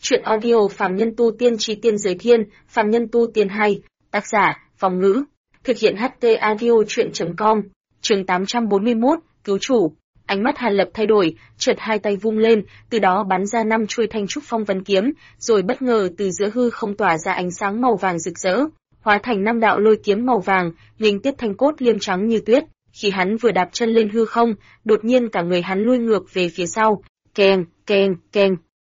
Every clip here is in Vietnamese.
Chuyện audio Phàm Nhân Tu Tiên Chí Tiên Giới Thiên, Phàm Nhân Tu Tiên 2, tác giả, Phong Ngữ, thực hiện HT audio chuyện.com, chương 841, cứu chủ. Ánh mắt Hàn Lập thay đổi, chợt hai tay vung lên, từ đó bắn ra 5 chuôi thanh trúc phong vân kiếm, rồi bất ngờ từ giữa hư không tỏa ra ánh sáng màu vàng rực rỡ, hóa thành 5 đạo lôi kiếm màu vàng, nghênh tiếp thanh cốt liêm trắng như tuyết. Khi hắn vừa đạp chân lên hư không, đột nhiên cả người hắn lui ngược về phía sau, keng, keng, keng.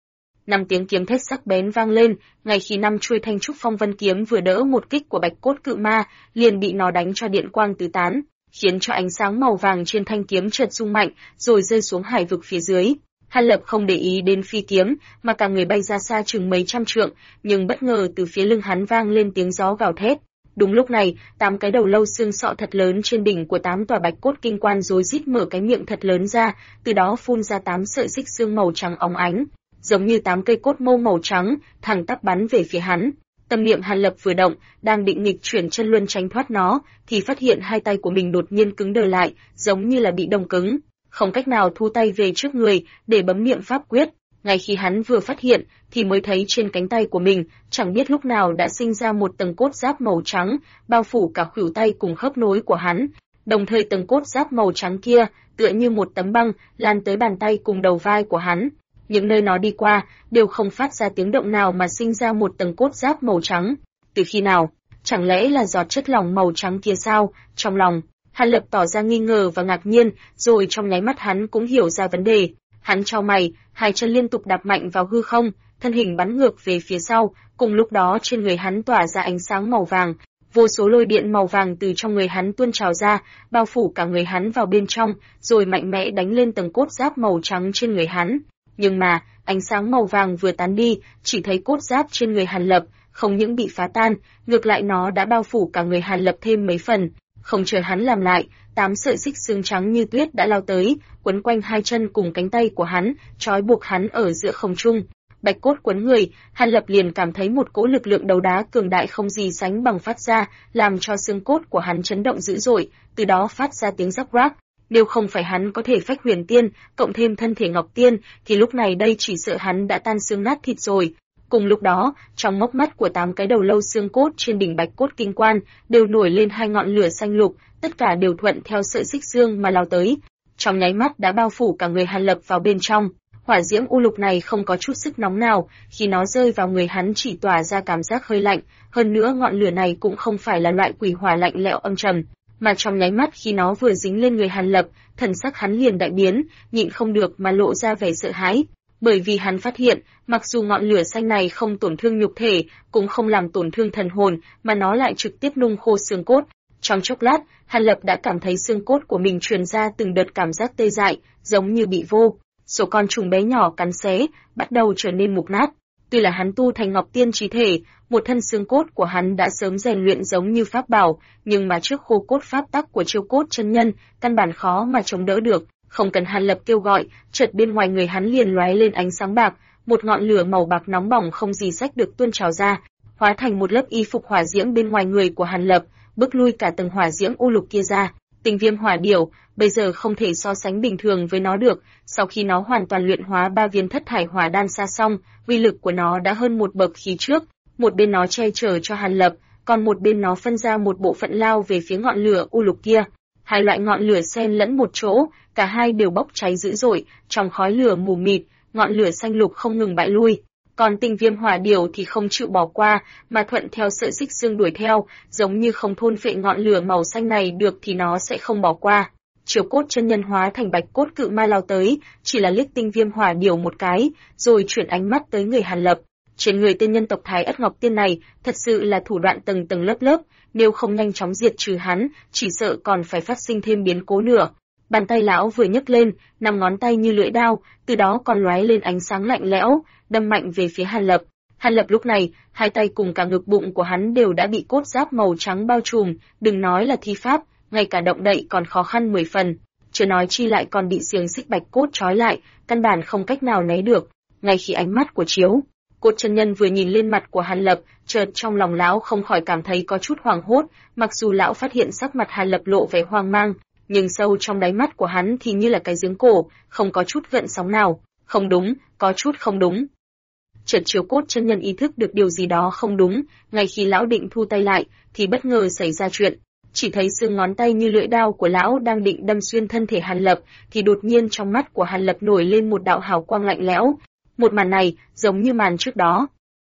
5 tiếng kiếm thét sắc bén vang lên, ngay khi 5 chuôi thanh trúc phong vân kiếm vừa đỡ một kích của Bạch Cốt Cự Ma, liền bị nó đánh cho điện quang tứ tán, khiến cho ánh sáng màu vàng trên thanh kiếm chợt rung mạnh, rồi rơi xuống hải vực phía dưới. Hàn Lập không để ý đến phi kiếm, mà cả người bay ra xa chừng mấy trăm trượng, nhưng bất ngờ từ phía lưng hắn vang lên tiếng gió gào thét. Đúng lúc này, 8 cái đầu lâu xương sọ thật lớn trên đỉnh của 8 tòa Bạch Cốt Kinh Quan rối rít mở cái miệng thật lớn ra, từ đó phun ra 8 sợi xích xương màu trắng óng ánh, giống như 8 cây cốt mâu màu trắng, thẳng tắp bắn về phía hắn. Tâm niệm Hàn Lập vừa động, đang định nghịch chuyển chân luân tránh thoát nó, thì phát hiện hai tay của mình đột nhiên cứng đờ lại, giống như là bị đông cứng, không cách nào thu tay về trước người để bấm niệm pháp quyết. Ngay khi hắn vừa phát hiện, thì mới thấy trên cánh tay của mình, chẳng biết lúc nào đã sinh ra một tầng cốt giáp màu trắng, bao phủ cả khuỷu tay cùng khớp nối của hắn. Đồng thời tầng cốt giáp màu trắng kia, tựa như một tấm băng, lan tới bàn tay cùng đầu vai của hắn. Những nơi nó đi qua, đều không phát ra tiếng động nào mà sinh ra một tầng cốt giáp màu trắng. Từ khi nào? Chẳng lẽ là giọt chất lỏng màu trắng kia sao? Trong lòng, Hàn Lập tỏ ra nghi ngờ và ngạc nhiên, rồi trong nháy mắt hắn cũng hiểu ra vấn đề. Hắn chau mày, hai chân liên tục đạp mạnh vào hư không, thân hình bắn ngược về phía sau, cùng lúc đó trên người hắn tỏa ra ánh sáng màu vàng, vô số lôi điện màu vàng từ trong người hắn tuôn trào ra, bao phủ cả người hắn vào bên trong, rồi mạnh mẽ đánh lên tầng cốt giáp màu trắng trên người hắn. Nhưng mà, ánh sáng màu vàng vừa tán đi, chỉ thấy cốt giáp trên người Hàn Lập không những bị phá tan, ngược lại nó đã bao phủ cả người Hàn Lập thêm mấy phần. Không chờ hắn làm lại, 8 sợi xích xương trắng như tuyết đã lao tới, quấn quanh hai chân cùng cánh tay của hắn, trói buộc hắn ở giữa không trung. Bạch cốt quấn người, Hàn Lập liền cảm thấy một cỗ lực lượng đấu đá cường đại không gì sánh bằng phát ra, làm cho xương cốt của hắn chấn động dữ dội, từ đó phát ra tiếng rắc rác. Nếu không phải hắn có thể phách huyền tiên, cộng thêm thân thể ngọc tiên, thì lúc này đây chỉ sợ hắn đã tan xương nát thịt rồi. Cùng lúc đó, trong mốc mắt của 8 cái đầu lâu xương cốt trên đỉnh Bạch Cốt Kinh Quan, đều nổi lên 2 ngọn lửa xanh lục, tất cả đều thuận theo sợi xích xương mà lao tới. Trong nháy mắt đã bao phủ cả người Hàn Lập vào bên trong. Hỏa diễm u lục này không có chút sức nóng nào, khi nó rơi vào người hắn chỉ tỏa ra cảm giác hơi lạnh, hơn nữa ngọn lửa này cũng không phải là loại quỷ hỏa lạnh lẽo âm trầm, mà trong nháy mắt khi nó vừa dính lên người Hàn Lập, thần sắc hắn liền đại biến, nhịn không được mà lộ ra vẻ sợ hãi, bởi vì hắn phát hiện, mặc dù ngọn lửa xanh này không tổn thương nhục thể, cũng không làm tổn thương thần hồn, mà nó lại trực tiếp nung khô xương cốt. Trong chốc lát, Hàn Lập đã cảm thấy xương cốt của mình truyền ra từng đợt cảm giác tê dại, giống như bị vô số con trùng bé nhỏ cắn xé, bắt đầu trở nên mục nát. Tuy là hắn tu thành Ngọc Tiên chí thể, một thân xương cốt của hắn đã sớm rèn luyện giống như pháp bảo, nhưng mà trước khô cốt pháp tắc của Chiêu Cốt chân nhân, căn bản khó mà chống đỡ được. Không cần Hàn Lập kêu gọi, chợt bên ngoài người hắn liền lóe lên ánh sáng bạc, một ngọn lửa màu bạc nóng bỏng không gì xách được tuôn trào ra, hóa thành một lớp y phục hỏa diễm bên ngoài người của Hàn Lập, bức lui cả tầng hỏa diễm u lục kia ra. Tinh Viêm Hỏa Điểu bây giờ không thể so sánh bình thường với nó được, sau khi nó hoàn toàn luyện hóa 3 viên Thất Thải Hỏa Đan xa xong, uy lực của nó đã hơn một bậc khi trước. Một bên nó che chở cho Hàn Lập, còn một bên nó phân ra một bộ phận lao về phía ngọn lửa u lục kia. Hai loại ngọn lửa xen lẫn một chỗ, cả hai đều bốc cháy dữ dội, trong khói lửa mù mịt, ngọn lửa xanh lục không ngừng bại lui. Còn Tinh Viêm Hỏa Điểu thì không chịu bỏ qua, mà thuận theo sợi xích xương đuổi theo, giống như không thôn phệ ngọn lửa màu xanh này được thì nó sẽ không bỏ qua. Chiêu Cốt chân nhân hóa thành Bạch Cốt Cự Ma lao tới, chỉ là liếc Tinh Viêm Hỏa Điểu một cái, rồi chuyển ánh mắt tới người Hàn Lập. Trên người tên nhân tộc Thái Ất Ngọc Tiên này, thật sự là thủ đoạn tầng tầng lớp lớp, nếu không nhanh chóng diệt trừ hắn, chỉ sợ còn phải phát sinh thêm biến cố nữa. Bàn tay lão vừa nhấc lên, 5 ngón tay như lưỡi dao, từ đó còn lóe lên ánh sáng lạnh lẽo, đâm mạnh về phía Hàn Lập. Hàn Lập lúc này, hai tay cùng cả ngực bụng của hắn đều đã bị cốt giáp màu trắng bao trùm, đừng nói là thi pháp, ngay cả động đậy còn khó khăn 10 phần, chưa nói chi lại còn bị xiềng xích bạch cốt trói lại, căn bản không cách nào né được. Ngay khi ánh mắt của Chiêu Cốt chân nhân vừa nhìn lên mặt của Hàn Lập, chợt trong lòng lão không khỏi cảm thấy có chút hoảng hốt, mặc dù lão phát hiện sắc mặt Hàn Lập lộ vẻ hoang mang, nhưng sâu trong đáy mắt của hắn thì như là cái giếng cổ, không có chút gợn sóng nào. Không đúng, có chút không đúng. Chợt Chiếu Cốt chân nhân ý thức được điều gì đó không đúng, ngay khi lão định thu tay lại, thì bất ngờ xảy ra chuyện. Chỉ thấy xương ngón tay như lưỡi dao của lão đang định đâm xuyên thân thể Hàn Lập, thì đột nhiên trong mắt của Hàn Lập nổi lên một đạo hào quang lạnh lẽo. Một màn này giống như màn trước đó.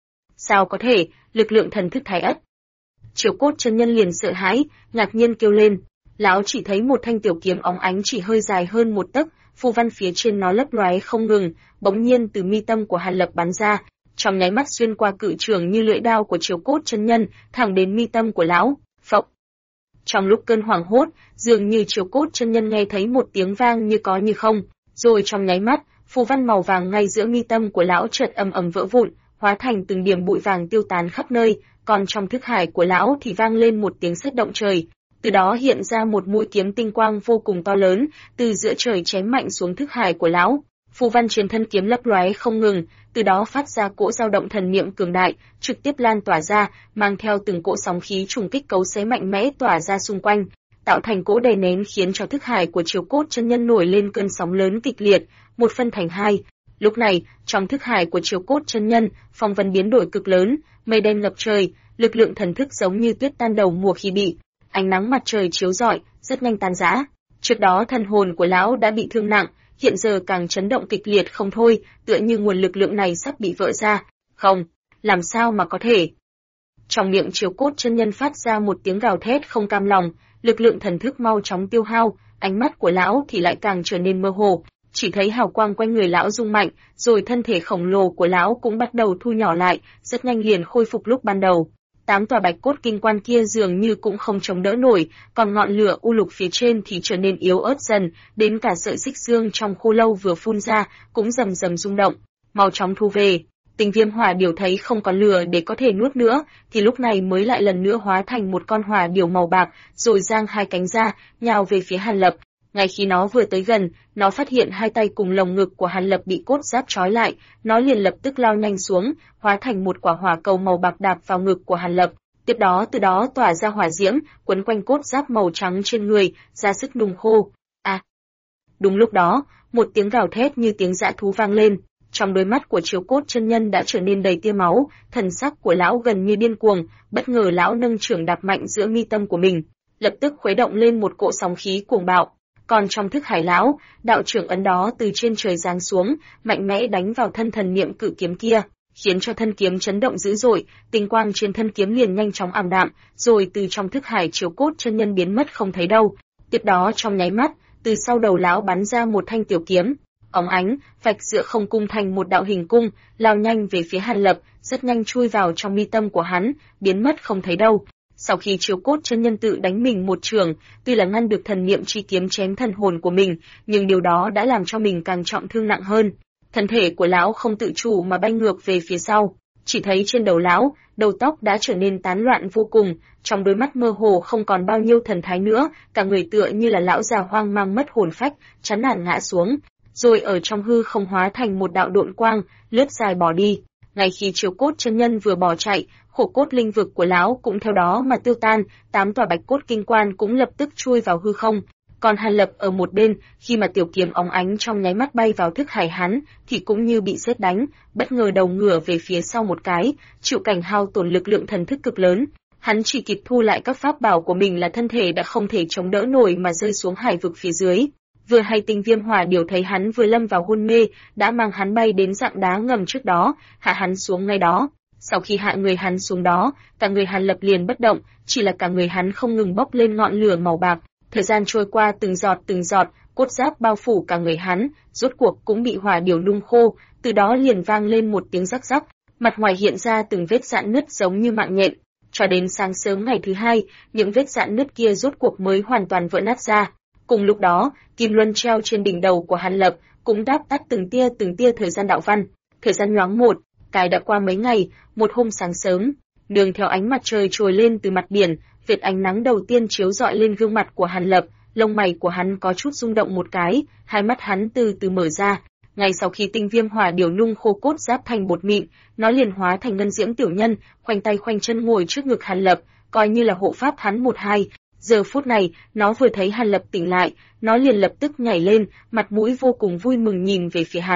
Sao có thể, lực lượng thần thức thái ất. Chiếu Cốt chân nhân liền sợ hãi, ngạc nhiên kêu lên. Lão chỉ thấy một thanh tiểu kiếm óng ánh chỉ hơi dài hơn một tấc, phù văn phía trên nó lấp lóe không ngừng, bỗng nhiên từ mi tâm của Hàn Lập bắn ra, trong nháy mắt xuyên qua cự trường như lưỡi dao của Chiếu Cốt chân nhân, thẳng đến mi tâm của lão. Phộc. Trong lúc cơn hoảng hốt, dường như Chiếu Cốt chân nhân nghe thấy một tiếng vang như có như không, rồi trong nháy mắt, phù văn màu vàng ngay giữa mi tâm của lão chợt ầm ầm vỡ vụn, hóa thành từng điểm bụi vàng tiêu tán khắp nơi, còn trong thức hải của lão thì vang lên một tiếng sét động trời. Từ đó hiện ra một mũi kiếm tinh quang vô cùng to lớn, từ giữa trời chém mạnh xuống thức hải của lão. Phù văn trên thân kiếm lấp lóe không ngừng, từ đó phát ra cỗ dao động thần niệm cường đại, trực tiếp lan tỏa ra, mang theo từng cỗ sóng khí trùng kích cấu xé mạnh mẽ tỏa ra xung quanh, tạo thành cỗ đè nén khiến cho thức hải của Chiếu Cốt chân nhân nổi lên cơn sóng lớn kịch liệt, một phân thành hai. Lúc này, trong thức hải của Chiếu Cốt chân nhân, phong vân biến đổi cực lớn, mây đen ngập trời, lực lượng thần thức giống như tuyết tan đầu mùa khi bị ánh nắng mặt trời chiếu rọi, rất nhanh tan rã. Trước đó thần hồn của lão đã bị thương nặng, hiện giờ càng chấn động kịch liệt không thôi, tựa như nguồn lực lượng này sắp bị vỡ ra. Không, làm sao mà có thể? Trong miệng Chiếu Cốt chân nhân phát ra một tiếng gào thét không cam lòng, lực lượng thần thức mau chóng tiêu hao, ánh mắt của lão thì lại càng trở nên mơ hồ, chỉ thấy hào quang quanh người lão rung mạnh, rồi thân thể khổng lồ của lão cũng bắt đầu thu nhỏ lại, rất nhanh liền khôi phục lúc ban đầu. 8 tòa bạch cốt kinh quan kia dường như cũng không chống đỡ nổi, còn ngọn lửa u lục phía trên thì trở nên yếu ớt dần, đến cả sợi xích xương trong khô lâu vừa phun ra cũng rầm rầm rung động. Mau chóng thu về. Tình Viêm hỏa điểu thấy không còn lửa để có thể nuốt nữa, thì lúc này mới lại lần nữa hóa thành một con hỏa điểu màu bạc, rồi giang hai cánh ra, nhào về phía Hàn Lập. Ngay khi nó vừa tới gần, nó phát hiện hai tay cùng lồng ngực của Hàn Lập bị cốt giáp trói lại, nó liền lập tức lao nhanh xuống, hóa thành một quả hỏa cầu màu bạc đạp vào ngực của Hàn Lập. Tiếp đó từ đó tỏa ra hỏa diễm, quấn quanh cốt giáp màu trắng trên người, ra sức nung khô. À! Đúng lúc đó, một tiếng gào thét như tiếng dã thú vang lên. Trong đôi mắt của Chiếu Cốt chân nhân đã trở nên đầy tia máu, thần sắc của lão gần như điên cuồng, bất ngờ lão nâng chưởng đạp mạnh giữa mi tâm của mình, lập tức khuấy động lên một cỗ sóng khí cuồng bạo. Còn trong thức hải lão, đạo trưởng ấn đó từ trên trời giáng xuống, mạnh mẽ đánh vào thân thần niệm cự kiếm kia, khiến cho thân kiếm chấn động dữ dội, tinh quang trên thân kiếm liền nhanh chóng ảm đạm, rồi từ trong thức hải Chiếu Cốt chân nhân biến mất không thấy đâu. Tiếp đó trong nháy mắt, từ sau đầu lão bắn ra một thanh tiểu kiếm, óng ánh, vạch giữa không cung thành một đạo hình cung, lao nhanh về phía Hàn Lập, rất nhanh chui vào trong mi tâm của hắn, biến mất không thấy đâu. Sau khi Chiếu Cốt chân nhân tự đánh mình một chưởng, tuy là ngăn được thần niệm chi kiếm chém thần hồn của mình, nhưng điều đó đã làm cho mình càng trọng thương nặng hơn. Thân thể của lão không tự chủ mà bay ngược về phía sau, chỉ thấy trên đầu lão, đầu tóc đã trở nên tán loạn vô cùng, trong đôi mắt mơ hồ không còn bao nhiêu thần thái nữa, cả người tựa như là lão già hoang mang mất hồn phách, chán nản ngã xuống, rồi ở trong hư không hóa thành một đạo độn quang, lướt dài bỏ đi. Ngay khi Chiếu Cốt chân nhân vừa bỏ chạy, khổ cốt linh vực của lão cũng theo đó mà tiêu tan, 8 tòa bạch cốt kinh quan cũng lập tức chui vào hư không. Còn Hàn Lập ở một bên, khi mà tiểu kiếm óng ánh trong nháy mắt bay vào thức hải hắn, thì cũng như bị sét đánh, bất ngờ đầu ngửa về phía sau một cái, chịu cảnh hao tổn lực lượng thần thức cực lớn. Hắn chỉ kịp thu lại các pháp bảo của mình là thân thể đã không thể chống đỡ nổi mà rơi xuống hải vực phía dưới. Vừa hay Tình Viêm hỏa điểu thấy hắn vừa lâm vào hôn mê, đã mang hắn bay đến dạng đá ngầm trước đó, hạ hắn xuống ngay đó. Sau khi hạ người hắn xuống đó, cả người Hàn Lập liền bất động, chỉ là cả người hắn không ngừng bốc lên ngọn lửa màu bạc. Thời gian trôi qua từng giọt, cốt giáp bao phủ cả người hắn, rốt cuộc cũng bị hỏa điểu nung khô, từ đó liền vang lên một tiếng rắc rắc, mặt ngoài hiện ra từng vết rạn nứt giống như mạng nhện. Cho đến sáng sớm ngày thứ hai, những vết rạn nứt kia rốt cuộc mới hoàn toàn vỡ nát ra. Cùng lúc đó, kim luân treo trên đỉnh đầu của Hàn Lập cũng đáp tắt từng tia thời gian đạo văn. Thời gian nhoáng một cái đã qua mấy ngày, một hôm sáng sớm, nương theo ánh mặt trời trồi lên từ mặt biển, vệt ánh nắng đầu tiên chiếu rọi lên gương mặt của Hàn Lập, lông mày của hắn có chút rung động một cái, hai mắt hắn từ từ mở ra. Ngay sau khi Tinh Viêm hỏa điểu nung khô cốt giáp thành bột mịn, nó liền hóa thành ngân diễm tiểu nhân, khoanh tay khoanh chân ngồi trước ngực Hàn Lập, coi như là hộ pháp hắn một hai. Giờ phút này, nó vừa thấy Hàn Lập tỉnh lại, nó liền lập tức nhảy lên, mặt mũi vô cùng vui mừng nhìn về phía hắn.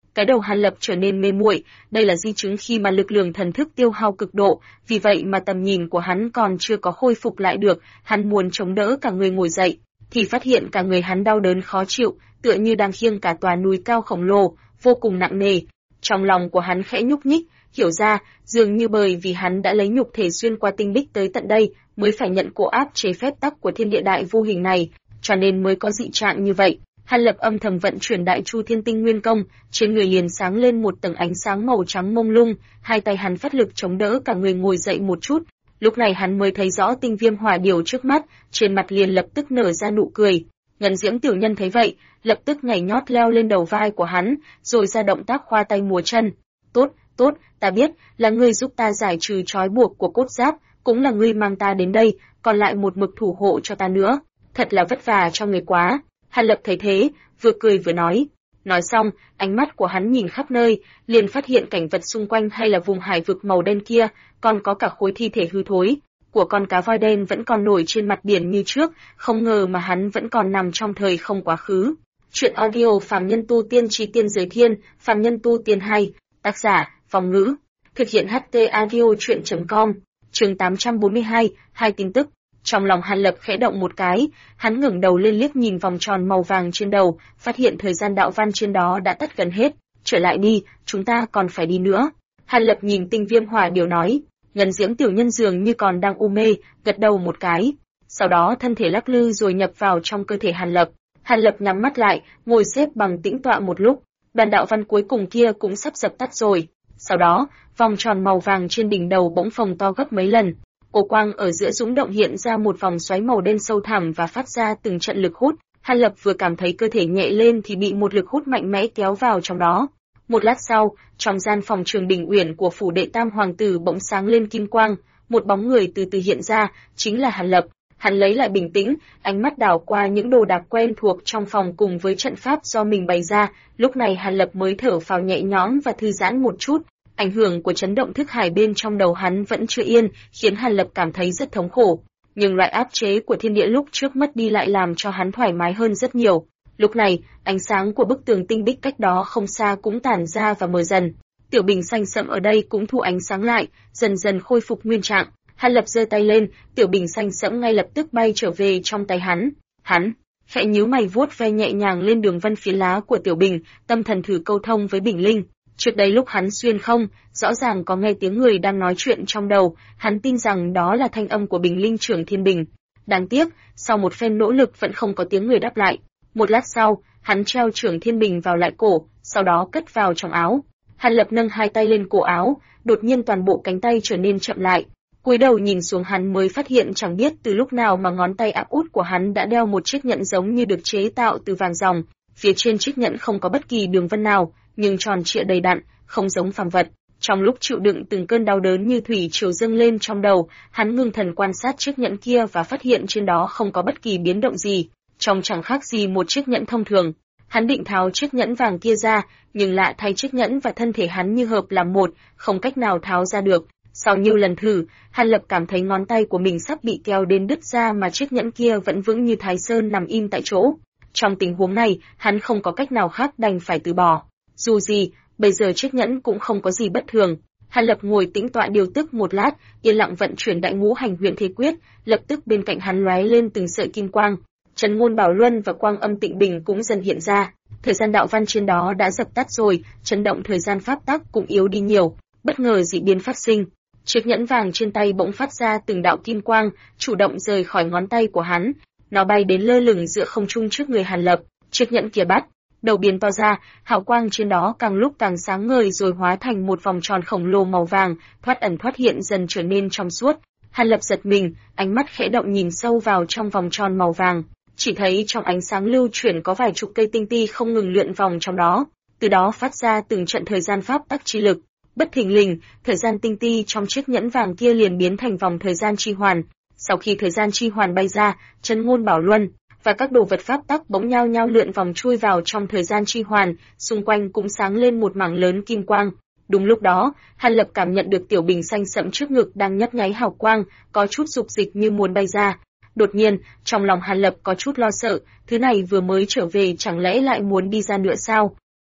Cái đầu Hàn Lập trở nên mê muội, đây là di chứng khi mà lực lượng thần thức tiêu hao cực độ, vì vậy mà tầm nhìn của hắn còn chưa có khôi phục lại được, hắn muốn chống đỡ cả người ngồi dậy, thì phát hiện cả người hắn đau đớn khó chịu, tựa như đang khiêng cả tòa núi cao khổng lồ, vô cùng nặng nề. Trong lòng của hắn khẽ nhúc nhích, hiểu ra, dường như bởi vì hắn đã lấy nhục thể xuyên qua tinh bích tới tận đây, mới phải nhận cổ áp chế phép tắc của thiên địa đại vô hình này, cho nên mới có dị trạng như vậy. Hàn Lập âm thầm vận chuyển Đại Chu Thiên Tinh Nguyên Công, trên người liền sáng lên một tầng ánh sáng màu trắng mông lung, hai tay hắn phát lực chống đỡ cả người ngồi dậy một chút. Lúc này hắn mới thấy rõ tinh viêm hỏa điểu trước mắt, trên mặt liền lập tức nở ra nụ cười. Ngân Diễm tiểu nhân thấy vậy, lập tức nhảy nhót leo lên đầu vai của hắn, rồi ra động tác khoa tay múa chân. Tốt, tốt, ta biết, là ngươi giúp ta giải trừ trói buộc của cốt giáp, cũng là ngươi mang ta đến đây, còn lại một mực thủ hộ cho ta nữa. Thật là vất vả cho người quá. Hàn Lập thấy thế, vừa cười vừa nói. Nói xong, ánh mắt của hắn nhìn khắp nơi, liền phát hiện cảnh vật xung quanh hay là vùng hải vực màu đen kia, còn có cả khối thi thể hư thối của con cá voi đen vẫn còn nổi trên mặt biển như trước, không ngờ mà hắn vẫn còn nằm trong thời không quá khứ. Chuyện audio Phàm Nhân Tu Tiên Chí Tiên Giới Thiên, Phàm Nhân Tu Tiên 2, tác giả, Phong Ngữ, thực hiện HT audio chuyện.com, chương 842, hai tin tức. Trong lòng Hàn Lập khẽ động một cái, hắn ngẩng đầu lên liếc nhìn vòng tròn màu vàng trên đầu, phát hiện thời gian đạo văn trên đó đã tắt gần hết. Trở lại đi, chúng ta còn phải đi nữa. Hàn Lập nhìn tinh viêm hỏa điểu nói. Ngân Diễm tiểu nhân dường như còn đang u mê, gật đầu một cái. Sau đó thân thể lắc lư rồi nhập vào trong cơ thể Hàn Lập. Hàn Lập nhắm mắt lại, ngồi xếp bằng tĩnh tọa một lúc. Đoàn đạo văn cuối cùng kia cũng sắp dập tắt rồi. Sau đó, vòng tròn màu vàng trên đỉnh đầu bỗng phồng to gấp mấy lần. Cổ quang ở giữa dũng động hiện ra một vòng xoáy màu đen sâu thẳm và phát ra từng trận lực hút. Hàn Lập vừa cảm thấy cơ thể nhẹ lên thì bị một lực hút mạnh mẽ kéo vào trong đó. Một lát sau, trong gian phòng Trường Đình Uyển của phủ đệ Tam hoàng tử bỗng sáng lên kim quang, một bóng người từ từ hiện ra, chính là Hàn Lập. Hắn lấy lại bình tĩnh, ánh mắt đảo qua những đồ đạc quen thuộc trong phòng cùng với trận pháp do mình bày ra, lúc này Hàn Lập mới thở phào nhẹ nhõm và thư giãn một chút. Ảnh hưởng của chấn động thức hải bên trong đầu hắn vẫn chưa yên, khiến Hàn Lập cảm thấy rất thống khổ. Nhưng loại áp chế của thiên địa lúc trước mất đi lại làm cho hắn thoải mái hơn rất nhiều. Lúc này, ánh sáng của bức tường tinh bích cách đó không xa cũng tản ra và mờ dần. Tiểu bình xanh sẫm ở đây cũng thu ánh sáng lại, dần dần khôi phục nguyên trạng. Hàn Lập giơ tay lên, tiểu bình xanh sẫm ngay lập tức bay trở về trong tay hắn. Hắn khẽ nhíu mày vuốt ve nhẹ nhàng lên đường vân phía lá của tiểu bình, tâm thần thử câu thông với bình linh. Trước đây lúc hắn xuyên không, rõ ràng có nghe tiếng người đang nói chuyện trong đầu, hắn tin rằng đó là thanh âm của bình linh trưởng thiên bình. Đáng tiếc, sau một phen nỗ lực vẫn không có tiếng người đáp lại. Một lát sau, hắn treo trưởng thiên bình vào lại cổ, sau đó cất vào trong áo. Hàn Lập nâng hai tay lên cổ áo, đột nhiên toàn bộ cánh tay trở nên chậm lại. Cúi đầu nhìn xuống hắn mới phát hiện chẳng biết từ lúc nào mà ngón tay áp út của hắn đã đeo một chiếc nhẫn giống như được chế tạo từ vàng ròng. Phía trên chiếc nhẫn không có bất kỳ đường vân nào, nhưng tròn trịa đầy đặn, không giống phàm vật. Trong lúc chịu đựng từng cơn đau đớn như thủy triều dâng lên trong đầu, hắn ngưng thần quan sát chiếc nhẫn kia và phát hiện trên đó không có bất kỳ biến động gì, trông chẳng khác gì một chiếc nhẫn thông thường. Hắn định tháo chiếc nhẫn vàng kia ra, nhưng lạ thay chiếc nhẫn và thân thể hắn như hợp làm một, không cách nào tháo ra được. Sau nhiều lần thử, Hàn Lập cảm thấy ngón tay của mình sắp bị kéo đến đứt ra mà chiếc nhẫn kia vẫn vững như Thái Sơn nằm im tại chỗ. Trong tình huống này, hắn không có cách nào khác đành phải từ bỏ. Dù gì, bây giờ chiếc nhẫn cũng không có gì bất thường. Hàn Lập ngồi tĩnh tọa điều tức một lát, yên lặng vận chuyển Đại Ngũ Hành Huyền Thế Quyết, lập tức bên cạnh hắn lóe lên từng sợi kim quang. Trấn Ngôn Bảo Luân và Quang Âm Tịnh Bình cũng dần hiện ra. Thời gian đạo văn trên đó đã dập tắt rồi, chấn động thời gian pháp tắc cũng yếu đi nhiều. Bất ngờ dị biến phát sinh. Chiếc nhẫn vàng trên tay bỗng phát ra từng đạo kim quang, chủ động rời khỏi ngón tay của hắn. Nó bay đến lơ lửng giữa không trung trước người Hàn Lập. Chiếc nhẫn kia bắt đầu biến to ra, hào quang trên đó càng lúc càng sáng ngời rồi hóa thành một vòng tròn khổng lồ màu vàng, thoát ẩn thoát hiện dần trở nên trong suốt. Hàn Lập giật mình, ánh mắt khẽ động nhìn sâu vào trong vòng tròn màu vàng, chỉ thấy trong ánh sáng lưu chuyển có vài chục cây tinh ti không ngừng lượn vòng trong đó, từ đó phát ra từng trận thời gian pháp tắc chi lực. Bất thình lình, thời gian tinh ti trong chiếc nhẫn vàng kia liền biến thành vòng thời gian chi hoàn. Sau khi thời gian chi hoàn bay ra, Trấn Ngôn Bảo Luân và các đồ vật pháp tắc bỗng nhao nhao lượn vòng chui vào trong thời gian chi hoàn, xung quanh cũng sáng lên một mảng lớn kim quang. Đúng lúc đó, Hàn Lập cảm nhận được tiểu bình xanh sẫm trước ngực đang nhấp nháy hào quang, có chút dục dịch như muốn bay ra. Đột nhiên, trong lòng Hàn Lập có chút lo sợ, thứ này vừa mới trở về chẳng lẽ lại muốn đi ra nữa sao?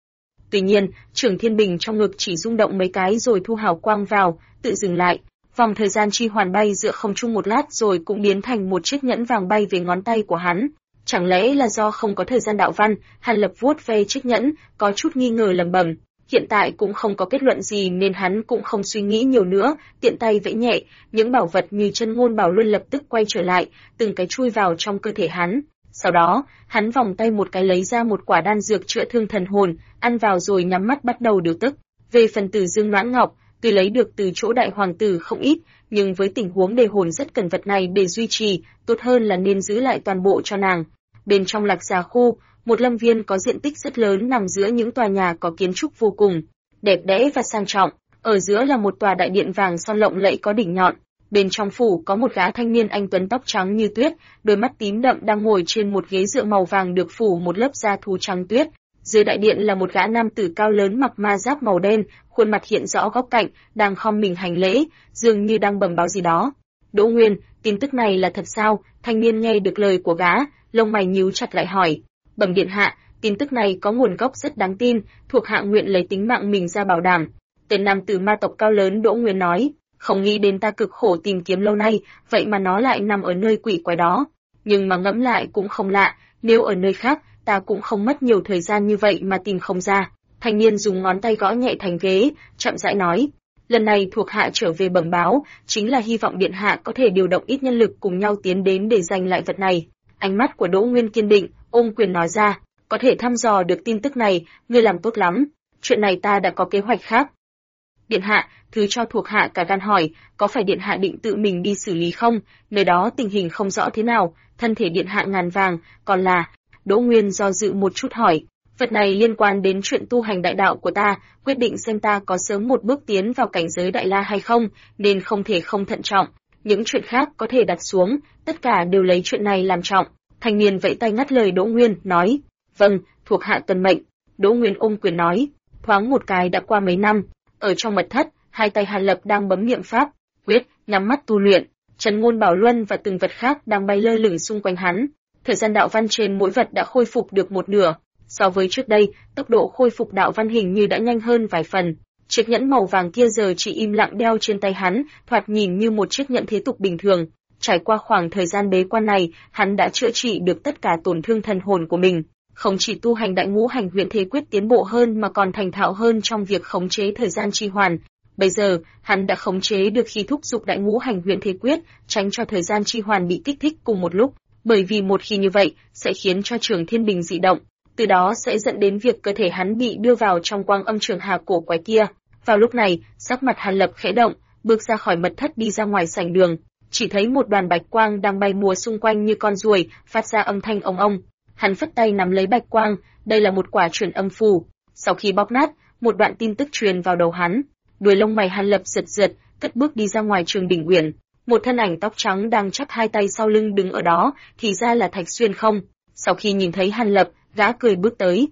Tuy nhiên, Trường Thiên Bình trong ngực chỉ rung động mấy cái rồi thu hào quang vào, tự dừng lại. Vòng thời gian chi hoàn bay giữa không trung một lát rồi cũng biến thành một chiếc nhẫn vàng bay về ngón tay của hắn. Chẳng lẽ là do không có thời gian đạo văn? Hàn Lập vuốt ve chiếc nhẫn, có chút nghi ngờ lẩm bẩm. Hiện tại cũng không có kết luận gì nên hắn cũng không suy nghĩ nhiều nữa, tiện tay vẫy nhẹ, những bảo vật như chân ngôn bảo luân lập tức quay trở lại, từng cái chui vào trong cơ thể hắn. Sau đó, hắn vòng tay một cái lấy ra một quả đan dược chữa thương thần hồn, ăn vào rồi nhắm mắt bắt đầu điều tức. Về phần Tử Dương Loãng Ngọc, tuy lấy được từ chỗ đại hoàng tử không ít, nhưng với tình huống đề hồn rất cần vật này để duy trì, tốt hơn là nên giữ lại toàn bộ cho nàng. Bên trong Lạc Già khu, một lâm viên có diện tích rất lớn nằm giữa những tòa nhà có kiến trúc vô cùng đẹp đẽ và sang trọng. Ở giữa là một tòa đại điện vàng son lộng lẫy có đỉnh nhọn. Bên trong phủ có một gã thanh niên anh tuấn tóc trắng như tuyết, đôi mắt tím đậm đang ngồi trên một ghế dựa màu vàng được phủ một lớp da thú trắng tuyết. Dưới đại điện là một gã nam tử cao lớn mặc ma giáp màu đen, khuôn mặt hiện rõ góc cạnh, đang khom mình hành lễ, dường như đang bẩm báo gì đó. Đỗ Nguyên, tin tức này là thật sao? Thanh niên nghe được lời của gã, lông mày nhíu chặt lại hỏi. Bẩm điện hạ, tin tức này có nguồn gốc rất đáng tin, thuộc hạ nguyện lấy tính mạng mình ra bảo đảm. Tên nam tử ma tộc cao lớn Đỗ Nguyên nói, không nghĩ đến ta cực khổ tìm kiếm lâu nay, vậy mà nó lại nằm ở nơi quỷ quái đó. Nhưng mà ngẫm lại cũng không lạ, nếu ở nơi khác, ta cũng không mất nhiều thời gian như vậy mà tìm không ra. Thanh niên dùng ngón tay gõ nhẹ thành ghế, chậm rãi nói, lần này thuộc hạ trở về bẩm báo, chính là hy vọng điện hạ có thể điều động ít nhân lực cùng nhau tiến đến để giành lại vật này. Ánh mắt của Đỗ Nguyên kiên định, ôm quyền nói ra, có thể thăm dò được tin tức này, ngươi làm tốt lắm. Chuyện này ta đã có kế hoạch khác. Điện hạ, thứ cho thuộc hạ cả gan hỏi, có phải điện hạ định tự mình đi xử lý không? Nơi đó tình hình không rõ thế nào, thân thể điện hạ ngàn vàng, còn là... Đỗ Nguyên do dự một chút hỏi, vật này liên quan đến chuyện tu hành đại đạo của ta, quyết định xem ta có sớm một bước tiến vào cảnh giới đại la hay không, nên không thể không thận trọng. Những chuyện khác có thể đặt xuống, tất cả đều lấy chuyện này làm trọng. Thanh niên vẫy tay ngắt lời Đỗ Nguyên, nói, vâng, thuộc hạ tuân mệnh. Đỗ Nguyên ôm quyền nói, thoáng một cái đã qua mấy năm, ở trong mật thất, hai tay Hàn Lập đang bấm niệm pháp, quyết, nhắm mắt tu luyện, Trần Ngôn Bảo Luân và từng vật khác đang bay lơ lửng xung quanh hắn. Thời gian đạo văn trên mỗi vật đã khôi phục được một nửa, so với trước đây, tốc độ khôi phục đạo văn hình như đã nhanh hơn vài phần. Chiếc nhẫn màu vàng kia giờ chỉ im lặng đeo trên tay hắn, thoạt nhìn như một chiếc nhẫn thế tục bình thường. Trải qua khoảng thời gian bế quan này, hắn đã chữa trị được tất cả tổn thương thần hồn của mình, không chỉ tu hành đại ngũ hành huyền thế quyết tiến bộ hơn mà còn thành thạo hơn trong việc khống chế thời gian chi hoàn. Bây giờ, hắn đã khống chế được khi thúc giục đại ngũ hành huyền thế quyết, tránh cho thời gian chi hoàn bị kích thích cùng một lúc, bởi vì một khi như vậy sẽ khiến cho Trường Thiên Bình dị động, từ đó sẽ dẫn đến việc cơ thể hắn bị đưa vào trong quang âm trường hà cổ quái kia. Vào lúc này, sắc mặt Hàn Lập khẽ động, bước ra khỏi mật thất đi ra ngoài sảnh đường, chỉ thấy một đoàn bạch quang đang bay múa xung quanh như con ruồi, phát ra âm thanh ong ong. Hắn phất tay nắm lấy bạch quang, đây là một quả truyền âm phù. Sau khi bóp nát, một đoạn tin tức truyền vào đầu hắn. Đuôi lông mày Hàn Lập giật giật, cất bước đi ra ngoài Trường Đỉnh Uyển. Một thân ảnh tóc trắng đang chắp hai tay sau lưng đứng ở đó, thì ra là Thạch Xuyên không. Sau khi nhìn thấy Hàn Lập, gã cười bước tới.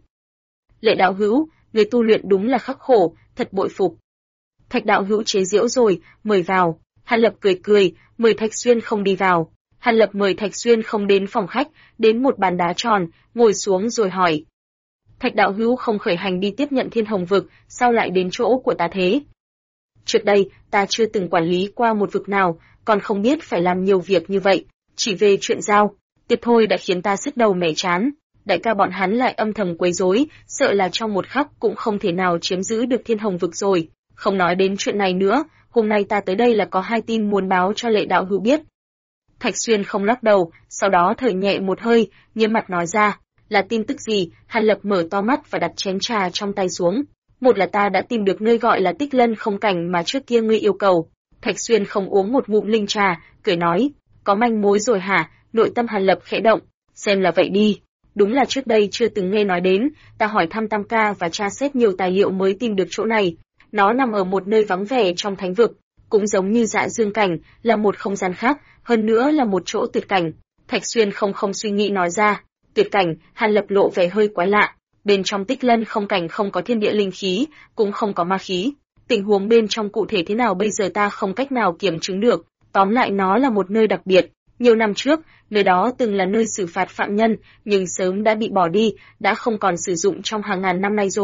Lệ đạo hữu, người tu luyện đúng là khắc khổ, thật bội phục. Thạch đạo hữu chế giễu rồi, mời vào. Hàn Lập cười cười, mời Thạch Xuyên không đi vào. Hàn Lập mời Thạch Xuyên không đến phòng khách, đến một bàn đá tròn, ngồi xuống rồi hỏi. Thạch đạo hữu không khởi hành đi tiếp nhận Thiên Hồng vực, sao lại đến chỗ của ta thế? Trước đây, ta chưa từng quản lý qua một vực nào, còn không biết phải làm nhiều việc như vậy, chỉ về chuyện giao tiếp thôi đã khiến ta sứt đầu mẻ chán. Đại ca bọn hắn lại âm thầm quấy rối, sợ là trong một khắc cũng không thể nào chiếm giữ được Thiên Hồng vực rồi. Không nói đến chuyện này nữa, hôm nay ta tới đây là có hai tin muốn báo cho Lệ đạo hữu biết. Thạch Xuyên không lắc đầu, sau đó thở nhẹ một hơi, nghiêm mặt nói ra, là tin tức gì? Hàn Lập mở to mắt và đặt chén trà trong tay xuống. Một là ta đã tìm được nơi gọi là Tích Lân không cảnh mà trước kia ngươi yêu cầu. Thạch Xuyên không uống một ngụm linh trà, cười nói, có manh mối rồi hả? Nội tâm Hàn Lập khẽ động, xem là vậy đi. Đúng là trước đây chưa từng nghe nói đến, ta hỏi thăm Tam ca và tra xét nhiều tài liệu mới tìm được chỗ này. Nó nằm ở một nơi vắng vẻ trong thánh vực, cũng giống như Dạ Dương cảnh, là một không gian khác, hơn nữa là một chỗ tuyệt cảnh. Thạch Xuyên không suy nghĩ nói ra, tuyệt cảnh. Hàn Lập lộ vẻ hơi quái lạ. Bên trong Tích Lân không cảnh không có thiên địa linh khí, cũng không có ma khí. Tình huống bên trong cụ thể thế nào bây giờ ta không cách nào kiểm chứng được. Tóm lại nó là một nơi đặc biệt. Nhiều năm trước, nơi đó từng là nơi xử phạt phạm nhân, nhưng sớm đã bị bỏ đi, đã không còn sử dụng trong hàng ngàn năm nay rồi.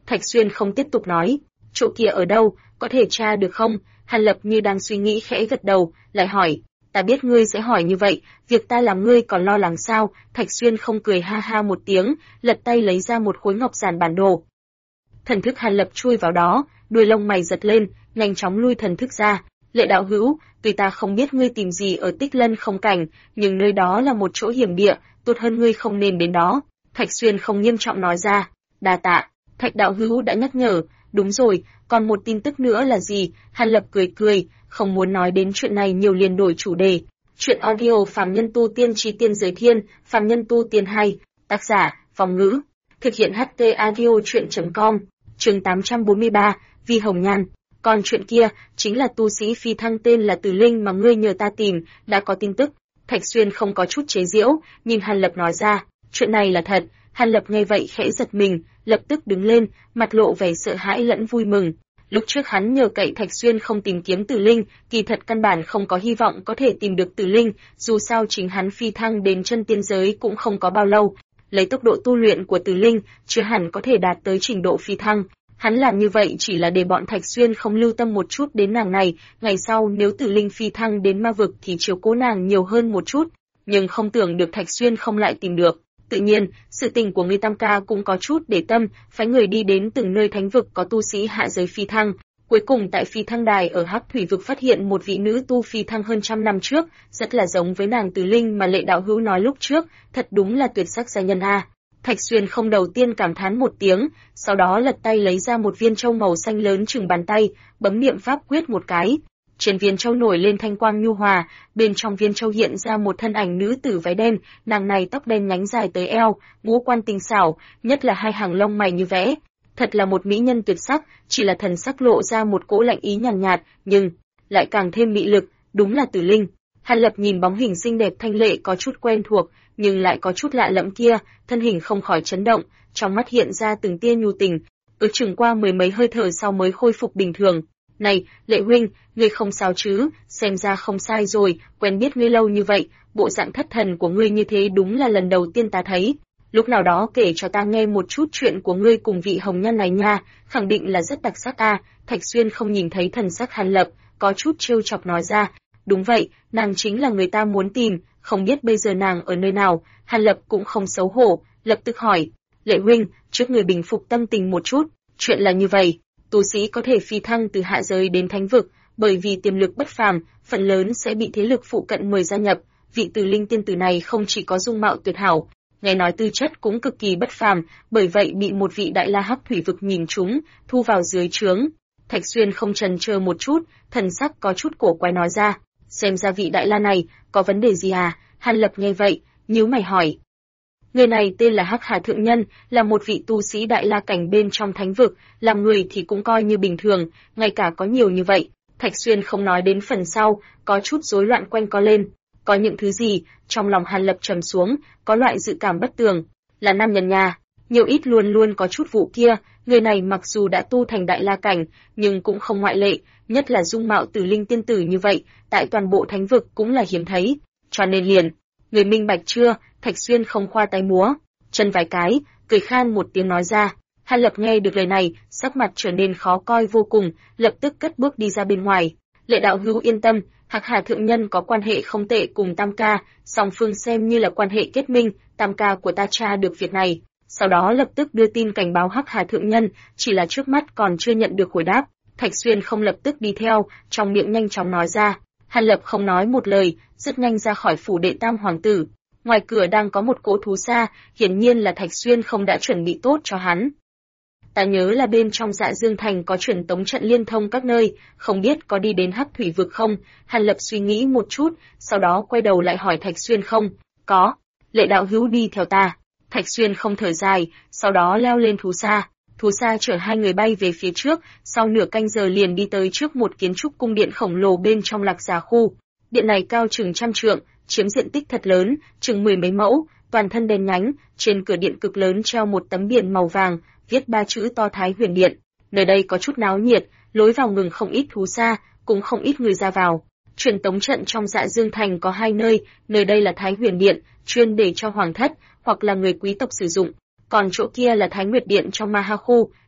Thạch Xuyên không tiếp tục nói. Chỗ kia ở đâu, có thể tra được không? Hàn Lập như đang suy nghĩ khẽ gật đầu, lại hỏi. Ta biết ngươi sẽ hỏi như vậy, việc ta làm ngươi còn lo lắng sao? Thạch Xuyên không cười ha ha một tiếng, lật tay lấy ra một khối ngọc giản bản đồ. Thần thức Hàn Lập chui vào đó, đuôi lông mày giật lên, nhanh chóng lui thần thức ra. Lệ đạo hữu, tuy ta không biết ngươi tìm gì ở Tích Lân không cảnh, nhưng nơi đó là một chỗ hiểm địa, tốt hơn ngươi không nên đến đó. Thạch Xuyên không nghiêm trọng nói ra. Đa tạ, Thạch đạo hữu đã nhắc nhở. Đúng rồi, còn một tin tức nữa là gì? Hàn Lập cười cười, không muốn nói đến chuyện này nhiều liền đổi chủ đề. Chuyện audio Phàm Nhân Tu Tiên Chí Tiên Giới Thiên, Phàm Nhân Tu Tiên 2, tác giả, Phong Ngữ. Thực hiện HT audio chuyện.com, chương 843, Vi Hồng Nhan. Còn chuyện kia, chính là tu sĩ phi thăng tên là Từ Linh mà ngươi nhờ ta tìm, đã có tin tức. Thạch Xuyên không có chút chế giễu, nhìn Hàn Lập nói ra, chuyện này là thật. Hàn Lập nghe vậy khẽ giật mình, lập tức đứng lên, mặt lộ vẻ sợ hãi lẫn vui mừng. Lúc trước hắn nhờ cậy Thạch Xuyên không tìm kiếm Tử Linh, kỳ thật căn bản không có hy vọng có thể tìm được Tử Linh, dù sao chính hắn phi thăng đến chân tiên giới cũng không có bao lâu. Lấy tốc độ tu luyện của Tử Linh, chưa hẳn có thể đạt tới trình độ phi thăng. Hắn làm như vậy chỉ là để bọn Thạch Xuyên không lưu tâm một chút đến nàng này, ngày sau nếu Tử Linh phi thăng đến ma vực thì chiếu cố nàng nhiều hơn một chút, nhưng không tưởng được Thạch Xuyên không lại tìm được. Tự nhiên, sự tình của người Tam Ca cũng có chút để tâm, phái người đi đến từng nơi thánh vực có tu sĩ hạ giới phi thăng. Cuối cùng tại phi thăng đài ở Hắc Thủy vực phát hiện một vị nữ tu phi thăng hơn trăm năm trước, rất là giống với nàng Từ Linh mà Lệ đạo hữu nói lúc trước, thật đúng là tuyệt sắc gia nhân a. Thạch Xuyên không đầu tiên cảm thán một tiếng, sau đó lật tay lấy ra một viên châu màu xanh lớn chừng bàn tay, bấm niệm pháp quyết một cái. Trên viên châu nổi lên thanh quang nhu hòa, bên trong viên châu hiện ra một thân ảnh nữ tử váy đen, nàng này tóc đen nhánh dài tới eo, ngũ quan tinh xảo, nhất là hai hàng lông mày như vẽ. Thật là một mỹ nhân tuyệt sắc, chỉ là thần sắc lộ ra một cỗ lạnh ý nhàn nhạt, nhưng lại càng thêm mị lực, đúng là Tử Linh. Hàn Lập nhìn bóng hình xinh đẹp thanh lệ có chút quen thuộc, nhưng lại có chút lạ lẫm kia, thân hình không khỏi chấn động, trong mắt hiện ra từng tia nhu tình, ước chừng qua mười mấy hơi thở sau mới khôi phục bình thường. Này, Lệ huynh, ngươi không sao chứ? Xem ra không sai rồi, quen biết ngươi lâu như vậy, bộ dạng thất thần của ngươi như thế đúng là lần đầu tiên ta thấy. Lúc nào đó kể cho ta nghe một chút chuyện của ngươi cùng vị hồng nhan này nha, khẳng định là rất đặc sắc a. Thạch Xuyên không nhìn thấy thần sắc Hàn Lập, có chút trêu chọc nói ra. Đúng vậy, nàng chính là người ta muốn tìm, không biết bây giờ nàng ở nơi nào. Hàn Lập cũng không xấu hổ, lập tức hỏi, Lệ huynh, trước người bình phục tâm tình một chút, chuyện là như vậy. Tu sĩ có thể phi thăng từ hạ giới đến thánh vực, bởi vì tiềm lực bất phàm, phần lớn sẽ bị thế lực phụ cận mời gia nhập. Vị Từ Linh tiên tử này không chỉ có dung mạo tuyệt hảo, nghe nói tư chất cũng cực kỳ bất phàm, bởi vậy bị một vị đại la Hắc Thủy vực nhìn trúng, thu vào dưới trướng. Thạch Xuyên không chần chờ một chút, thần sắc có chút cổ quái nói ra, xem ra vị đại la này có vấn đề gì à? Hàn Lập nghe vậy, nhíu mày hỏi. Người này tên là Hắc Hà Thượng Nhân, là một vị tu sĩ đại la cảnh bên trong thánh vực, làm người thì cũng coi như bình thường, ngay cả có nhiều như vậy. Thạch Xuyên không nói đến phần sau, có chút rối loạn quanh co lên. Có những thứ gì, trong lòng Hàn Lập trầm xuống, có loại dự cảm bất tường. Là nam nhân nhà, nhiều ít luôn luôn có chút vụ kia, người này mặc dù đã tu thành đại la cảnh, nhưng cũng không ngoại lệ, nhất là dung mạo Tử Linh tiên tử như vậy, tại toàn bộ thánh vực cũng là hiếm thấy. Cho nên liền, người minh bạch chưa? Thạch Xuyên không khoa tay múa, chân vài cái, cười khan một tiếng nói ra. Hàn Lập nghe được lời này, sắc mặt trở nên khó coi vô cùng, lập tức cất bước đi ra bên ngoài. Lệ đạo hữu yên tâm, Hắc Hà Thượng Nhân có quan hệ không tệ cùng Tam Ca, song phương xem như là quan hệ kết minh, Tam Ca của ta tra được việc này. Sau đó lập tức đưa tin cảnh báo Hắc Hà Thượng Nhân, chỉ là trước mắt còn chưa nhận được hồi đáp. Thạch Xuyên không lập tức đi theo, trong miệng nhanh chóng nói ra. Hàn Lập không nói một lời, rất nhanh ra khỏi phủ đệ Tam Hoàng tử. Ngoài cửa đang có một cỗ thú xa, hiển nhiên là Thạch Xuyên không đã chuẩn bị tốt cho hắn. Ta nhớ là bên trong Dạ Dương Thành có truyền tống trận liên thông các nơi, không biết có đi đến Hắc Thủy vực không? Hàn Lập suy nghĩ một chút, sau đó quay đầu lại hỏi Thạch Xuyên không? Có. Lệ đạo hữu đi theo ta. Thạch Xuyên không thở dài, sau đó leo lên thú xa. Thú xa chở hai người bay về phía trước, sau nửa canh giờ liền đi tới trước một kiến trúc cung điện khổng lồ bên trong Lạc Già khu. Điện này cao chừng 100 trượng, chiếm diện tích thật lớn, chừng 10 mấy mẫu, toàn thân đen nhánh, trên cửa điện cực lớn treo một tấm biển màu vàng, viết 3 chữ to Thái Huyền Điện. Nơi đây có chút náo nhiệt, lối vào ngừng không ít thú xa, cũng không ít người ra vào. Truyền tống trận trong Dạ Dương Thành có 2 nơi đây là Thái Huyền Điện, chuyên để cho hoàng thất hoặc là người quý tộc sử dụng, còn chỗ kia là Thái Nguyệt Điện trong Ma Ha khu,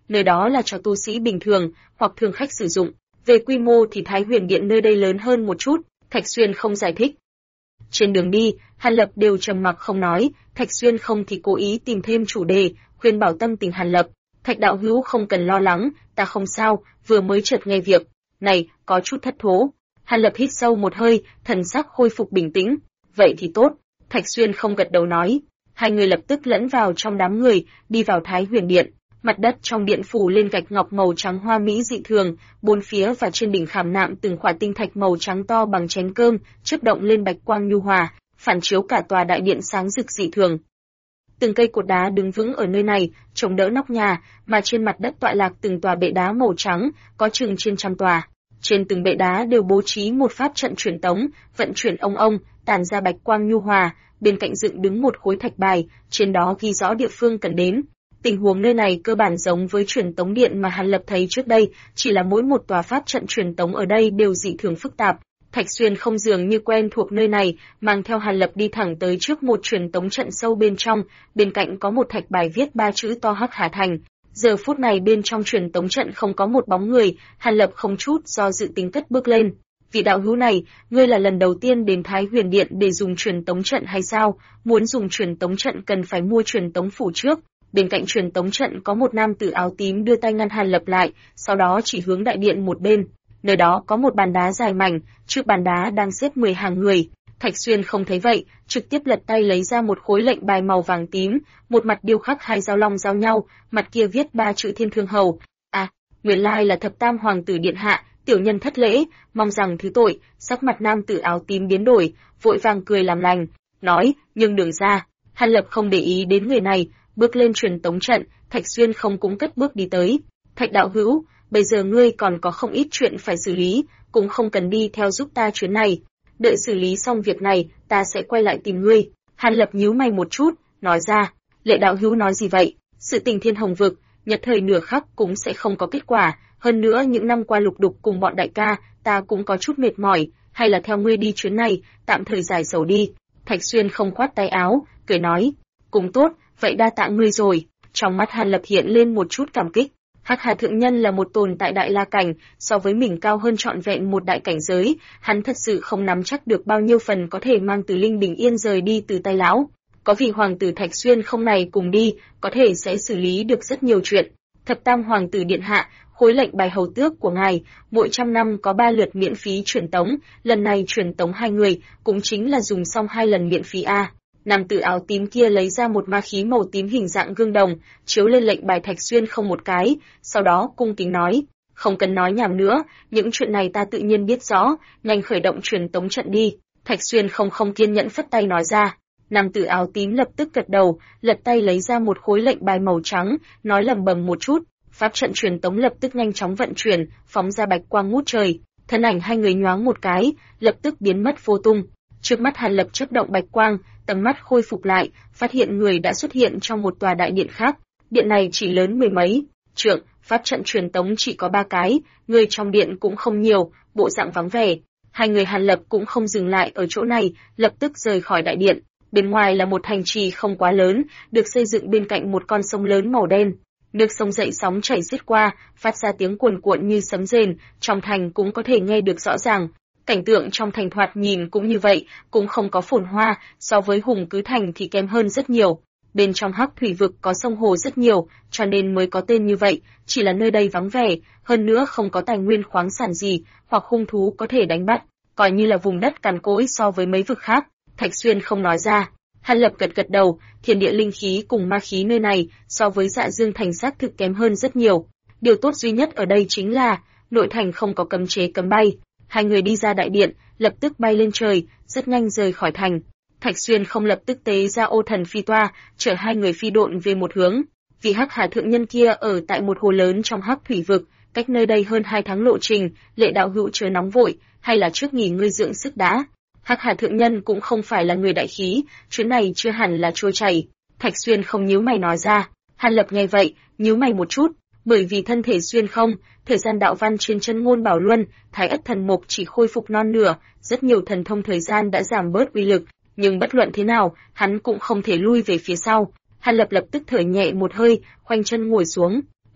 nơi đó là cho tu sĩ bình thường hoặc thương khách sử dụng. Về quy mô thì Thái Huyền Điện nơi đây lớn hơn một chút, Thạch Xuyên không giải thích. Trên đường đi, Hàn Lập đều trầm mặc không nói, Thạch Xuyên không thì cố ý tìm thêm chủ đề, khuyên bảo tâm tình Hàn Lập. Thạch đạo hữu không cần lo lắng, ta không sao, vừa mới chợt nghe việc này, có chút thất thố. Hàn Lập hít sâu một hơi, thần sắc khôi phục bình tĩnh. Vậy thì tốt, Thạch Xuyên không gật đầu nói. Hai người lập tức lẫn vào trong đám người, đi vào Thái Huyền Điện. Mặt đất trong điện phủ lên gạch ngọc màu trắng hoa mỹ dị thường, bốn phía và trên đỉnh khảm nạm từng khỏa tinh thạch màu trắng to bằng chén cơm, chớp động lên bạch quang nhu hòa, phản chiếu cả tòa đại điện sáng rực dị thường. Từng cây cột đá đứng vững ở nơi này, chống đỡ nóc nhà, mà trên mặt đất tọa lạc từng tòa bệ đá màu trắng, có chừng trên trăm tòa. Trên từng bệ đá đều bố trí một pháp trận truyền tống, vận chuyển ông, tản ra bạch quang nhu hòa, bên cạnh dựng đứng một khối thạch bài, trên đó ghi rõ địa phương cần đến. Tình huống nơi này cơ bản giống với truyền tống điện mà Hàn Lập thấy trước đây, chỉ là mỗi một tòa pháp trận truyền tống ở đây đều dị thường phức tạp. Thạch Xuyên không dường như quen thuộc nơi này, mang theo Hàn Lập đi thẳng tới trước một truyền tống trận sâu bên trong, bên cạnh có một thạch bài viết 3 chữ to Hắc Hà Thành. Giờ phút này bên trong truyền tống trận không có một bóng người, Hàn Lập không chút do dự tính cất bước lên. Vị đạo hữu này, ngươi là lần đầu tiên đến Thái Huyền Điện để dùng truyền tống trận hay sao? Muốn dùng truyền tống trận cần phải mua truyền tống phủ trước. Bên cạnh truyền tống trận có một nam tử áo tím đưa tay ngăn Hàn Lập lại, sau đó chỉ hướng đại điện một bên. Nơi đó có một bàn đá dài mảnh, trước bàn đá đang xếp 10 hàng người. Thạch Xuyên không thấy vậy, trực tiếp lật tay lấy ra một khối lệnh bài màu vàng tím, một mặt điêu khắc hai dao long giao nhau, mặt kia viết 3 chữ Thiên Thương Hầu. À, nguyên lai là Thập Tam Hoàng tử điện hạ, tiểu nhân thất lễ, mong rằng thứ tội. Sắc mặt nam tử áo tím biến đổi, vội vàng cười làm lành, nói, nhưng đường ra. Hàn Lập không để ý đến người này, bước lên truyền tống trận, Thạch Xuyên không cũng cất bước đi tới. Thạch đạo hữu, bây giờ ngươi còn có không ít chuyện phải xử lý, cũng không cần đi theo giúp ta chuyến này. Đợi xử lý xong việc này, ta sẽ quay lại tìm ngươi. Hàn Lập nhíu mày một chút, nói ra, Lệ đạo hữu nói gì vậy? Sự tình Thiên Hồng vực, nhất thời nửa khắc cũng sẽ không có kết quả. Hơn nữa những năm qua lục đục cùng bọn đại ca, ta cũng có chút mệt mỏi, hay là theo ngươi đi chuyến này, tạm thời giải sầu đi. Thạch Xuyên không khoát tay áo, cười nói, cũng tốt, vậy đa tạ ngươi rồi. Trong mắt Hàn Lập hiện lên một chút cảm kích. Hắc Hà thượng nhân là một tồn tại đại la cảnh, so với mình cao hơn trọn vẹn một đại cảnh giới, hắn thật sự không nắm chắc được bao nhiêu phần có thể mang Từ Linh bình yên rời đi từ tay lão. Có vị hoàng tử Thạch Xuyên không này cùng đi, có thể sẽ xử lý được rất nhiều chuyện. Thập Tam Hoàng tử điện hạ, khối lệnh bài hầu tước của ngài, mỗi 100 năm có 3 lượt miễn phí truyền tống, lần này truyền tống 2 người, cũng chính là dùng xong 2 lần miễn phí a. Nam tử áo tím kia lấy ra một ma khí màu tím hình dạng gương đồng, chiếu lên lệnh bài Thạch Xuyên không một cái, sau đó cung kính nói, không cần nói nhảm nữa, những chuyện này ta tự nhiên biết rõ, nhanh khởi động truyền tống trận đi. Thạch Xuyên không kiên nhẫn phất tay nói ra. Nam tử áo tím lập tức gật đầu, lật tay lấy ra một khối lệnh bài màu trắng, nói lẩm bẩm một chút, pháp trận truyền tống lập tức nhanh chóng vận chuyển, phóng ra bạch quang ngút trời, thân ảnh hai người nhoáng một cái, lập tức biến mất vô tung. Trước mắt Hàn Lập chớp động bạch quang, tầm mắt khôi phục lại, phát hiện người đã xuất hiện trong một tòa đại điện khác. Điện này chỉ lớn mười mấy trượng, pháp trận truyền tống chỉ có 3 cái, người trong điện cũng không nhiều, bộ dạng vắng vẻ. Hai người Hàn Lập cũng không dừng lại ở chỗ này, lập tức rời khỏi đại điện. Bên ngoài là một thành trì không quá lớn, được xây dựng bên cạnh một con sông lớn màu đen. Nước sông dậy sóng chảy xiết qua, phát ra tiếng cuồn cuộn như sấm rền, trong thành cũng có thể nghe được rõ ràng. Cảnh tượng trong thành thoạt nhìn cũng như vậy, cũng không có phồn hoa, so với Hùng Cứ Thành thì kém hơn rất nhiều. Bên trong Hắc Thủy vực có sông hồ rất nhiều, cho nên mới có tên như vậy, chỉ là nơi đây vắng vẻ, hơn nữa không có tài nguyên khoáng sản gì, hoặc hung thú có thể đánh bắt, coi như là vùng đất cằn cỗi so với mấy vực khác. Thạch Xuyên không nói ra. Hàn Lập gật đầu, thiên địa linh khí cùng ma khí nơi này so với Dạ Dương thành xác thực kém hơn rất nhiều. Điều tốt duy nhất ở đây chính là nội thành không có cấm chế cấm bay. Hai người đi ra đại điện, lập tức bay lên trời, rất nhanh rời khỏi thành. Thạch Xuyên không lập tức tế ra ô thần phi toa, chở hai người phi độn về một hướng. Vì Hắc Hà thượng nhân kia ở tại một hồ lớn trong Hắc Thủy vực, cách nơi đây hơn 2 tháng lộ trình, Lệ đạo hữu chớ nóng vội, hay là trước nghỉ ngơi dưỡng sức đã. Hắc Hà thượng nhân cũng không phải là người đại khí, chuyến này chưa hẳn là trôi chảy. Thạch Xuyên không nhíu mày nói ra. Hàn Lập nghe vậy, nhíu mày một chút, bởi vì thân thể xuyên không, thời gian đạo văn trên chân ngôn bảo luân, Thái Ất thần mục chỉ khôi phục non nửa, rất nhiều thần thông thời gian đã giảm bớt uy lực, nhưng bất luận thế nào, hắn cũng không thể lui về phía sau. Hàn Lập lập tức thở nhẹ một hơi, khoanh chân ngồi xuống.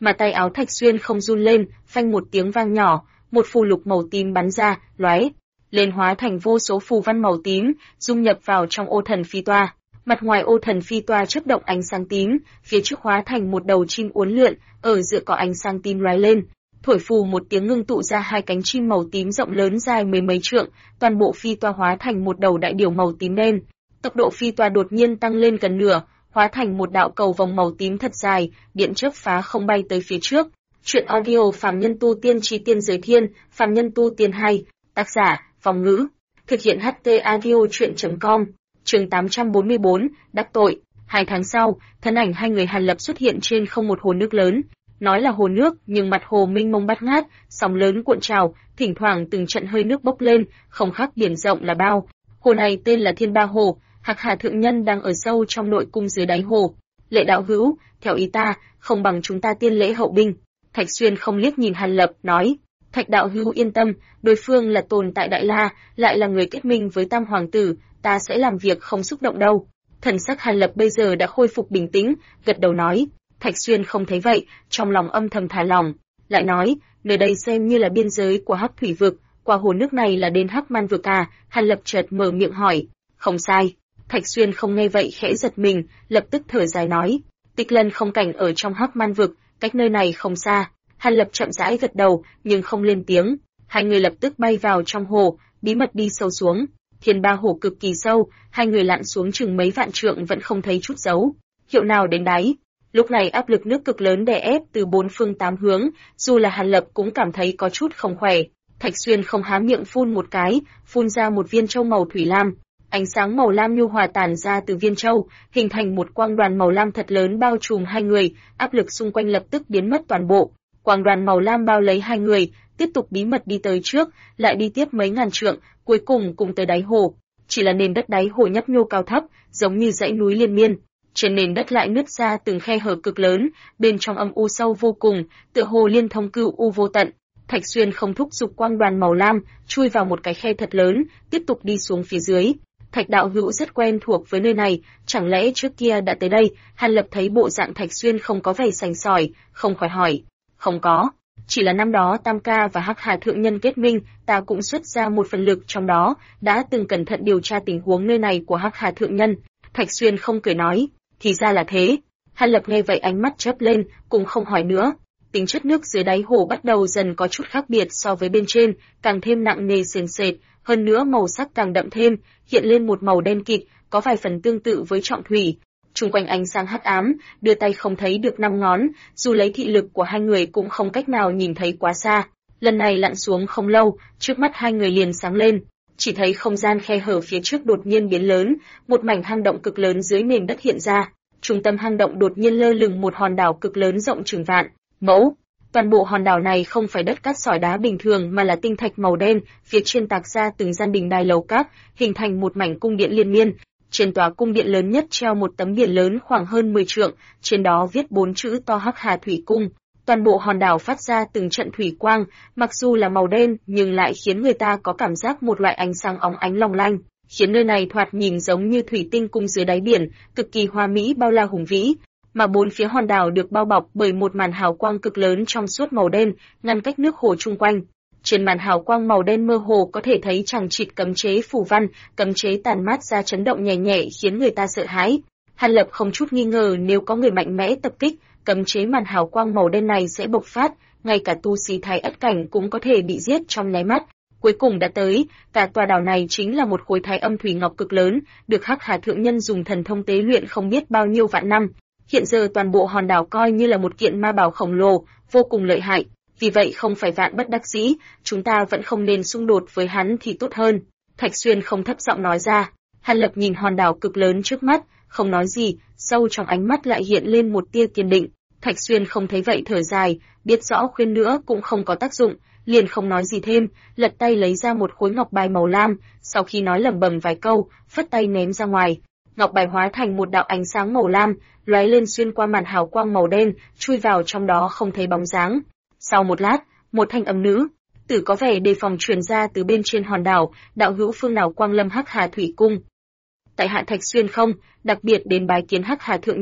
mà tay áo Thạch Xuyên không run lên, phanh một tiếng vang nhỏ, một phù lục màu tím bắn ra, lóe lên hóa thành vô số phù văn màu tím, dung nhập vào trong ô thần phi toa. Mặt ngoài ô thần phi toa chớp động ánh sáng tím, phía trước hóa thành một đầu chim uốn lượn, ở giữa có ánh sáng tím lóe lên. Thổi phù một tiếng ngưng tụ ra hai cánh chim màu tím rộng lớn dài mười mấy trượng, toàn bộ phi toa hóa thành một đầu đại điểu màu tím đen. Tốc độ phi toa đột nhiên tăng lên gần nửa, hóa thành một đạo cầu vòng màu tím thật dài, điện chớp phá không bay tới phía trước. Truyện audio Phàm Nhân Tu Tiên Chi Tiên Giới Thiên, Phàm Nhân Tu Tiên 2, tác giả, Phong Ngữ, thực hiện HT audio truyện.com, chương 844, đắc tội. 2 tháng sau, thân ảnh hai người Hàn Lập xuất hiện trên không một hồ nước lớn. Nói là hồ nước, nhưng mặt hồ mênh mông bát ngát, sóng lớn cuộn trào, thỉnh thoảng từng trận hơi nước bốc lên, không khác biển rộng là bao. Hồ này tên là Thiên Ba Hồ, Hắc Hà thượng nhân đang ở sâu trong nội cung dưới đáy hồ. Lệ đạo hữu, theo ý ta, không bằng chúng ta tiên lễ hậu binh. Thạch Xuyên không liếc nhìn Hàn Lập, nói, Thạch đạo hữu yên tâm, đối phương là tồn tại Đại La, lại là người kết minh với Tam Hoàng tử, ta sẽ làm việc không xúc động đâu. Thần sắc Hàn Lập bây giờ đã khôi phục bình tĩnh, gật đầu nói. Thạch Xuyên không thấy vậy, trong lòng âm thầm thả lỏng, lại nói, nơi đây xem như là biên giới của Hắc Thủy vực, qua hồ nước này là đến Hắc Man vực à? Hàn Lập chợt mở miệng hỏi. Không sai. Thạch Xuyên không nghe vậy khẽ giật mình, lập tức thở dài nói, Tích Lân không cảnh ở trong Hắc Man vực, cách nơi này không xa. Hàn Lập chậm rãi gật đầu, nhưng không lên tiếng. Hai người lập tức bay vào trong hồ, bí mật đi sâu xuống. Thiên Ba Hồ cực kỳ sâu, hai người lặn xuống chừng mấy vạn trượng vẫn không thấy chút dấu hiệu nào đến đáy. Lúc này áp lực nước cực lớn đè ép từ bốn phương tám hướng, dù là Hàn Lập cũng cảm thấy có chút không khỏe. Thạch Xuyên không há miệng phun một cái, phun ra một viên châu màu thủy lam. Ánh sáng màu lam nhu hòa tản ra từ viên châu, hình thành một quang đoàn màu lam thật lớn bao trùm hai người, áp lực xung quanh lập tức biến mất toàn bộ. Quang đoàn màu lam bao lấy hai người, tiếp tục bí mật đi tới trước, lại đi tiếp mấy ngàn trượng, cuối cùng cùng tới đáy hồ. Chỉ là nền đất đáy hồ nhấp nhô cao thấp, giống như dãy núi liên miên. Trên nền đất lại nứt ra từng khe hở cực lớn, bên trong âm u sâu vô cùng, tựa hồ liên thông cửu u vô tận. Thạch Xuyên không thúc giục quang đoàn màu lam, chui vào một cái khe thật lớn, tiếp tục đi xuống phía dưới. Thạch đạo hữu rất quen thuộc với nơi này, chẳng lẽ trước kia đã tới đây? Hàn Lập thấy bộ dạng Thạch Xuyên không có vẻ sành sỏi, không khỏi hỏi. Không có, chỉ là năm đó Tam Ca và Hắc Hà thượng nhân kết minh, ta cũng xuất ra một phần lực trong đó, đã từng cẩn thận điều tra tình huống nơi này của Hắc Hà thượng nhân. Thạch Xuyên không cười nói, thì ra là thế. Hàn Lập nghe vậy ánh mắt chớp lên, cũng không hỏi nữa. Tính chất nước dưới đáy hồ bắt đầu dần có chút khác biệt so với bên trên, càng thêm nặng nề sền sệt, hơn nữa màu sắc càng đậm thêm, hiện lên một màu đen kịt, có vài phần tương tự với trọng thủy. Trung quanh ánh sáng hắc ám, đưa tay không thấy được năm ngón, dù lấy thị lực của hai người cũng không cách nào nhìn thấy quá xa. Lần này lặn xuống không lâu, trước mắt hai người liền sáng lên, chỉ thấy không gian khe hở phía trước đột nhiên biến lớn, một mảnh hang động cực lớn dưới nền đất hiện ra. Trung tâm hang động đột nhiên lơ lửng một hòn đảo cực lớn rộng chừng vạn mẫu. Toàn bộ hòn đảo này không phải đất cát sỏi đá bình thường mà là tinh thạch màu đen, phía trên tạc ra từng gian đình đài lầu các, hình thành một mảnh cung điện liên miên. Trên tòa cung điện lớn nhất treo một tấm biển lớn khoảng hơn 10 trượng, trên đó viết 4 chữ to Hắc Hà Thủy Cung. Toàn bộ hòn đảo phát ra từng trận thủy quang, mặc dù là màu đen nhưng lại khiến người ta có cảm giác một loại ánh sáng óng ánh long lanh, khiến nơi này thoạt nhìn giống như thủy tinh cung dưới đáy biển, cực kỳ hoa mỹ bao la hùng vĩ. Mà bốn phía hòn đảo được bao bọc bởi một màn hào quang cực lớn trong suốt màu đen, ngăn cách nước hồ chung quanh. Trên màn hào quang màu đen mơ hồ có thể thấy chằng chịt cấm chế phù văn, cấm chế tàn mát ra chấn động nhẹ nhẹ khiến người ta sợ hãi. Hàn Lập không chút nghi ngờ nếu có người mạnh mẽ tập kích, cấm chế màn hào quang màu đen này sẽ bộc phát, ngay cả tu sĩ thái ất cảnh cũng có thể bị giết trong nháy mắt. Cuối cùng đã tới, cả tòa đảo này chính là một khối thái âm thủy ngọc cực lớn, được Hắc Hà thượng nhân dùng thần thông tế luyện không biết bao nhiêu vạn năm. Hiện giờ toàn bộ hòn đảo coi như là một kiện ma bảo khổng lồ, vô cùng lợi hại. Vì vậy không phải vạn bất đắc dĩ, chúng ta vẫn không nên xung đột với hắn thì tốt hơn. Thạch Xuyên không thấp giọng nói ra. Hàn Lập nhìn hòn đảo cực lớn trước mắt, không nói gì, sâu trong ánh mắt lại hiện lên một tia kiên định. Thạch Xuyên không thấy vậy thở dài, biết rõ khuyên nữa cũng không có tác dụng, liền không nói gì thêm, lật tay lấy ra một khối ngọc bài màu lam, sau khi nói lẩm bẩm vài câu, phất tay ném ra ngoài. Ngọc bài hóa thành một đạo ánh sáng màu lam, lóe lên xuyên qua màn hào quang màu đen, chui vào trong đó không thấy bóng dáng. Sau một lát, một thanh âm nữ tử có vẻ đề phòng truyền ra từ bên trên hòn đảo, đạo hữu phương nào quang lâm Hắc Hà Thủy Cung. Tại hạ Thạch Xuyên không, đặc biệt đến bái kiến Hắc Hà thượng nhân.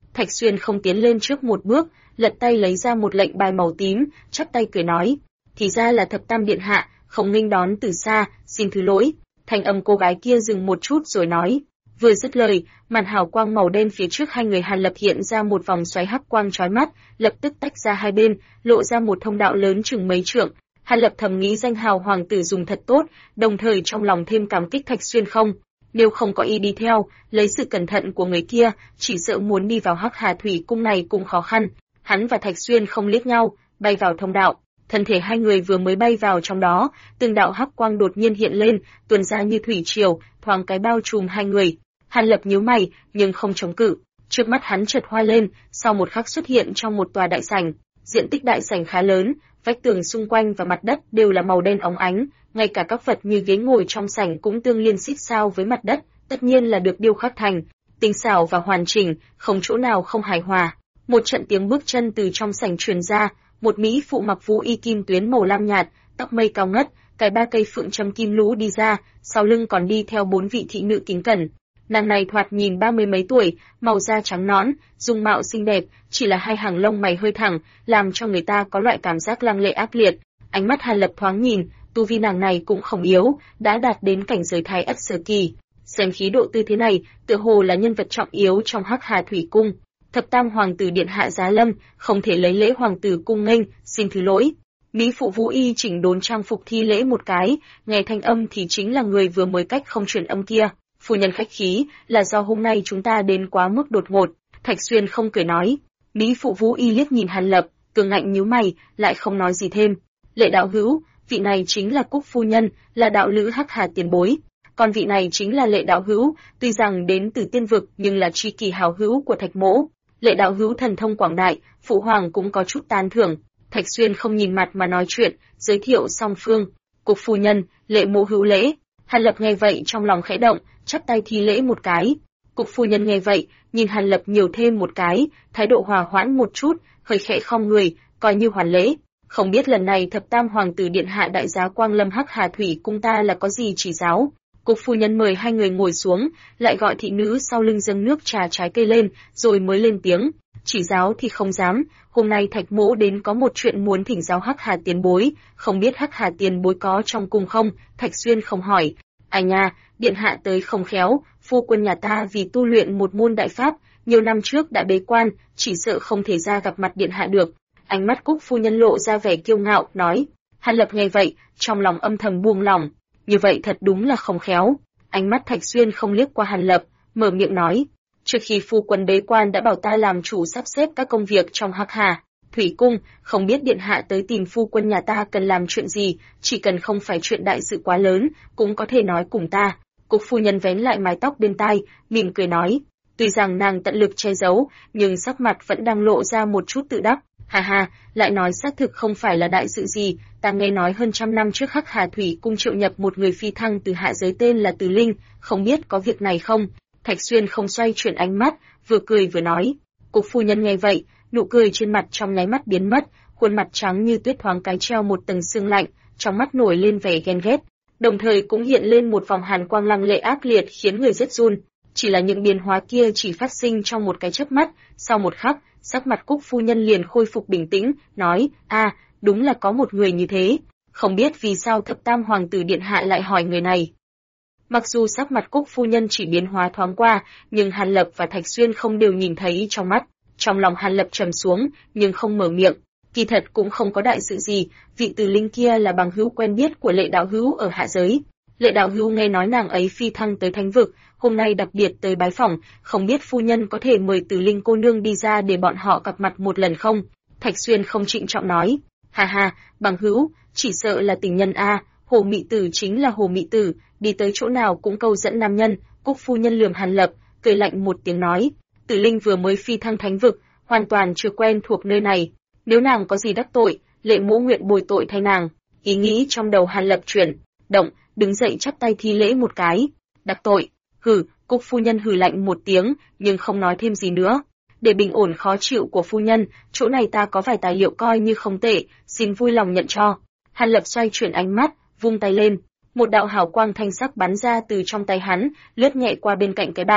Thạch Xuyên không tiến lên trước một bước, lật tay lấy ra một lệnh bài màu tím, chắp tay cười nói, thì ra là Thập Tam điện hạ, không nghênh đón từ xa, xin thứ lỗi. Thanh âm cô gái kia dừng một chút rồi nói, vừa dứt lời, màn hào quang màu đen phía trước hai người Hàn Lập hiện ra một vòng xoáy hắc quang chói mắt, lập tức tách ra hai bên, lộ ra một thông đạo lớn chừng mấy trượng. Hàn Lập thầm nghĩ danh hào hoàng tử dùng thật tốt, đồng thời trong lòng thêm cảm kích Thạch Xuyên không. Nếu không có ý đi theo, lấy sự cẩn thận của người kia, chỉ sợ muốn đi vào Hắc Hà Thủy Cung này cũng khó khăn. Hắn và Thạch Xuyên không liếc nhau, bay vào thông đạo. Thân thể hai người vừa mới bay vào trong đó, từng đạo hắc quang đột nhiên hiện lên, tuôn ra như thủy triều, thoáng cái bao trùm hai người. Hàn Lập nhíu mày, nhưng không chống cự. Trước mắt hắn chợt hoa lên, sau một khắc xuất hiện trong một tòa đại sảnh. Diện tích đại sảnh khá lớn, vách tường xung quanh và mặt đất đều là màu đen óng ánh, ngay cả các vật như ghế ngồi trong sảnh cũng tương liên xít sao với mặt đất, tất nhiên là được điêu khắc thành, tinh xảo và hoàn chỉnh, không chỗ nào không hài hòa. Một trận tiếng bước chân từ trong sảnh truyền ra, một mỹ phụ mặc vũ y kim tuyến màu lam nhạt, tóc mây cao ngất, cài ba cây phượng châm kim lũ đi ra, sau lưng còn đi theo bốn vị thị nữ kính cẩn. Nàng này thoạt nhìn 30 mấy tuổi, màu da trắng nõn, dung mạo xinh đẹp, chỉ là hai hàng lông mày hơi thẳng, làm cho người ta có loại cảm giác lăng lệ ác liệt. Ánh mắt Hàn Lập thoáng nhìn, tu vi nàng này cũng không yếu, đã đạt đến cảnh giới thái ất sơ kỳ. Xem khí độ tư thế này, tựa hồ là nhân vật trọng yếu trong Hắc Hà Thủy Cung. Thập Tam hoàng tử điện hạ giá lâm, không thể lấy lễ hoàng tử cung nghênh, xin thứ lỗi. Mỹ phụ vũ y chỉnh đốn trang phục thi lễ một cái, nghe thanh âm thì chính là người vừa mới cách không truyền âm kia. Phu nhân khách khí, là do hôm nay chúng ta đến quá mức đột ngột. Thạch Xuyên không cười nói. Mỹ phụ vũ y liếc nhìn Hàn Lập, cường ngạnh nhíu mày, lại không nói gì thêm. Lệ đạo hữu, vị này chính là Cúc phu nhân, là đạo lữ Hắc Hà tiền bối. Còn vị này chính là Lệ đạo hữu, tuy rằng đến từ tiên vực nhưng là tri kỷ hảo hữu của Thạch mỗ. Lệ đạo hữu thần thông quảng đại, phụ hoàng cũng có chút tán thưởng. Thạch Xuyên không nhìn mặt mà nói chuyện, giới thiệu song phương. Cúc phu nhân, Lệ mỗ hữu lễ. Hàn Lập nghe vậy trong lòng khẽ động, chắp tay thi lễ một cái. Cục phu nhân nghe vậy, nhìn Hàn Lập nhiều thêm một cái, thái độ hòa hoãn một chút, hơi khẽ khom người, coi như hoàn lễ. Không biết lần này Thập Tam hoàng tử điện hạ đại giá Quang Lâm Hắc Hà Thủy cung ta là có gì chỉ giáo. Cục phu nhân mời hai người ngồi xuống, lại gọi thị nữ sau lưng dâng nước trà trái cây lên, rồi mới lên tiếng. Chỉ giáo thì không dám, hôm nay Thạch mỗ đến có một chuyện muốn thỉnh giáo Hắc Hà tiền bối, không biết Hắc Hà tiền bối có trong cung không? Thạch Xuyên không hỏi. À nha, điện hạ tới không khéo, phu quân nhà ta vì tu luyện một môn đại pháp, nhiều năm trước đã bế quan, chỉ sợ không thể ra gặp mặt điện hạ được. Ánh mắt Cúc phu nhân lộ ra vẻ kiêu ngạo, nói. Hàn Lập nghe vậy, trong lòng âm thầm buông lỏng. Như vậy thật đúng là không khéo. Ánh mắt Thạch Xuyên không liếc qua Hàn Lập, mở miệng nói. Trước khi phu quân bế quan đã bảo ta làm chủ sắp xếp các công việc trong Hắc Hà Thủy Cung, không biết điện hạ tới tìm phu quân nhà ta cần làm chuyện gì, chỉ cần không phải chuyện đại sự quá lớn, cũng có thể nói cùng ta. Cục phu nhân vén lại mái tóc bên tai, mỉm cười nói. Tuy rằng nàng tận lực che giấu, nhưng sắc mặt vẫn đang lộ ra một chút tự đắc. Ha ha, lại nói xác thực không phải là đại sự gì, ta nghe nói hơn trăm năm trước Hắc Hà Thủy Cung triệu nhập một người phi thăng từ hạ giới tên là Từ Linh, không biết có việc này không? Thạch Xuyên không xoay chuyển ánh mắt, vừa cười vừa nói. Cục phu nhân nghe vậy, nụ cười trên mặt trong nháy mắt biến mất, khuôn mặt trắng như tuyết thoáng cái treo một tầng sương lạnh, trong mắt nổi lên vẻ ghen ghét, đồng thời cũng hiện lên một vòng hàn quang lăng lệ ác liệt khiến người rét run. Chỉ là những biến hóa kia chỉ phát sinh trong một cái chớp mắt, sau một khắc, sắc mặt Cúc phu nhân liền khôi phục bình tĩnh, nói: đúng là có một người như thế, không biết vì sao Thập Tam hoàng tử điện hạ lại hỏi người này." Mặc dù sắc mặt Cúc phu nhân chỉ biến hóa thoáng qua, nhưng Hàn Lập và Thạch Xuyên không đều nhìn thấy trong mắt. Trong lòng Hàn Lập trầm xuống, nhưng không mở miệng. Kỳ thật cũng không có đại sự gì, vị Từ Linh kia là bằng hữu quen biết của Lệ đạo hữu ở hạ giới. Lệ đạo hữu nghe nói nàng ấy phi thăng tới thánh vực, hôm nay đặc biệt tới bái phỏng, không biết phu nhân có thể mời Từ Linh cô nương đi ra để bọn họ gặp mặt một lần không? Thạch Xuyên không trịnh trọng nói. Ha ha, bằng hữu, chỉ sợ là tình nhân a, Hồ Mị Tử chính là Hồ Mị Tử, đi tới chỗ nào cũng câu dẫn nam nhân. Cúc phu nhân lườm Hàn Lập, cười lạnh một tiếng nói, Từ Linh vừa mới phi thăng thánh vực, hoàn toàn chưa quen thuộc nơi này, nếu nàng có gì đắc tội, Lệ mỗ nguyện bồi tội thay nàng. Ý nghĩ trong đầu Hàn Lập chuyển động, đứng dậy chắp tay thi lễ một cái. Đắc tội? Hừ. Cúc phu nhân hừ lạnh một tiếng, nhưng không nói thêm gì nữa. Để bình ổn khó chịu của phu nhân, chỗ này ta có vài tài liệu coi như không tệ, xin vui lòng nhận cho. Hàn Lập xoay chuyển ánh mắt, vung tay lên, một đạo hào quang thanh sắc bắn ra từ trong tay hắn, lướt nhẹ qua bên cạnh cái bàn.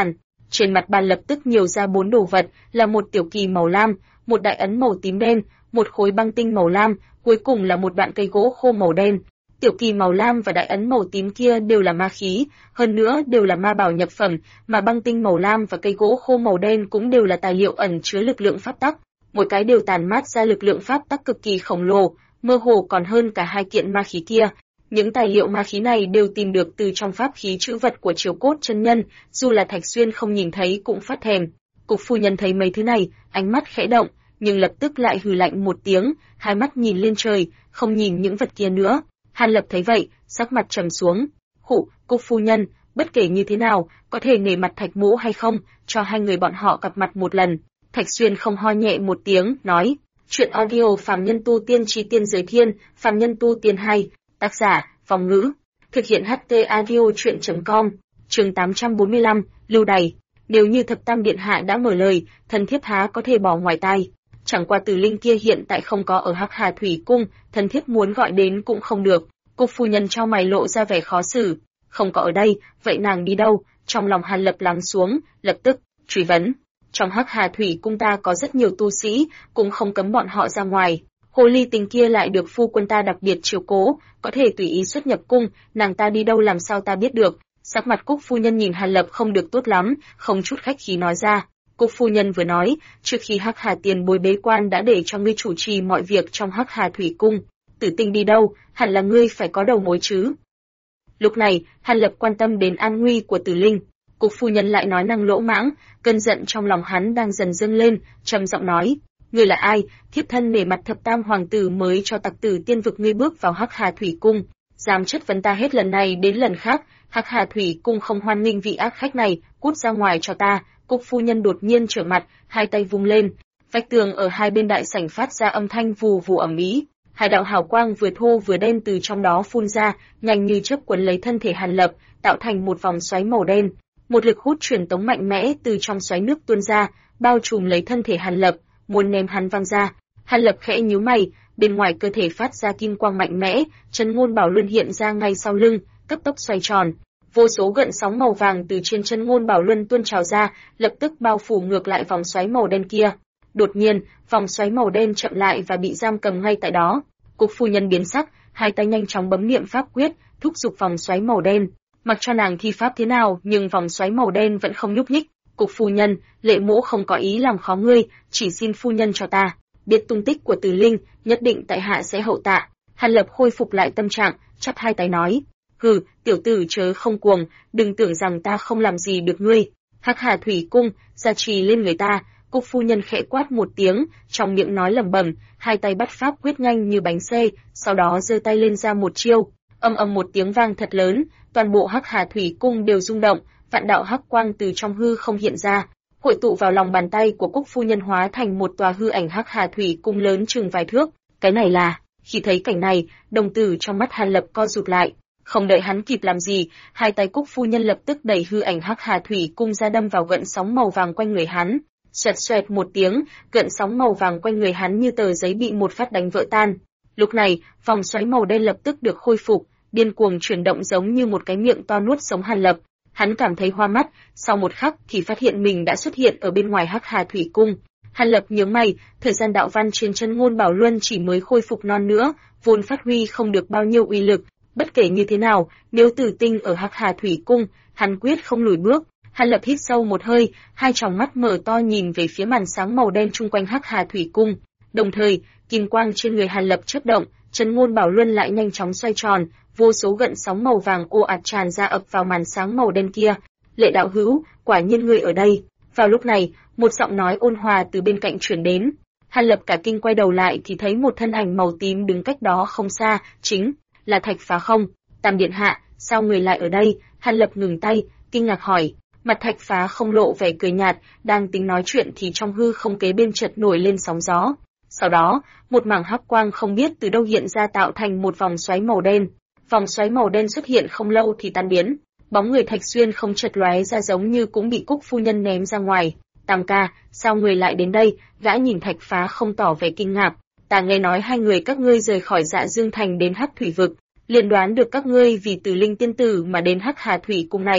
Trên mặt bàn lập tức nhiều ra 4 đồ vật, là một tiểu kỳ màu lam, một đại ấn màu tím đen, một khối băng tinh màu lam, cuối cùng là một đoạn cây gỗ khô màu đen. Tiểu kỳ màu lam và đại ấn màu tím kia đều là ma khí, hơn nữa đều là ma bảo nhập phẩm, mà băng tinh màu lam và cây gỗ khô màu đen cũng đều là tài liệu ẩn chứa lực lượng pháp tắc, mỗi cái đều tản mát ra lực lượng pháp tắc cực kỳ khổng lồ, mơ hồ còn hơn cả hai kiện ma khí kia. Những tài liệu ma khí này đều tìm được từ trong pháp khí trữ vật của Chiếu Cốt chân nhân, dù là Thạch Xuyên không nhìn thấy cũng phát thèm. Cục phu nhân thấy mấy thứ này, ánh mắt khẽ động, nhưng lập tức lại hừ lạnh một tiếng, hai mắt nhìn lên trời, không nhìn những vật kia nữa. Hàn Lập thấy vậy, sắc mặt trầm xuống. Khụ, Cục phu nhân, bất kể như thế nào, có thể nể mặt Thạch Mỗ hay không, cho hai người bọn họ gặp mặt một lần. Thạch Xuyên không ho nhẹ một tiếng, nói, chuyện audio Phàm Nhân Tu Tiên Chí Tiên Giới Thiên, Phàm Nhân Tu Tiên 2, tác giả, Phong Ngữ, thực hiện HT audio truyện.com, chương 845, lưu đày. Nếu như Thập Tam Điện Hạ đã mở lời, thần thiếp há có thể bỏ ngoài tai. Chẳng qua Tử Linh kia hiện tại không có ở Hắc Hà Thủy Cung, thần thiếp muốn gọi đến cũng không được. Cục phu nhân cho mày lộ ra vẻ khó xử. Không có ở đây, vậy nàng đi đâu? Trong lòng Hàn Lập lắng xuống, lập tức truy vấn. Trong Hắc Hà Thủy Cung ta có rất nhiều tu sĩ, cũng không cấm bọn họ ra ngoài. Hồ ly tinh kia lại được phu quân ta đặc biệt chiếu cố, có thể tùy ý xuất nhập cung, nàng ta đi đâu làm sao ta biết được. Sắc mặt Cúc phu nhân nhìn Hàn Lập không được tốt lắm, không chút khách khí nói ra. Cúc phu nhân vừa nói, trước khi Hắc Hà tiền bối bế quan đã để cho ngươi chủ trì mọi việc trong Hắc Hà Thủy Cung. Tử Tinh đi đâu, hẳn là ngươi phải có đầu mối chứ. Lúc này, Hàn Lập quan tâm đến an nguy của Tử Linh. Cúc phu nhân lại nói năng lỗ mãng, cơn giận trong lòng hắn đang dần dâng lên, trầm giọng nói. Ngươi là ai? Thiếp thân nể mặt Thập Tam hoàng tử mới cho Tặc Tử Tiên vực ngươi bước vào Hắc Hà Thủy Cung, dám chất vấn ta hết lần này đến lần khác, Hắc Hà Thủy Cung không hoan nghênh vị ác khách này, cút ra ngoài cho ta. Cúc phu nhân đột nhiên trở mặt, hai tay vung lên, vách tường ở hai bên đại sảnh phát ra âm thanh vù vù ầm ĩ, hai đạo hào quang vừa thô vừa đen từ trong đó phun ra, nhanh như chớp quấn lấy thân thể Hàn Lập, tạo thành một vòng xoáy màu đen. Một lực hút truyền tống mạnh mẽ từ trong xoáy nước tuôn ra, bao trùm lấy thân thể Hàn Lập, muốn ném hắn văng ra. Hàn Lập khẽ nhíu mày, bên ngoài cơ thể phát ra kim quang mạnh mẽ, chân ngôn bảo luân hiện ra ngay sau lưng, cấp tốc xoay tròn. Vô số gợn sóng màu vàng từ trên chân ngôn bảo luân tuôn trào ra, lập tức bao phủ ngược lại vòng xoáy màu đen kia. Đột nhiên, vòng xoáy màu đen chậm lại và bị giam cầm ngay tại đó. Cục phu nhân biến sắc, hai tay nhanh chóng bấm niệm pháp quyết, thúc giục vòng xoáy màu đen. Mặc cho nàng thi pháp thế nào, nhưng vòng xoáy màu đen vẫn không nhúc nhích. Cục phu nhân, Lệ Mỗ không có ý làm khó ngươi, chỉ xin phu nhân cho ta biết tung tích của Từ Linh, nhất định tại hạ sẽ hậu tạ. Hàn Lập khôi phục lại tâm trạng, chắp hai tay nói. Hừ, tiểu tử chớ không cuồng, đừng tưởng rằng ta không làm gì được ngươi. Hắc Hà Thủy Cung, gia trì lên người ta. Cục phu nhân khẽ quát một tiếng, trong miệng nói lẩm bẩm, hai tay bắt pháp quyết nhanh như bánh xe, sau đó giơ tay lên ra một chiêu. Âm ầm một tiếng vang thật lớn, toàn bộ Hắc Hà Thủy Cung đều rung động, vạn đạo hắc quang từ trong hư không hiện ra, hội tụ vào lòng bàn tay của Cúc phu nhân hóa thành một tòa hư ảnh Hắc Hà Thủy Cung lớn chừng vài thước. Cái này là, khi thấy cảnh này, đồng tử trong mắt Hàn Lập co rụt lại. Không đợi hắn kịp làm gì, hai tay Cúc phu nhân lập tức đẩy hư ảnh Hắc Hà Thủy Cung ra đâm vào gợn sóng màu vàng quanh người hắn. Xoẹt xoẹt một tiếng, gợn sóng màu vàng quanh người hắn như tờ giấy bị một phát đánh vỡ tan. Lúc này, vòng xoáy màu đen lập tức được khôi phục, điên cuồng chuyển động giống như một cái miệng to nuốt sống Hàn Lập. Hắn cảm thấy hoa mắt, sau một khắc thì phát hiện mình đã xuất hiện ở bên ngoài Hắc Hà Thủy Cung. Hàn Lập nhướng mày, thời gian đạo văn trên chân ngôn bảo luân chỉ mới khôi phục non nữa, vốn phát huy không được bao nhiêu uy lực. Bất kể như thế nào, nếu Tử Tinh ở Hắc Hà Thủy Cung, hắn quyết không lùi bước. Hàn Lập hít sâu một hơi, hai tròng mắt mở to nhìn về phía màn sáng màu đen chung quanh Hắc Hà Thủy Cung. Đồng thời, kim quang trên người Hàn Lập chớp động, chân ngôn bảo luân lại nhanh chóng xoay tròn, vô số gợn sóng màu vàng ồ ạt tràn ra ập vào màn sáng màu đen kia. Lệ đạo hữu, quả nhiên ngươi ở đây. Vào lúc này, một giọng nói ôn hòa từ bên cạnh truyền đến. Hàn Lập cả kinh quay đầu lại thì thấy một thân ảnh màu tím đứng cách đó không xa, chính là Thạch Phá không. Tam điện hạ, sao người lại ở đây? Hàn Lập ngừng tay, kinh ngạc hỏi. Mặt Thạch Phá không lộ vẻ cười nhạt, đang tính nói chuyện thì trong hư không kế bên chợt nổi lên sóng gió. Sau đó, một mảng hắc quang không biết từ đâu hiện ra tạo thành một vòng xoáy màu đen. Vòng xoáy màu đen xuất hiện không lâu thì tan biến, bóng người Thạch Xuyên không chợt lóe ra giống như cũng bị Cúc phu nhân ném ra ngoài. Tam ca, sao người lại đến đây? Gã nhìn Thạch Phá không tỏ vẻ kinh ngạc. Ta nghe nói hai người các ngươi rời khỏi Dạ Dương Thành đến Hắc Thủy Vực, liền đoán được các ngươi vì Từ Linh tiên tử mà đến Hắc Hà Thủy Cung này.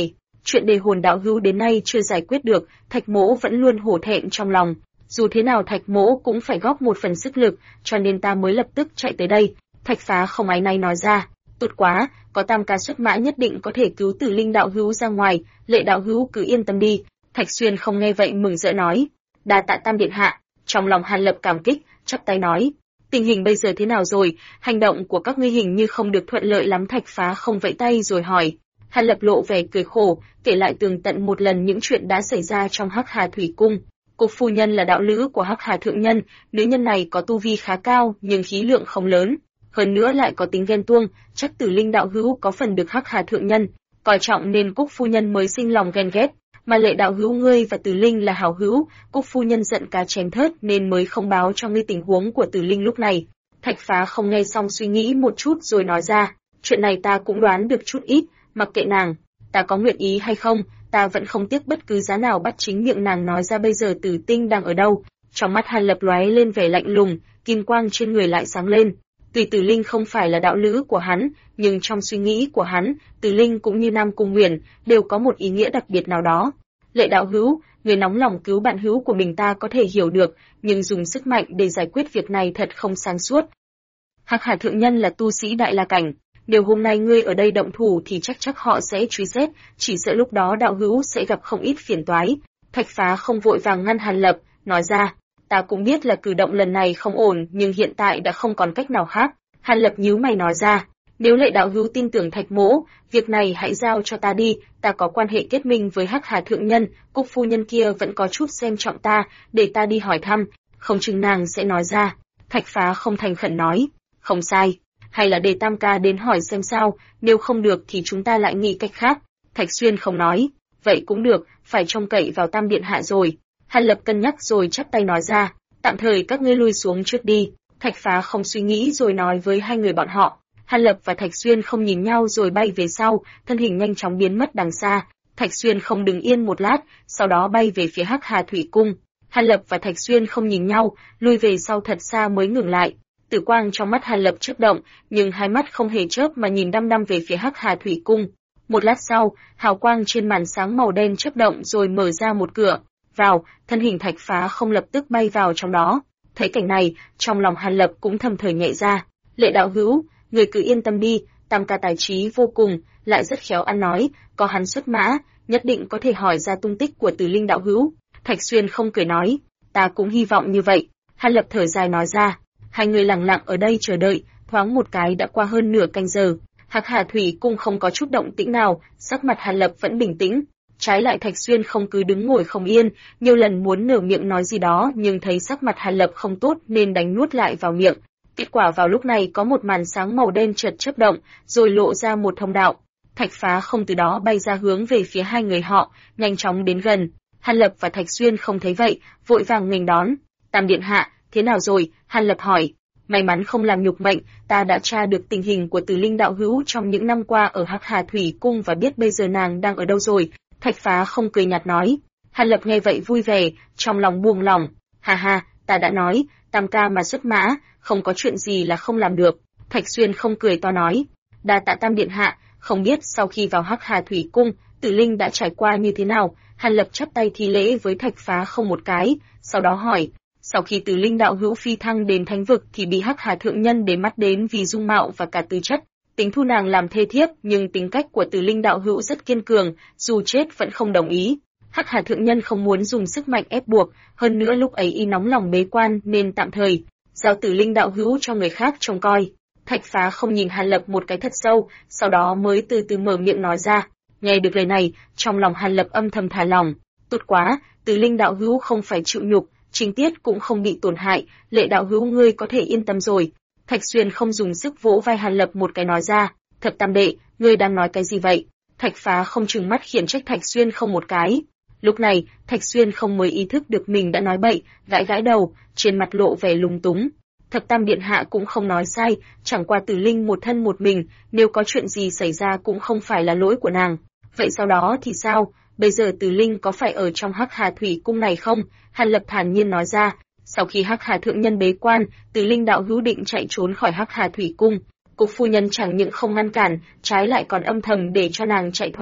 Chuyện đề hồn đạo hữu đến nay chưa giải quyết được, Thạch Mỗ vẫn luôn hổ thẹn trong lòng. Dù thế nào Thạch Mỗ cũng phải góp một phần sức lực, cho nên ta mới lập tức chạy tới đây. Thạch Phá không áy náy nói ra. Tốt quá, có Tam ca xuất mã nhất định có thể cứu Tử Linh đạo hữu ra ngoài, Lệ đạo hữu cứ yên tâm đi. Thạch Xuyên không nghe vậy mừng rỡ nói. Đa tạ Tam điện hạ. Trong lòng Hàn Lập cảm kích, chắp tay nói. Tình hình bây giờ thế nào rồi, hành động của các ngươi hình như không được thuận lợi lắm. Thạch Phá không vẫy tay rồi hỏi. Hàn Lập lộ vẻ cười khổ, kể lại tường tận một lần những chuyện đã xảy ra trong Hắc Hà Thủy Cung. Cô phu nhân là đạo lữ của Hắc Hà thượng nhân, nữ nhân này có tu vi khá cao nhưng khí lượng không lớn, hơn nữa lại có tính ghen tuông, chắc Tử Linh đạo hữu có phần được Hắc Hà thượng nhân coi trọng nên Cúc phu nhân mới sinh lòng ghen ghét, mà Lệ đạo hữu ngươi và Tử Linh là hảo hữu, Cúc phu nhân giận cá chém thớt nên mới không báo cho ngươi tình huống của Tử Linh lúc này. Thạch Phá không nghe xong suy nghĩ một chút rồi nói ra, chuyện này ta cũng đoán được chút ít, mặc kệ nàng, ta có nguyện ý hay không, ta vẫn không tiếc bất cứ giá nào bắt chính miệng nàng nói ra bây giờ Tử Tinh đang ở đâu. Trong mắt Hàn Lập lóe lên vẻ lạnh lùng, kim quang trên người lại sáng lên. Tuy Tử Linh không phải là đạo lữ của hắn, nhưng trong suy nghĩ của hắn, Tử Linh cũng như Nam Cung Nguyền đều có một ý nghĩa đặc biệt nào đó. Lệ đạo hữu, người nóng lòng cứu bạn hữu của mình ta có thể hiểu được, nhưng dùng sức mạnh để giải quyết việc này thật không sáng suốt. Hắc Hà thượng nhân là tu sĩ Đại La cảnh, nếu hôm nay ngươi ở đây động thủ thì chắc họ sẽ truy xét, chỉ sợ lúc đó đạo hữu sẽ gặp không ít phiền toái. Thạch Phá không vội vàng ngăn Hàn Lập, nói ra, ta cũng biết là cử động lần này không ổn, nhưng hiện tại đã không còn cách nào khác. Hàn Lập nhíu mày nói ra, nếu Lệ đạo hữu tin tưởng Thạch Mỗ, việc này hãy giao cho ta đi, ta có quan hệ kết minh với Hắc Hà thượng nhân, Cúc phu nhân kia vẫn có chút xem trọng ta, để ta đi hỏi thăm, không chừng nàng sẽ nói ra. Thạch Phá không thành khẩn nói, không sai, hay là để Tam ca đến hỏi xem sao, nếu không được thì chúng ta lại nghĩ cách khác. Thạch Xuyên không nói, vậy cũng được, phải trông cậy vào Tam điện hạ rồi. Hàn Lập cân nhắc rồi chắp tay nói ra, tạm thời các ngươi lui xuống trước đi. Thạch Phá không suy nghĩ rồi nói với hai người bọn họ. Hàn Lập và Thạch Xuyên không nhìn nhau rồi bay về sau, thân hình nhanh chóng biến mất đằng xa. Thạch Xuyên không đứng yên một lát, sau đó bay về phía Hắc Hà Thủy Cung. Hàn Lập và Thạch Xuyên không nhìn nhau, lui về sau thật xa mới ngừng lại. Tử quang trong mắt Hàn Lập chớp động, nhưng hai mắt không hề chớp mà nhìn đăm đăm về phía Hắc Hà Thủy Cung. Một lát sau, hào quang trên màn sáng màu đen chớp động rồi mở ra một cửa. Vào, thân hình Thạch Phá không lập tức bay vào trong đó. Thấy cảnh này, trong lòng Hàn Lập cũng thầm thở nhẹ ra. Lệ đạo hữu, người cứ yên tâm đi, Tam ca tài trí vô cùng, lại rất khéo ăn nói, có hắn xuất mã, nhất định có thể hỏi ra tung tích của Tử Linh đạo hữu. Thạch Xuyên không cười nói, ta cũng hy vọng như vậy. Hàn Lập thở dài nói ra. Hai người lặng lặng ở đây chờ đợi, thoáng một cái đã qua hơn nửa canh giờ. Hắc Hà Thủy Cung không có chút động tĩnh nào, sắc mặt Hàn Lập vẫn bình tĩnh. Trái lại Thạch Xuyên không cứ đứng ngồi không yên, nhiều lần muốn nở miệng nói gì đó nhưng thấy sắc mặt Hàn Lập không tốt nên đánh nuốt lại vào miệng. Kết quả vào lúc này có một màn sáng màu đen chợt chớp động, rồi lộ ra một thông đạo. Thạch Phá không từ đó bay ra hướng về phía hai người họ, nhanh chóng đến gần. Hàn Lập và Thạch Xuyên không thấy vậy, vội vàng nghênh đón. Tam điện hạ, thế nào rồi? Hàn Lập hỏi. May mắn không làm nhục mệnh, ta đã tra được tình hình của Tử Linh đạo hữu trong những năm qua ở Hắc Hà Thủy Cung và biết bây giờ nàng đang ở đâu rồi. Thạch Phá không cười nhạt nói. Hàn Lập nghe vậy vui vẻ, trong lòng buông lỏng. Ha ha, ta đã nói, Tam ca mà xuất mã, không có chuyện gì là không làm được. Thạch Xuyên không cười to nói. Đa tạ Tam điện hạ, không biết sau khi vào Hắc Hà Thủy Cung, Tử Linh đã trải qua như thế nào. Hàn Lập chắp tay thi lễ với Thạch Phá không một cái, sau đó hỏi. Sau khi Tử Linh đạo hữu phi thăng đến thánh vực thì bị Hắc Hà thượng nhân để mắt đến vì dung mạo và cả tư chất, tính thu nàng làm thê thiếp, nhưng tính cách của Tử Linh đạo hữu rất kiên cường, dù chết vẫn không đồng ý. Hắc Hà thượng nhân không muốn dùng sức mạnh ép buộc, hơn nữa lúc ấy y nóng lòng bế quan nên tạm thời giao Tử Linh đạo hữu cho người khác trông coi. Thạch Phá không nhìn Hàn Lập một cái thật sâu, sau đó mới từ từ mở miệng nói ra. Nghe được lời này, trong lòng Hàn Lập âm thầm thả lỏng. Tốt quá, Tử Linh đạo hữu không phải chịu nhục, chính tiết cũng không bị tổn hại, Lệ đạo hữu ngươi có thể yên tâm rồi. Thạch Xuyên không dùng sức vỗ vai Hàn Lập một cái nói ra. Thập tam đệ, ngươi đang nói cái gì vậy? Thạch Phá không trừng mắt khiển trách Thạch Xuyên không một cái. Lúc này, Thạch Xuyên không mới ý thức được mình đã nói bậy, gãi gãi đầu, trên mặt lộ vẻ lúng túng. Thập tam điện hạ cũng không nói sai, chẳng qua Tử Linh một thân một mình, nếu có chuyện gì xảy ra cũng không phải là lỗi của nàng. Vậy sau đó thì sao? Bây giờ Tử Linh có phải ở trong Hắc Hà Thủy Cung này không? Hàn Lập thản nhiên nói ra. Sau khi Hắc Hà thượng nhân bế quan, Tử Linh đạo hữu định chạy trốn khỏi Hắc Hà Thủy Cung. Cục phu nhân chẳng những không ngăn cản, trái lại còn âm thầm để cho nàng chạy thoát.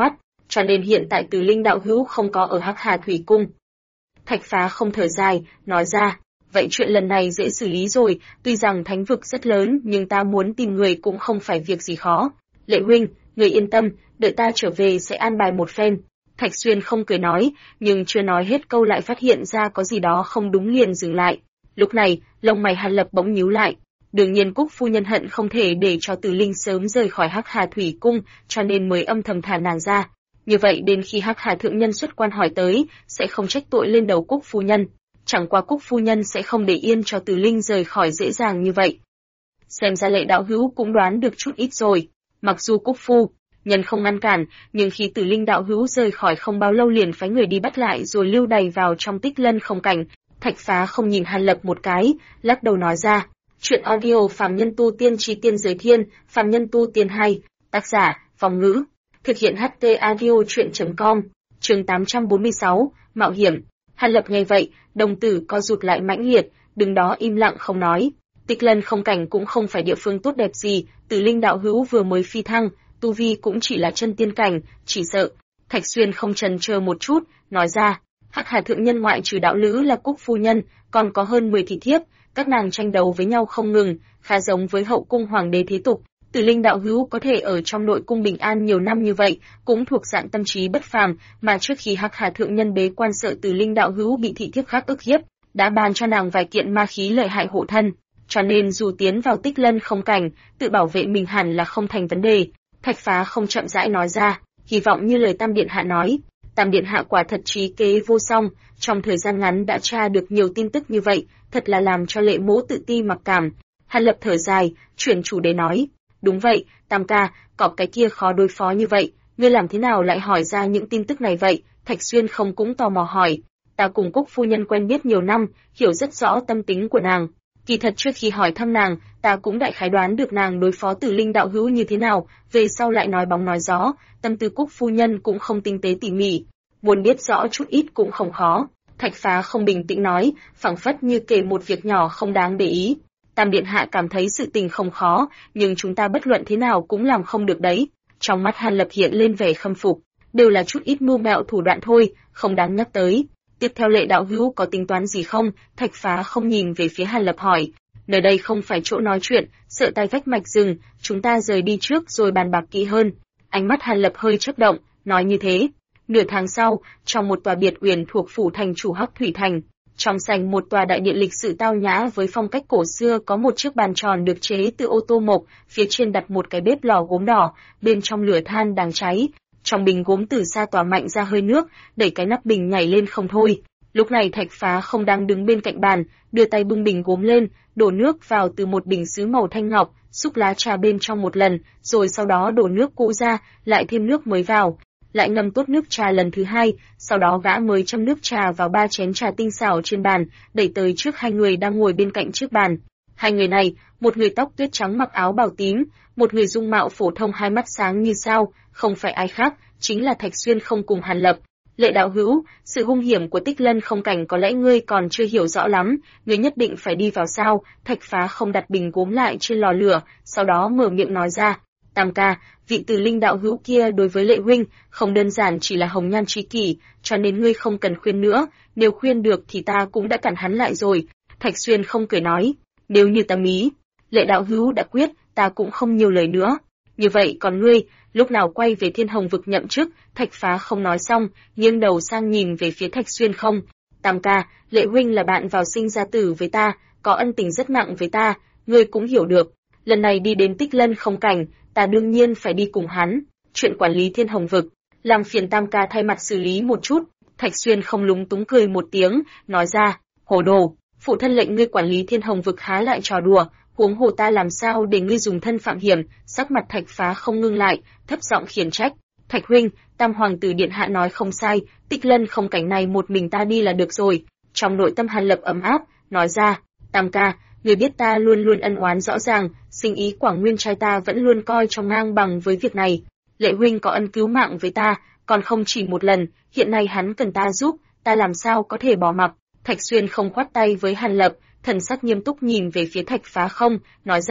cho nên hiện tại Từ Linh đạo hữu không có ở Hắc Hà Thủy Cung. Thạch Phá không thở dài, nói ra, vậy chuyện lần này dễ xử lý rồi, tuy rằng thánh vực rất lớn nhưng ta muốn tìm người cũng không phải việc gì khó. Lệ huynh, người yên tâm, đợi ta trở về sẽ an bài một phen. Thạch Xuyên không cười nói, nhưng chưa nói hết câu lại phát hiện ra có gì đó không đúng liền dừng lại. Lúc này, lông mày Hàn Lập bỗng nhíu lại. Đương nhiên Cúc phu nhân hận không thể để cho Từ Linh sớm rời khỏi Hắc Hà Thủy Cung, cho nên mới âm thầm thả nàng ra. Như vậy đến khi Hắc Hà thượng nhân xuất quan hỏi tới, sẽ không trách tội lên đầu Cúc phu nhân. Chẳng qua Cúc phu nhân sẽ không để yên cho Từ Linh rời khỏi dễ dàng như vậy. Xem ra Lệ đạo hữu cũng đoán được chút ít rồi. Mặc dù Cúc phu nhân không ngăn cản, nhưng khi Từ Linh đạo hữu rời khỏi không bao lâu liền phái người đi bắt lại rồi lưu đày vào trong Tích Lân không cảnh. Thạch Phá không nhìn Hàn Lập một cái, lắc đầu nói ra. Chuyện audio Phàm Nhân Tu Tiên Chí Tiên Giới Thiên, Phàm Nhân Tu Tiên 2, tác giả, Phong Ngữ. Thực hiện HT Audio Chuyện.com, chương 846, Mạo hiểm. Hàn Lập nghe vậy, đồng tử co rụt lại mãnh liệt, đứng đó im lặng không nói. Tích Lân không cảnh cũng không phải địa phương tốt đẹp gì, Từ Linh đạo hữu vừa mới phi thăng, tu vi cũng chỉ là chân tiên cảnh, chỉ sợ. Thạch Xuyên không chần chờ một chút, nói ra, Hắc Hà thượng nhân ngoại trừ đạo lữ là Cúc phu nhân, còn có hơn 10 thị thiếp, các nàng tranh đấu với nhau không ngừng, khá giống với hậu cung hoàng đế thế tục. Từ Linh đạo hữu có thể ở trong nội cung bình an nhiều năm như vậy, cũng thuộc dạng tâm trí bất phàm, mà trước khi Hắc Hà thượng nhân bế quan sợ Từ Linh đạo hữu bị thị thiếp khác ức hiếp, đã ban cho nàng vài kiện ma khí lợi hại hộ thân, cho nên dù tiến vào Tích Lân không cảnh, tự bảo vệ mình hẳn là không thành vấn đề. Thạch Phá không chậm rãi nói ra, hy vọng như lời Tam điện hạ nói. Tam điện hạ quả thật trí kế vô song, trong thời gian ngắn đã tra được nhiều tin tức như vậy, thật là làm cho Lệ mỗ tự ti mặc cảm. Hàn Lập thở dài, chuyển chủ đề nói, đúng vậy, Tam ca, cọp cái kia khó đối phó như vậy, ngươi làm thế nào lại hỏi ra những tin tức này vậy? Thạch Xuyên không cũng tò mò hỏi, ta cùng Cúc phu nhân quen biết nhiều năm, hiểu rất rõ tâm tính của nàng. Kỳ thật trước khi hỏi thăm nàng, ta cũng đại khái đoán được nàng đối phó Từ Linh đạo hữu như thế nào, về sau lại nói bóng nói gió, tâm tư Cúc phu nhân cũng không tinh tế tỉ mỉ, muốn biết rõ chút ít cũng không khó. Thạch Phá không bình tĩnh nói, phảng phất như kể một việc nhỏ không đáng để ý. Tam điện hạ cảm thấy sự tình không khó, nhưng chúng ta bất luận thế nào cũng làm không được đấy. Trong mắt Hàn Lập hiện lên vẻ khâm phục, đều là chút ít mưu mẹo thủ đoạn thôi, không đáng nhắc tới. Tiếp theo Lệ đạo hữu có tính toán gì không? Thạch Phá không nhìn về phía Hàn Lập hỏi. Nơi đây không phải chỗ nói chuyện, sợ tai vách mạch rừng, chúng ta rời đi trước rồi bàn bạc kỹ hơn. Ánh mắt Hàn Lập hơi chớp động, nói như thế. Nửa tháng sau, trong một tòa biệt uyển thuộc phủ thành chủ Hắc Thủy Thành, trong sảnh một tòa đại điện lịch sự tao nhã với phong cách cổ xưa có một chiếc bàn tròn được chế từ ô tô mộc, phía trên đặt một cái bếp lò gốm đỏ, bên trong lửa than đang cháy. Trong bình gốm từ xa tỏa mạnh ra hơi nước, đẩy cái nắp bình nhảy lên không thôi. Lúc này Thạch Phá không đang đứng bên cạnh bàn, đưa tay bưng bình gốm lên, đổ nước vào từ một bình sứ màu thanh ngọc, xúc lá trà bên trong một lần, rồi sau đó đổ nước cũ ra, lại thêm nước mới vào, lại ngâm tốt nước trà lần thứ hai, sau đó gã mới châm nước trà vào 3 chén trà tinh xảo trên bàn, đẩy tới trước hai người đang ngồi bên cạnh chiếc bàn. Hai người này, một người tóc tuyết trắng mặc áo bào tím, một người dung mạo phổ thông hai mắt sáng như sao, không phải ai khác, chính là Thạch Xuyên không cùng Hàn Lập. Lệ đạo hữu, sự hung hiểm của Tích Lân không cảnh có lẽ ngươi còn chưa hiểu rõ lắm, ngươi nhất định phải đi vào sao? Thạch Phá không đặt bình gốm lại trên lò lửa, sau đó mở miệng nói ra. Tam ca, vị Từ Linh đạo hữu kia đối với Lệ huynh, không đơn giản chỉ là hồng nhan tri kỷ, cho nên ngươi không cần khuyên nữa, nếu khuyên được thì ta cũng đã cản hắn lại rồi. Thạch Xuyên không cười nói, nếu như ta mí, Lệ đạo hữu đã quyết, ta cũng không nhiều lời nữa. Như vậy còn ngươi, lúc nào quay về Thiên Hồng vực nhậm chức? Thạch Phá không nói xong, nghiêng đầu sang nhìn về phía Thạch Xuyên không. Tam ca, Lệ huynh là bạn vào sinh ra tử với ta, có ân tình rất nặng với ta, ngươi cũng hiểu được. Lần này đi đến Tích Lân không cảnh, ta đương nhiên phải đi cùng hắn. Chuyện quản lý Thiên Hồng vực, làm phiền Tam ca thay mặt xử lý một chút. Thạch Xuyên không lúng túng cười một tiếng, nói ra, hồ đồ, phụ thân lệnh ngươi quản lý Thiên Hồng vực há lại trò đùa, huống hồ ta làm sao để ngươi dùng thân phạm hiểm? Sắc mặt Thạch Phá không ngưng lại, thấp giọng khiển trách. Thạch huynh, Tam hoàng tử điện hạ nói không sai, Tích Lân không cảnh này một mình ta đi là được rồi. Trong nội tâm Hàn Lập ấm áp, nói ra, Tam ca, người biết ta luôn luôn ân oán rõ ràng, sinh ý Quảng Nguyên trai ta vẫn luôn coi trong ngang bằng với việc này. Lệ huynh có ân cứu mạng với ta, còn không chỉ một lần, hiện nay hắn cần ta giúp, ta làm sao có thể bỏ mặc? Thạch Xuyên không khoát tay với Hàn Lập, thần sắc nghiêm túc nhìn về phía Thạch Phá không, nói ra,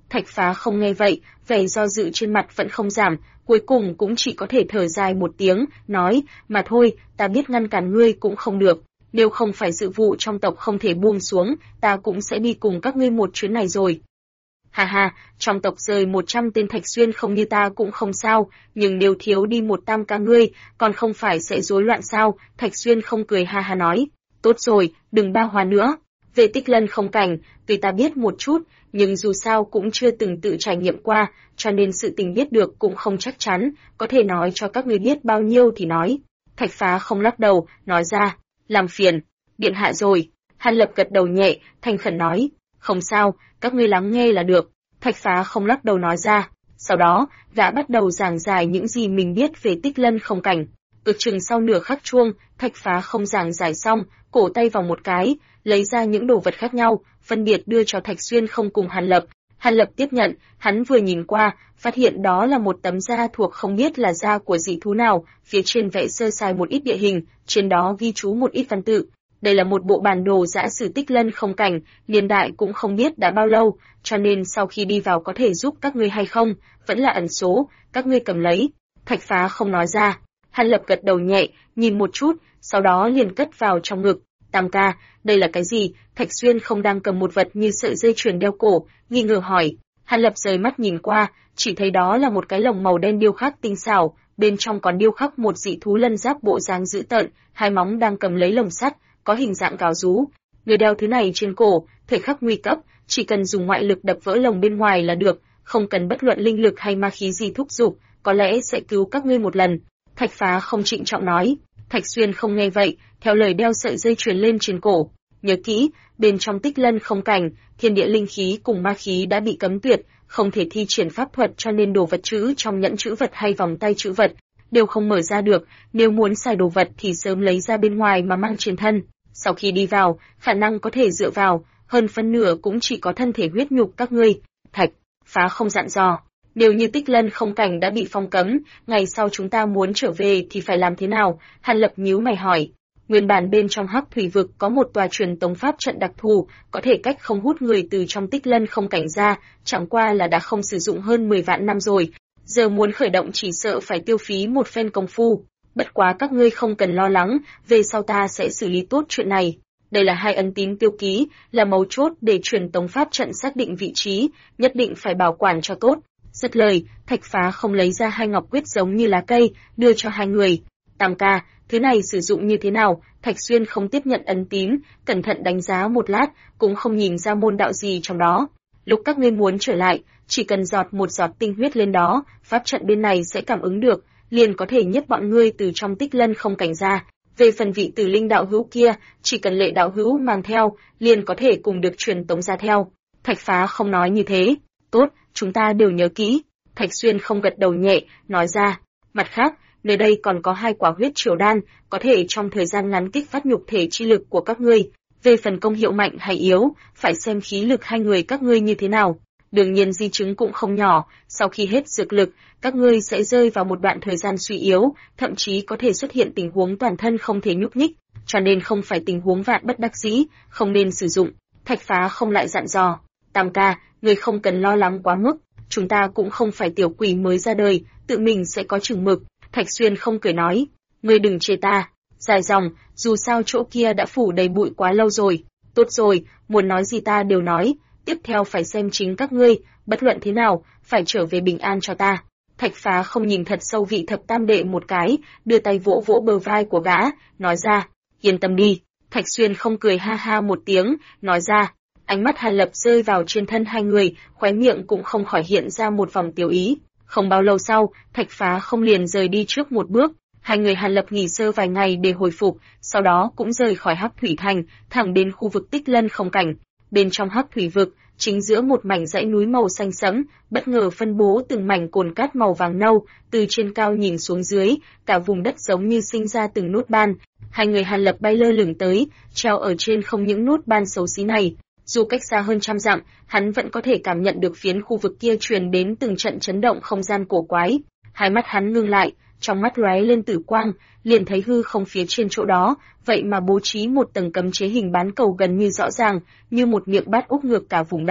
Thạch Phá không nghe vậy, vẻ do dự trên mặt vẫn không giảm, cuối cùng cũng chỉ có thể thở dài một tiếng, nói, mà thôi, ta biết ngăn cản ngươi cũng không được, nếu không phải sự vụ trong tộc không thể buông xuống, ta cũng sẽ đi cùng các ngươi một chuyến này rồi. Ha ha, trong tộc rời 100 tên Thạch Xuyên không như ta cũng không sao, nhưng nếu thiếu đi một tam ca ngươi, còn không phải sẽ rối loạn sao? Thạch Xuyên không cười ha ha nói, tốt rồi, đừng ba hoa nữa. Về Tích Lân không cảnh, tuy ta biết một chút, nhưng dù sao cũng chưa từng tự trải nghiệm qua, cho nên sự tình biết được cũng không chắc chắn, có thể nói cho các ngươi biết bao nhiêu thì nói. Thạch Phá không lắc đầu, nói ra, làm phiền, điện hạ rồi. Hàn Lập gật đầu nhẹ, thành khẩn nói, không sao, các ngươi lắng nghe là được. Thạch Phá không lắc đầu nói ra. Sau đó, gã bắt đầu giảng giải những gì mình biết về Tích Lân không cảnh. Ước chừng sau nửa khắc chuông, Thạch Phá không giảng giải xong, cổ tay vào một cái, lấy ra những đồ vật khác nhau, phân biệt đưa cho Thạch Xuyên không cùng Hàn Lập. Hàn Lập tiếp nhận, hắn vừa nhìn qua, phát hiện đó là một tấm da thuộc không biết là da của dị thú nào, phía trên vẽ sơ sài một ít địa hình, trên đó ghi chú một ít văn tự. Đây là một bộ bản đồ giã sử Tích Lân không cảnh, niên đại cũng không biết đã bao lâu, cho nên sau khi đi vào có thể giúp các ngươi hay không, vẫn là ẩn số, các ngươi cầm lấy. Thạch Phá không nói ra. Hàn Lập gật đầu nhẹ, nhìn một chút, sau đó liền cất vào trong ngực. Tam ca, đây là cái gì? Thạch Xuyên không đang cầm một vật như sợi dây chuyền đeo cổ, nghi ngờ hỏi. Hàn Lập rời mắt nhìn qua, chỉ thấy đó là một cái lồng màu đen điêu khắc tinh xảo, bên trong còn điêu khắc một dị thú lân giáp bộ dáng dữ tợn, hai móng đang cầm lấy lồng sắt, có hình dạng gào rú. Người đeo thứ này trên cổ, thời khắc nguy cấp, chỉ cần dùng ngoại lực đập vỡ lồng bên ngoài là được, không cần bất luận linh lực hay ma khí gì thúc giục, có lẽ sẽ cứu các ngươi một lần. Thạch Phá không trịnh trọng nói. Thạch Xuyên không nghe vậy, theo lời đeo sợi dây chuyền lên trên cổ. Nhớ kỹ, bên trong Tích Lân không cảnh, thiên địa linh khí cùng ma khí đã bị cấm tuyệt, không thể thi triển pháp thuật, cho nên đồ vật trữ trong nhẫn trữ vật hay vòng tay trữ vật đều không mở ra được, nếu muốn xài đồ vật thì sớm lấy ra bên ngoài mà mang trên thân. Sau khi đi vào, khả năng có thể dựa vào, hơn phân nửa cũng chỉ có thân thể huyết nhục các ngươi. Thạch Phá không dặn dò, nếu như Tích Lân không cảnh đã bị phong cấm, ngày sau chúng ta muốn trở về thì phải làm thế nào? Hàn Lập nhíu mày hỏi. Nguyên bản bên trong Hắc Thủy vực có một tòa truyền tống pháp trận đặc thù, có thể cách không hút người từ trong Tích Lân không cảnh ra, chẳng qua là đã không sử dụng hơn 10 vạn năm rồi, giờ muốn khởi động chỉ sợ phải tiêu phí một phen công phu. Bất quá các ngươi không cần lo lắng, về sau ta sẽ xử lý tốt chuyện này. Đây là hai ấn tín tiêu ký, là mấu chốt để truyền tống pháp trận xác định vị trí, nhất định phải bảo quản cho tốt. Dứt lời, Thạch Phá không lấy ra hai ngọc quyết giống như lá cây, đưa cho hai người. Tam ca, thứ này sử dụng như thế nào? Thạch Xuyên không tiếp nhận ấn tín, cẩn thận đánh giá một lát, cũng không nhìn ra môn đạo gì trong đó. Lúc các ngươi muốn trở lại, chỉ cần giọt một giọt tinh huyết lên đó, pháp trận bên này sẽ cảm ứng được, liền có thể nhấc bọn ngươi từ trong Tích Lân không cảnh ra. Về phần vị Tử Linh đạo hữu kia, chỉ cần Lệ đạo hữu mang theo, liền có thể cùng được truyền tống ra theo. Thạch Phá không nói như thế. Tốt, chúng ta đều nhớ kỹ. Thạch Xuyên không gật đầu nhẹ, nói ra. Mặt khác, nơi đây còn có 2 quả huyết triều đan, có thể trong thời gian ngắn kích phát nhục thể chi lực của các ngươi. Về phần công hiệu mạnh hay yếu, phải xem khí lực hai người các ngươi như thế nào. Đương nhiên di chứng cũng không nhỏ, sau khi hết dược lực, các ngươi sẽ rơi vào một đoạn thời gian suy yếu, thậm chí có thể xuất hiện tình huống toàn thân không thể nhúc nhích, cho nên không phải tình huống vạn bất đắc dĩ, không nên sử dụng. Thạch Phá không lại dặn dò, Tam ca, ngươi không cần lo lắng quá mức, chúng ta cũng không phải tiểu quỷ mới ra đời, tự mình sẽ có chừng mực. Thạch Xuyên không cười nói, ngươi đừng chê ta, dài dòng, dù sao chỗ kia đã phủ đầy bụi quá lâu rồi. Tốt rồi, muốn nói gì ta đều nói, tiếp theo phải xem chính các ngươi, bất luận thế nào, phải trở về bình an cho ta. Thạch Phá không nhìn thật sâu vị thập tam đệ một cái, đưa tay vỗ vỗ bờ vai của gã, nói ra, yên tâm đi. Thạch Xuyên không cười ha ha một tiếng, nói ra, ánh mắt Hàn Lập rơi vào trên thân hai người, khóe miệng cũng không khỏi hiện ra một vòng tiêu ý. Không bao lâu sau, Thạch Phá không liền rời đi trước một bước, hai người Hàn Lập nghỉ sơ vài ngày để hồi phục, sau đó cũng rời khỏi Hắc Thủy Thành, thẳng đến khu vực Tích Lân không cảnh. Bên trong Hắc Thủy vực, chính giữa một mảnh dãy núi màu xanh sẫm, bất ngờ phân bố từng mảnh cồn cát màu vàng nâu, từ trên cao nhìn xuống dưới, cả vùng đất giống như sinh ra từng nốt ban. Hai người Hàn Lập bay lơ lửng tới, treo ở trên không những nốt ban xấu xí này. Dù cách xa hơn trăm dặm, hắn vẫn có thể cảm nhận được phiến khu vực kia truyền đến từng trận chấn động không gian cổ quái. Hai mắt hắn ngưng lại, trong mắt lóe lên tử quang, liền thấy hư không phía trên chỗ đó, vậy mà bố trí một tầng cấm chế hình bán cầu gần như rõ ràng, như một miệng bát úp ngược cả vùng đất.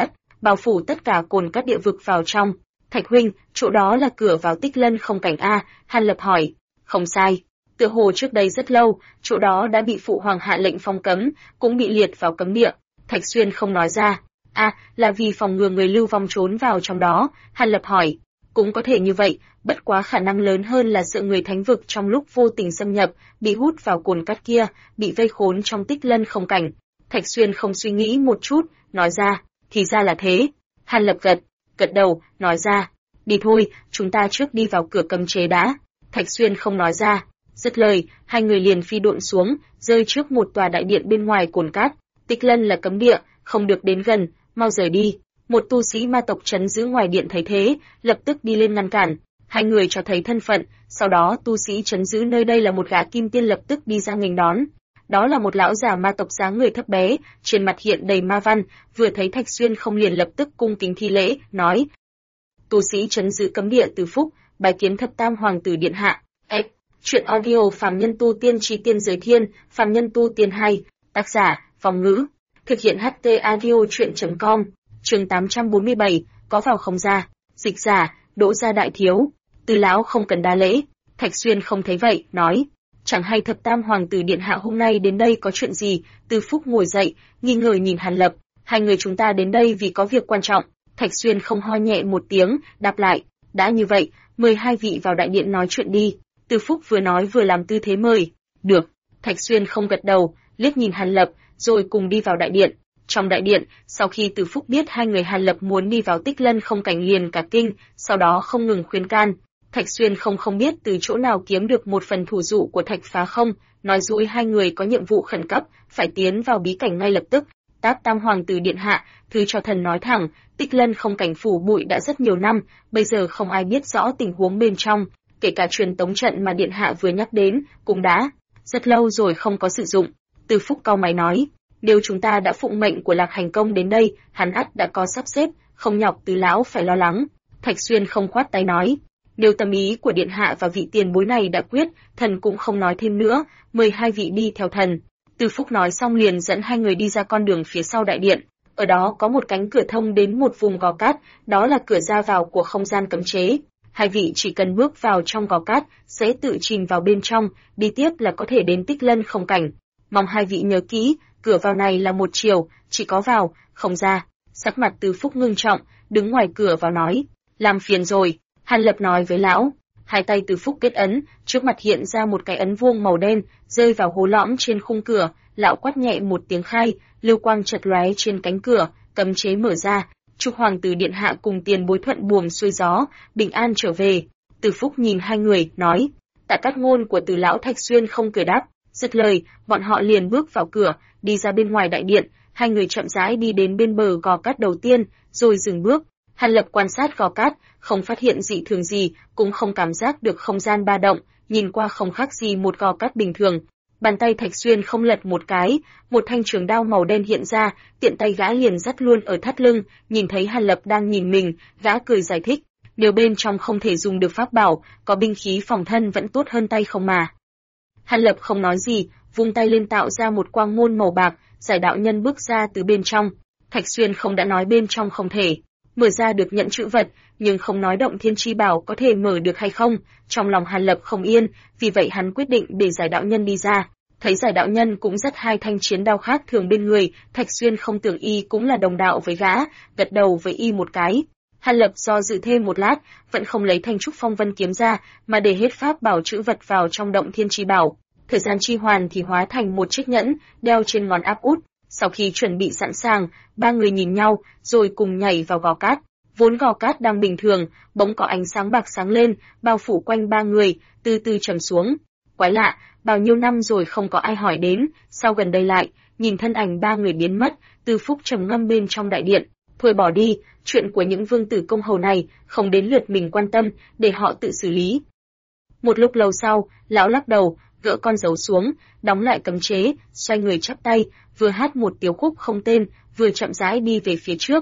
bao phủ tất cả cồn cát địa vực vào trong. Thạch huynh, chỗ đó là cửa vào Tích Lân không cảnh a? Hàn Lập hỏi. Không sai. Tựa hồ trước đây rất lâu, chỗ đó đã bị phụ hoàng hạ lệnh phong cấm, cũng bị liệt vào cấm địa. Thạch Xuyên không nói ra. Là vì phòng ngừa người lưu vong trốn vào trong đó, Hàn Lập hỏi. Cũng có thể như vậy, bất quá khả năng lớn hơn là sợ người thánh vực trong lúc vô tình xâm nhập, bị hút vào cồn cát kia, bị vây khốn trong Tích Lân không cảnh. Thạch Xuyên không suy nghĩ một chút, nói ra, thì ra là thế. Hàn Lập gật đầu, nói ra, đi thôi, chúng ta trước đi vào cửa cấm chế đã. Thạch Xuyên không nói ra. Dứt lời, hai người liền phi độn xuống, rơi trước một tòa đại điện bên ngoài cồn cát. Tích Lân là cấm địa, không được đến gần, mau rời đi. Một tu sĩ ma tộc trấn giữ ngoài điện thấy thế, lập tức đi lên ngăn cản. Hai người cho thấy thân phận, sau đó tu sĩ trấn giữ nơi đây là một gã kim tiên lập tức đi ra nghênh đón. Đó là một lão già ma tộc dáng người thấp bé, trên mặt hiện đầy ma văn, vừa thấy Thạch Xuyên không liền lập tức cung kính thi lễ, nói: "Tu sĩ trấn giữ cấm địa Từ Phúc, bái kiến Thập Tam Hoàng tử điện hạ." Chuyện audio Phàm Nhân Tu Tiên Chí Tiên Giới Thiên, Phàm Nhân Tu Tiên 2, tác giả Phong Ngữ, thực hiện HT Audio Truyện.com. Chương 847, có vào không ra. Dịch giả, Đỗ Gia Đại Thiếu. Từ lão không cần đa lễ. Thạch Xuyên không thấy vậy, nói: "Chẳng hay Thập Tam Hoàng tử điện hạ hôm nay đến đây có chuyện gì?" Từ Phúc ngồi dậy, nghi ngờ nhìn Hàn Lập. "Hai người chúng ta đến đây vì có việc quan trọng." Thạch Xuyên không ho nhẹ một tiếng, đáp lại: "Đã như vậy, mời hai vị vào đại điện nói chuyện đi." Từ Phúc vừa nói vừa làm tư thế mời. "Được." Thạch Xuyên không gật đầu, liếc nhìn Hàn Lập, rồi cùng đi vào đại điện. Trong đại điện, sau khi Từ Phúc biết hai người Hàn Lập muốn đi vào Tích Lân không cảnh liền cả kinh, sau đó không ngừng khuyên can. Thạch Xuyên không biết từ chỗ nào kiếm được một phần thủ dụ của Thạch Phá Không, nói dối hai người có nhiệm vụ khẩn cấp, phải tiến vào bí cảnh ngay lập tức. Tam Hoàng tử điện hạ, thứ cho thần nói thẳng, Tích Lân không cảnh phủ bụi đã rất nhiều năm, bây giờ không ai biết rõ tình huống bên trong, kể cả truyền tống trận mà điện hạ vừa nhắc đến, cũng đã rất lâu rồi không có sử dụng. Từ Phúc cau mày nói: "Nếu chúng ta đã phụng mệnh của Lạc Hành Công đến đây, hắn ắt đã có sắp xếp, không nhọc Từ lão phải lo lắng." Thạch Xuyên không khoát tay nói: "Nếu tâm ý của điện hạ và vị tiền bối này đã quyết, thần cũng không nói thêm nữa, mời hai vị đi theo thần." Từ Phúc nói xong liền dẫn hai người đi ra con đường phía sau đại điện. Ở đó có một cánh cửa thông đến một vùng gò cát, đó là cửa ra vào của không gian cấm chế. Hai vị chỉ cần bước vào trong gò cát, sẽ tự chìm vào bên trong, đi tiếp là có thể đến Tích Lân không cảnh. Mong hai vị nhớ kỹ, cửa vào này là một chiều, chỉ có vào, không ra. Sắc mặt Từ Phúc ngưng trọng, đứng ngoài cửa vào nói: "Làm phiền rồi." Hàn Lập nói với lão. Hai tay Từ Phúc kết ấn, trước mặt hiện ra một cái ấn vuông màu đen, rơi vào hố lõm trên khung cửa. Lão quát nhẹ một tiếng khai, lưu quang chật lóe trên cánh cửa, cấm chế mở ra. Chúc Hoàng tử điện hạ cùng tiền bối thuận buồm xuôi gió, bình an trở về. Từ Phúc nhìn hai người, nói: "Tạ cát ngôn của Từ lão." Thạch Xuyên không cười đáp. Dứt lời, bọn họ liền bước vào cửa, đi ra bên ngoài đại điện. Hai người chậm rãi đi đến bên bờ gò cát đầu tiên, rồi dừng bước. Hàn Lập quan sát gò cát, không phát hiện dị thường gì, cũng không cảm giác được không gian ba động, nhìn qua không khác gì một gò cát bình thường. Bàn tay Thạch Xuyên không lật một cái, một thanh trường đao màu đen hiện ra, tiện tay gã liền dắt luôn ở thắt lưng, nhìn thấy Hàn Lập đang nhìn mình, gã cười giải thích: "Nếu bên trong không thể dùng được pháp bảo, có binh khí phòng thân vẫn tốt hơn tay không mà." Hàn Lập không nói gì, vung tay lên tạo ra một quang môn màu bạc, giải đạo nhân bước ra từ bên trong. Thạch Xuyên không đã nói bên trong không thể mở ra được nhận chữ vật, nhưng không nói động thiên chi bảo có thể mở được hay không. Trong lòng Hàn Lập không yên, vì vậy hắn quyết định để giải đạo nhân đi ra. Thấy giải đạo nhân cũng dắt hai thanh chiến đao khác thường bên người, Thạch Xuyên không tưởng y cũng là đồng đạo với gã, gật đầu với y một cái. Hàn Lập do dự thêm một lát, vẫn không lấy thanh trúc phong vân kiếm ra, mà để hết pháp bảo chữ vật vào trong động thiên chi bảo. Thời gian chi hoàn thì hóa thành một chiếc nhẫn, đeo trên ngón áp út. Sau khi chuẩn bị sẵn sàng, ba người nhìn nhau, rồi cùng nhảy vào gò cát. Vốn gò cát đang bình thường, bỗng có ánh sáng bạc sáng lên, bao phủ quanh ba người, từ từ trầm xuống. Quái lạ, bao nhiêu năm rồi không có ai hỏi đến, sau gần đây lại, nhìn thân ảnh ba người biến mất, Từ Phúc trầm ngâm bên trong đại điện. Thôi bỏ đi, chuyện của những vương tử công hầu này, không đến lượt mình quan tâm, để họ tự xử lý. Một lúc lâu sau, lão lắc đầu, gỡ con dấu xuống, đóng lại cấm chế, xoay người chắp tay, vừa hát một tiểu khúc không tên, vừa chậm rãi đi về phía trước.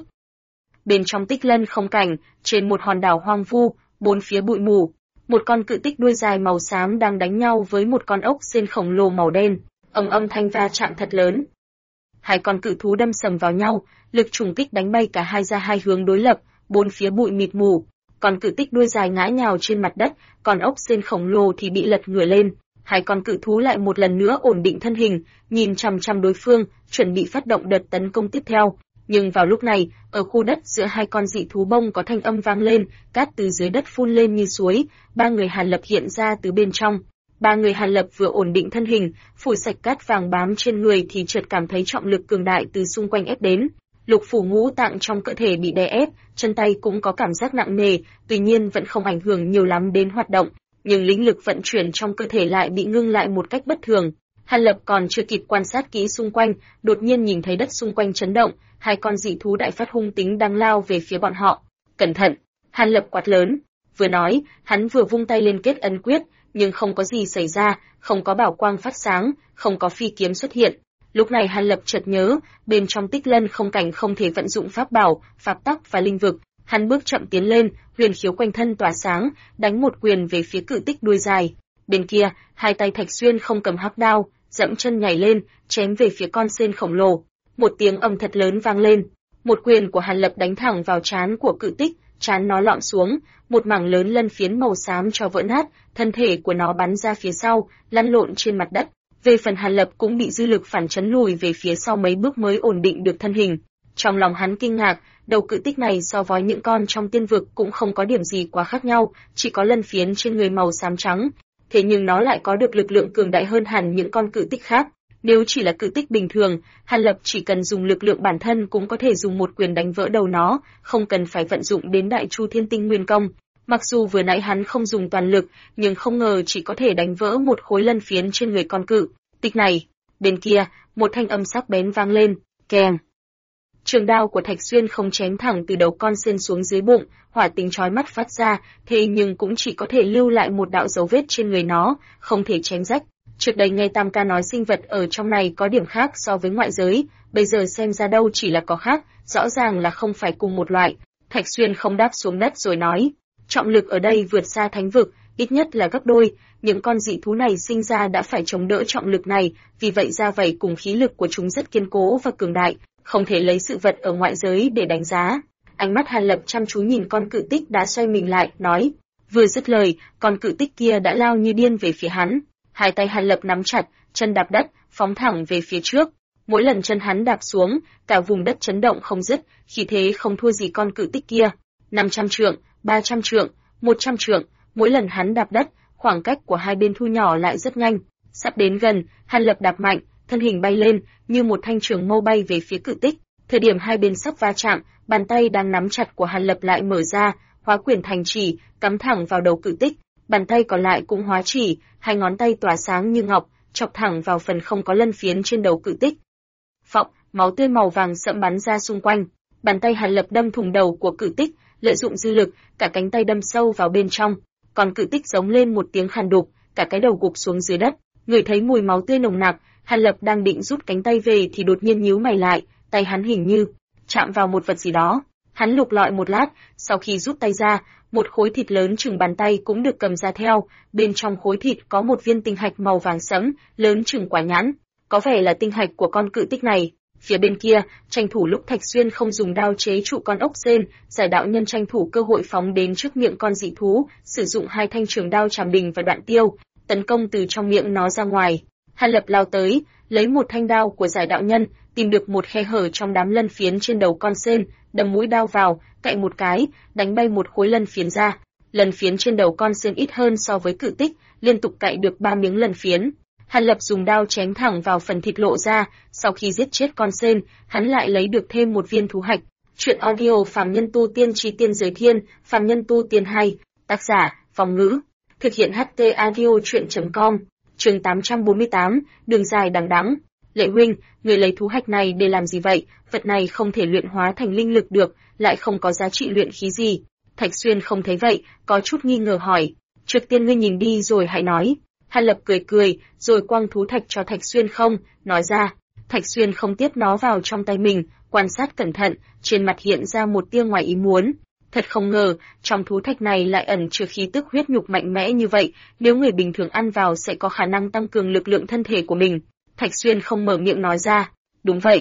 Bên trong Tích Lân không cảnh, trên một hòn đảo hoang vu, bốn phía bụi mù, một con cự tích đuôi dài màu xám đang đánh nhau với một con ốc sên khổng lồ màu đen, âm thanh va chạm thật lớn. Hai con cự thú đâm sầm vào nhau, lực trùng kích đánh bay cả hai ra hai hướng đối lập, bốn phía bụi mịt mù. Con cự tích đuôi dài ngã nhào trên mặt đất, còn ốc sên khổng lồ thì bị lật ngửa lên. Hai con cự thú lại một lần nữa ổn định thân hình, nhìn chằm chằm đối phương, chuẩn bị phát động đợt tấn công tiếp theo. Nhưng vào lúc này, ở khu đất giữa hai con dị thú bông có thanh âm vang lên, cát từ dưới đất phun lên như suối, ba người Hàn Lập hiện ra từ bên trong. Ba người Hàn Lập vừa ổn định thân hình, phủ sạch cát vàng bám trên người thì chợt cảm thấy trọng lực cường đại từ xung quanh ép đến. Lục phủ ngũ tạng trong cơ thể bị đè ép, chân tay cũng có cảm giác nặng nề, tuy nhiên vẫn không ảnh hưởng nhiều lắm đến hoạt động, nhưng linh lực vận chuyển trong cơ thể lại bị ngưng lại một cách bất thường. Hàn Lập còn chưa kịp quan sát kỹ xung quanh, đột nhiên nhìn thấy đất xung quanh chấn động, hai con dị thú đại phát hung tính đang lao về phía bọn họ. Cẩn thận! Hàn Lập quát lớn. Vừa nói, hắn vừa vung tay lên kết ấn quyết, nhưng không có gì xảy ra, không có bảo quang phát sáng, không có phi kiếm xuất hiện. Lúc này Hàn Lập chợt nhớ, bên trong Tích Lân không cảnh không thể vận dụng pháp bảo, pháp tắc và linh vực. Hắn bước chậm tiến lên, huyền khiếu quanh thân tỏa sáng, đánh một quyền về phía cự tích đuôi dài. Bên kia, hai tay Thạch Xuyên không cầm hắc đao, dẫm chân nhảy lên, chém về phía con sên khổng lồ. Một tiếng ầm thật lớn vang lên, một quyền của Hàn Lập đánh thẳng vào trán của cự tích, trán nó lõm xuống, một mảng lớn lân phiến màu xám cho vỡ nát, thân thể của nó bắn ra phía sau, lăn lộn trên mặt đất. Về phần Hàn Lập cũng bị dư lực phản chấn lùi về phía sau mấy bước mới ổn định được thân hình. Trong lòng hắn kinh ngạc, đầu cự tích này so với những con trong tiên vực cũng không có điểm gì quá khác nhau, chỉ có lân phiến trên người màu xám trắng. Thế nhưng nó lại có được lực lượng cường đại hơn hẳn những con cự tích khác. Nếu chỉ là cự tích bình thường, Hàn Lập chỉ cần dùng lực lượng bản thân cũng có thể dùng một quyền đánh vỡ đầu nó, không cần phải vận dụng đến Đại Chu Thiên Tinh Nguyên Công. Mặc dù vừa nãy hắn không dùng toàn lực, nhưng không ngờ chỉ có thể đánh vỡ một khối lân phiến trên người con cự tích này. Bên kia, một thanh âm sắc bén vang lên, keng. Trường đao của Thạch Xuyên không chém thẳng từ đầu con sên xuống dưới bụng, hỏa tính chói mắt phát ra, thế nhưng cũng chỉ có thể lưu lại một đạo dấu vết trên người nó, không thể chém rách. Trước đây nghe Tam Ca nói sinh vật ở trong này có điểm khác so với ngoại giới, bây giờ xem ra đâu chỉ là có khác, rõ ràng là không phải cùng một loại. Thạch Xuyên không đáp xuống đất rồi nói, trọng lực ở đây vượt xa thánh vực, ít nhất là gấp đôi, những con dị thú này sinh ra đã phải chống đỡ trọng lực này, vì vậy da vảy cùng khí lực của chúng rất kiên cố và cường đại, không thể lấy sự vật ở ngoại giới để đánh giá. Ánh mắt Hàn Lập chăm chú nhìn con cự tích đã xoay mình lại, nói, vừa dứt lời, con cự tích kia đã lao như điên về phía hắn. Hai tay Hàn Lập nắm chặt, chân đạp đất, phóng thẳng về phía trước. Mỗi lần chân hắn đạp xuống, cả vùng đất chấn động không dứt, khí thế không thua gì con cự tích kia. 500 trượng, 300 trượng, 100 trượng, mỗi lần hắn đạp đất, khoảng cách của hai bên thu nhỏ lại rất nhanh. Sắp đến gần, Hàn Lập đạp mạnh, thân hình bay lên, như một thanh trường mâu bay về phía cự tích. Thời điểm hai bên sắp va chạm, bàn tay đang nắm chặt của Hàn Lập lại mở ra, hóa quyền thành chỉ, cắm thẳng vào đầu cự tích. Bàn tay còn lại cũng hóa chỉ, hai ngón tay tỏa sáng như ngọc, chọc thẳng vào phần không có lân phiến trên đầu cự tích. Phọng, máu tươi màu vàng sẫm bắn ra xung quanh. Bàn tay Hàn Lập đâm thủng đầu của cự tích, lợi dụng dư lực, cả cánh tay đâm sâu vào bên trong. Còn cự tích giống lên một tiếng khàn đục, cả cái đầu gục xuống dưới đất. Người thấy mùi máu tươi nồng nặc, Hàn Lập đang định rút cánh tay về thì đột nhiên nhíu mày lại, tay hắn hình như chạm vào một vật gì đó. Hắn lục lọi một lát, sau khi rút tay ra, một khối thịt lớn chừng bàn tay cũng được cầm ra theo, bên trong khối thịt có một viên tinh hạch màu vàng sẫm, lớn chừng quả nhãn, có vẻ là tinh hạch của con cự tích này. Phía bên kia, tranh thủ lúc Thạch Xuyên không dùng đao chế trụ con ốc sên, Giải đạo nhân tranh thủ cơ hội phóng đến trước miệng con dị thú, sử dụng hai thanh trường đao Trảm Đình và Đoạn Tiêu, tấn công từ trong miệng nó ra ngoài. Hàn Lập lao tới, lấy một thanh đao của Giải đạo nhân, tìm được một khe hở trong đám lân phiến trên đầu con sên, đâm mũi đao vào, cạy một cái, đánh bay một khối lân phiến ra. Lân phiến trên đầu con sên ít hơn so với cự tích, liên tục cạy được 3 miếng lân phiến. Hàn Lập dùng đao chém thẳng vào phần thịt lộ ra, sau khi giết chết con sên, hắn lại lấy được thêm một viên thú hạch. Truyện audio Phàm Nhân Tu Tiên Chí Tiên Giới Thiên, Phàm Nhân Tu Tiên 2, tác giả, Phong Ngữ, thực hiện HT audio truyện.com, chương 848, đường dài đằng đẵng. Lệ huynh, người lấy thú hạch này để làm gì vậy? Vật này không thể luyện hóa thành linh lực được, lại không có giá trị luyện khí gì. Thạch Xuyên không thấy vậy, có chút nghi ngờ hỏi. Trước tiên ngươi nhìn đi rồi hãy nói. Hàn Lập cười cười, rồi quăng thú thạch cho Thạch Xuyên không, nói ra. Thạch Xuyên không tiếp nó vào trong tay mình, quan sát cẩn thận, trên mặt hiện ra một tia ngoài ý muốn. Thật không ngờ, trong thú thạch này lại ẩn chứa khí tức huyết nhục mạnh mẽ như vậy, nếu người bình thường ăn vào sẽ có khả năng tăng cường lực lượng thân thể của mình. Thạch Xuyên không mở miệng nói ra. Đúng vậy,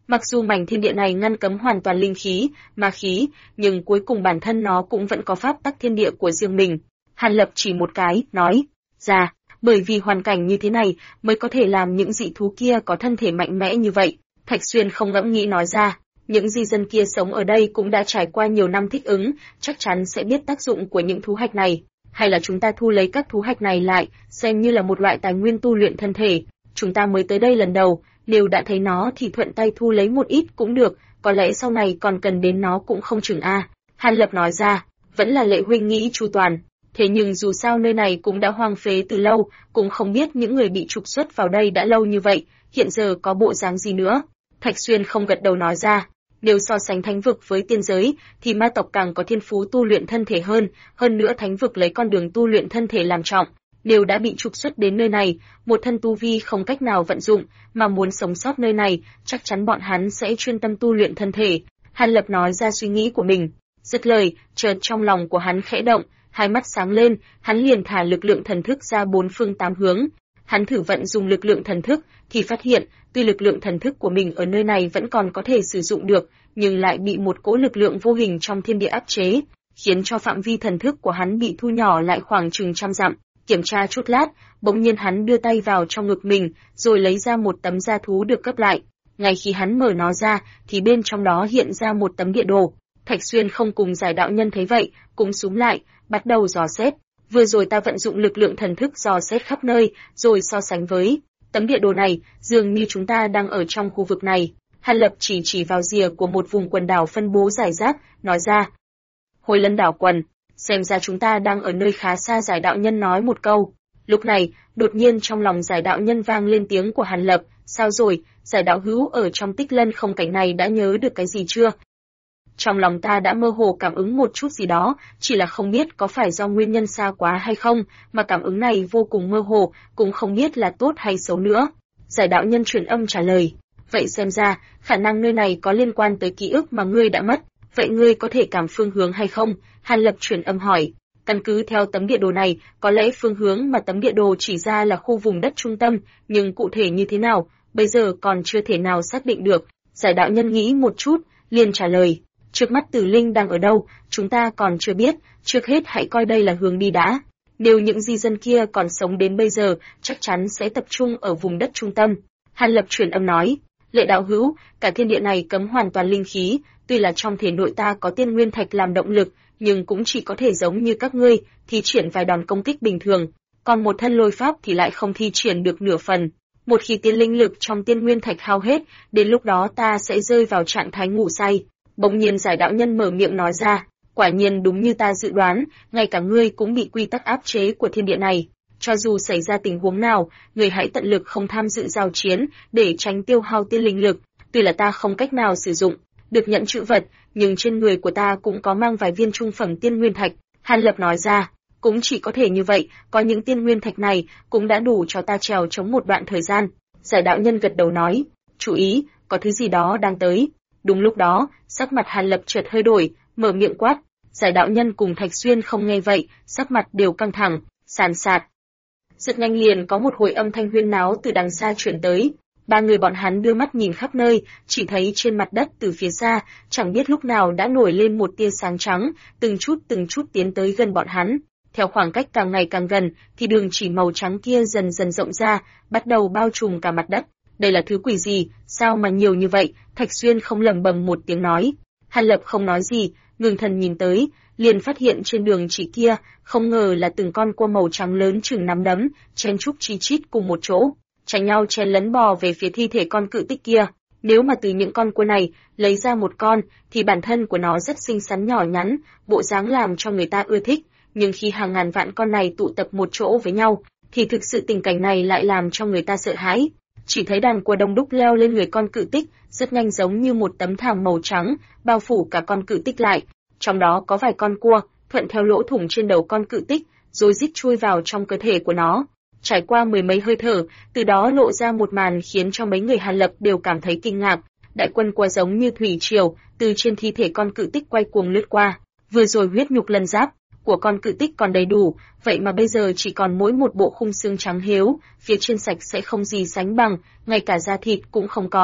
Mặc dù mảnh thiên địa này ngăn cấm hoàn toàn linh khí, ma khí, nhưng cuối cùng bản thân nó cũng vẫn có pháp tắc thiên địa của riêng mình. Hàn Lập chỉ một cái, nói, ra, bởi vì hoàn cảnh như thế này mới có thể làm những dị thú kia có thân thể mạnh mẽ như vậy. Thạch Xuyên không ngẫm nghĩ nói ra, những di dân kia sống ở đây cũng đã trải qua nhiều năm thích ứng, chắc chắn sẽ biết tác dụng của những thú hạch này. Hay là chúng ta thu lấy các thú hạch này lại, xem như là một loại tài nguyên tu luyện thân thể. Chúng ta mới tới đây lần đầu, nếu đã thấy nó thì thuận tay thu lấy một ít cũng được, có lẽ sau này còn cần đến nó cũng không chừng a. Hàn Lập nói ra, vẫn là Lệ huynh nghĩ chu toàn. Thế nhưng dù sao nơi này cũng đã hoang phế từ lâu, cũng không biết những người bị trục xuất vào đây đã lâu như vậy, hiện giờ có bộ dáng gì nữa. Thạch Xuyên không gật đầu nói ra, nếu so sánh thánh vực với tiên giới, thì ma tộc càng có thiên phú tu luyện thân thể hơn nữa thánh vực lấy con đường tu luyện thân thể làm trọng. Nếu đã bị trục xuất đến nơi này, một thân tu vi không cách nào vận dụng, mà muốn sống sót nơi này, chắc chắn bọn hắn sẽ chuyên tâm tu luyện thân thể. Hàn Lập nói ra suy nghĩ của mình. Dứt lời, chợt trong lòng của hắn khẽ động, hai mắt sáng lên, hắn liền thả lực lượng thần thức ra bốn phương tám hướng. Hắn thử vận dùng lực lượng thần thức, thì phát hiện, tuy lực lượng thần thức của mình ở nơi này vẫn còn có thể sử dụng được, nhưng lại bị một cỗ lực lượng vô hình trong thiên địa áp chế, khiến cho phạm vi thần thức của hắn bị thu nhỏ lại khoảng chừng 100 dặm. Kiểm tra chút lát, bỗng nhiên hắn đưa tay vào trong ngực mình, rồi lấy ra một tấm da thú được cấp lại. Ngay khi hắn mở nó ra, thì bên trong đó hiện ra một tấm địa đồ. Thạch Xuyên không cùng Giải đạo nhân thấy vậy, cũng xúm lại, bắt đầu dò xét. Vừa rồi ta vận dụng lực lượng thần thức dò xét khắp nơi, rồi so sánh với tấm địa đồ này, dường như chúng ta đang ở trong khu vực này. Hàn Lập chỉ vào rìa của một vùng quần đảo phân bố rải rác, nói ra. Hồi Lân đảo quần, xem ra chúng ta đang ở nơi khá xa. Giải đạo nhân nói một câu. Lúc này, đột nhiên trong lòng Giải đạo nhân vang lên tiếng của Hàn Lập, sao rồi, Giải đạo hữu ở trong Tích Lân không cảnh này đã nhớ được cái gì chưa? Trong lòng ta đã mơ hồ cảm ứng một chút gì đó, chỉ là không biết có phải do nguyên nhân xa quá hay không, mà cảm ứng này vô cùng mơ hồ, cũng không biết là tốt hay xấu nữa. Giải đạo nhân truyền âm trả lời, vậy xem ra, khả năng nơi này có liên quan tới ký ức mà ngươi đã mất, vậy ngươi có thể cảm phương hướng hay không? Hàn Lập truyền âm hỏi, căn cứ theo tấm địa đồ này, có lẽ phương hướng mà tấm địa đồ chỉ ra là khu vùng đất trung tâm, nhưng cụ thể như thế nào, bây giờ còn chưa thể nào xác định được. Giải đạo nhân nghĩ một chút, liền trả lời, trước mắt Tử Linh đang ở đâu, chúng ta còn chưa biết, trước hết hãy coi đây là hướng đi đã. Nếu những di dân kia còn sống đến bây giờ, chắc chắn sẽ tập trung ở vùng đất trung tâm. Hàn Lập truyền âm nói, Lệ đạo hữu, cả thiên địa này cấm hoàn toàn linh khí, tuy là trong thể nội ta có tiên nguyên thạch làm động lực, nhưng cũng chỉ có thể giống như các ngươi, thi triển vài đòn công kích bình thường, còn một thân lôi pháp thì lại không thi triển được nửa phần. Một khi tiên linh lực trong tiên nguyên thạch hao hết, đến lúc đó ta sẽ rơi vào trạng thái ngủ say. Bỗng nhiên Giải đạo nhân mở miệng nói ra, quả nhiên đúng như ta dự đoán, ngay cả ngươi cũng bị quy tắc áp chế của thiên địa này. Cho dù xảy ra tình huống nào, ngươi hãy tận lực không tham dự giao chiến, để tránh tiêu hao tiên linh lực. Tuy là ta không cách nào sử dụng được nhận chữ vật, nhưng trên người của ta cũng có mang vài viên trung phẩm tiên nguyên thạch. Hàn Lập nói ra, cũng chỉ có thể như vậy, có những tiên nguyên thạch này cũng đã đủ cho ta trèo chống một đoạn thời gian. Giải đạo nhân gật đầu nói, chú ý, có thứ gì đó đang tới. Đúng lúc đó, sắc mặt Hàn Lập chợt hơi đổi, mở miệng quát. Giải đạo nhân cùng Thạch Xuyên không nghe vậy, sắc mặt đều căng thẳng, sàn sạt. Rất nhanh liền có một hồi âm thanh huyên náo từ đằng xa chuyển tới. Ba người bọn hắn đưa mắt nhìn khắp nơi, chỉ thấy trên mặt đất từ phía xa, chẳng biết lúc nào đã nổi lên một tia sáng trắng, từng chút tiến tới gần bọn hắn. Theo khoảng cách càng ngày càng gần, thì đường chỉ màu trắng kia dần dần rộng ra, bắt đầu bao trùm cả mặt đất. Đây là thứ quỷ gì, sao mà nhiều như vậy? Thạch Xuyên không lẩm bẩm một tiếng nói. Hàn Lập không nói gì, ngừng thần nhìn tới, liền phát hiện trên đường chỉ kia, không ngờ là từng con cua màu trắng lớn chừng nắm đấm, chen chúc chi chít cùng một chỗ, tranh nhau chen lấn bò về phía thi thể con cự tích kia. Nếu mà từ những con cua này lấy ra một con, thì bản thân của nó rất xinh xắn nhỏ nhắn, bộ dáng làm cho người ta ưa thích, nhưng khi hàng ngàn vạn con này tụ tập một chỗ với nhau, thì thực sự tình cảnh này lại làm cho người ta sợ hãi. Chỉ thấy đàn cua đông đúc leo lên người con cự tích, rất nhanh giống như một tấm thảm màu trắng, bao phủ cả con cự tích lại. Trong đó có vài con cua, thuận theo lỗ thủng trên đầu con cự tích, rồi rít chui vào trong cơ thể của nó. Trải qua mười mấy hơi thở, từ đó lộ ra một màn khiến cho mấy người Hàn Lập đều cảm thấy kinh ngạc. Đại quân cua giống như thủy triều, từ trên thi thể con cự tích quay cuồng lướt qua. Vừa rồi huyết nhục lân giáp của con cự tích còn đầy đủ, vậy mà bây giờ chỉ còn mỗi một bộ khung xương trắng héo, phía trên sạch sẽ không gì sánh bằng, ngay cả da thịt cũng không còn.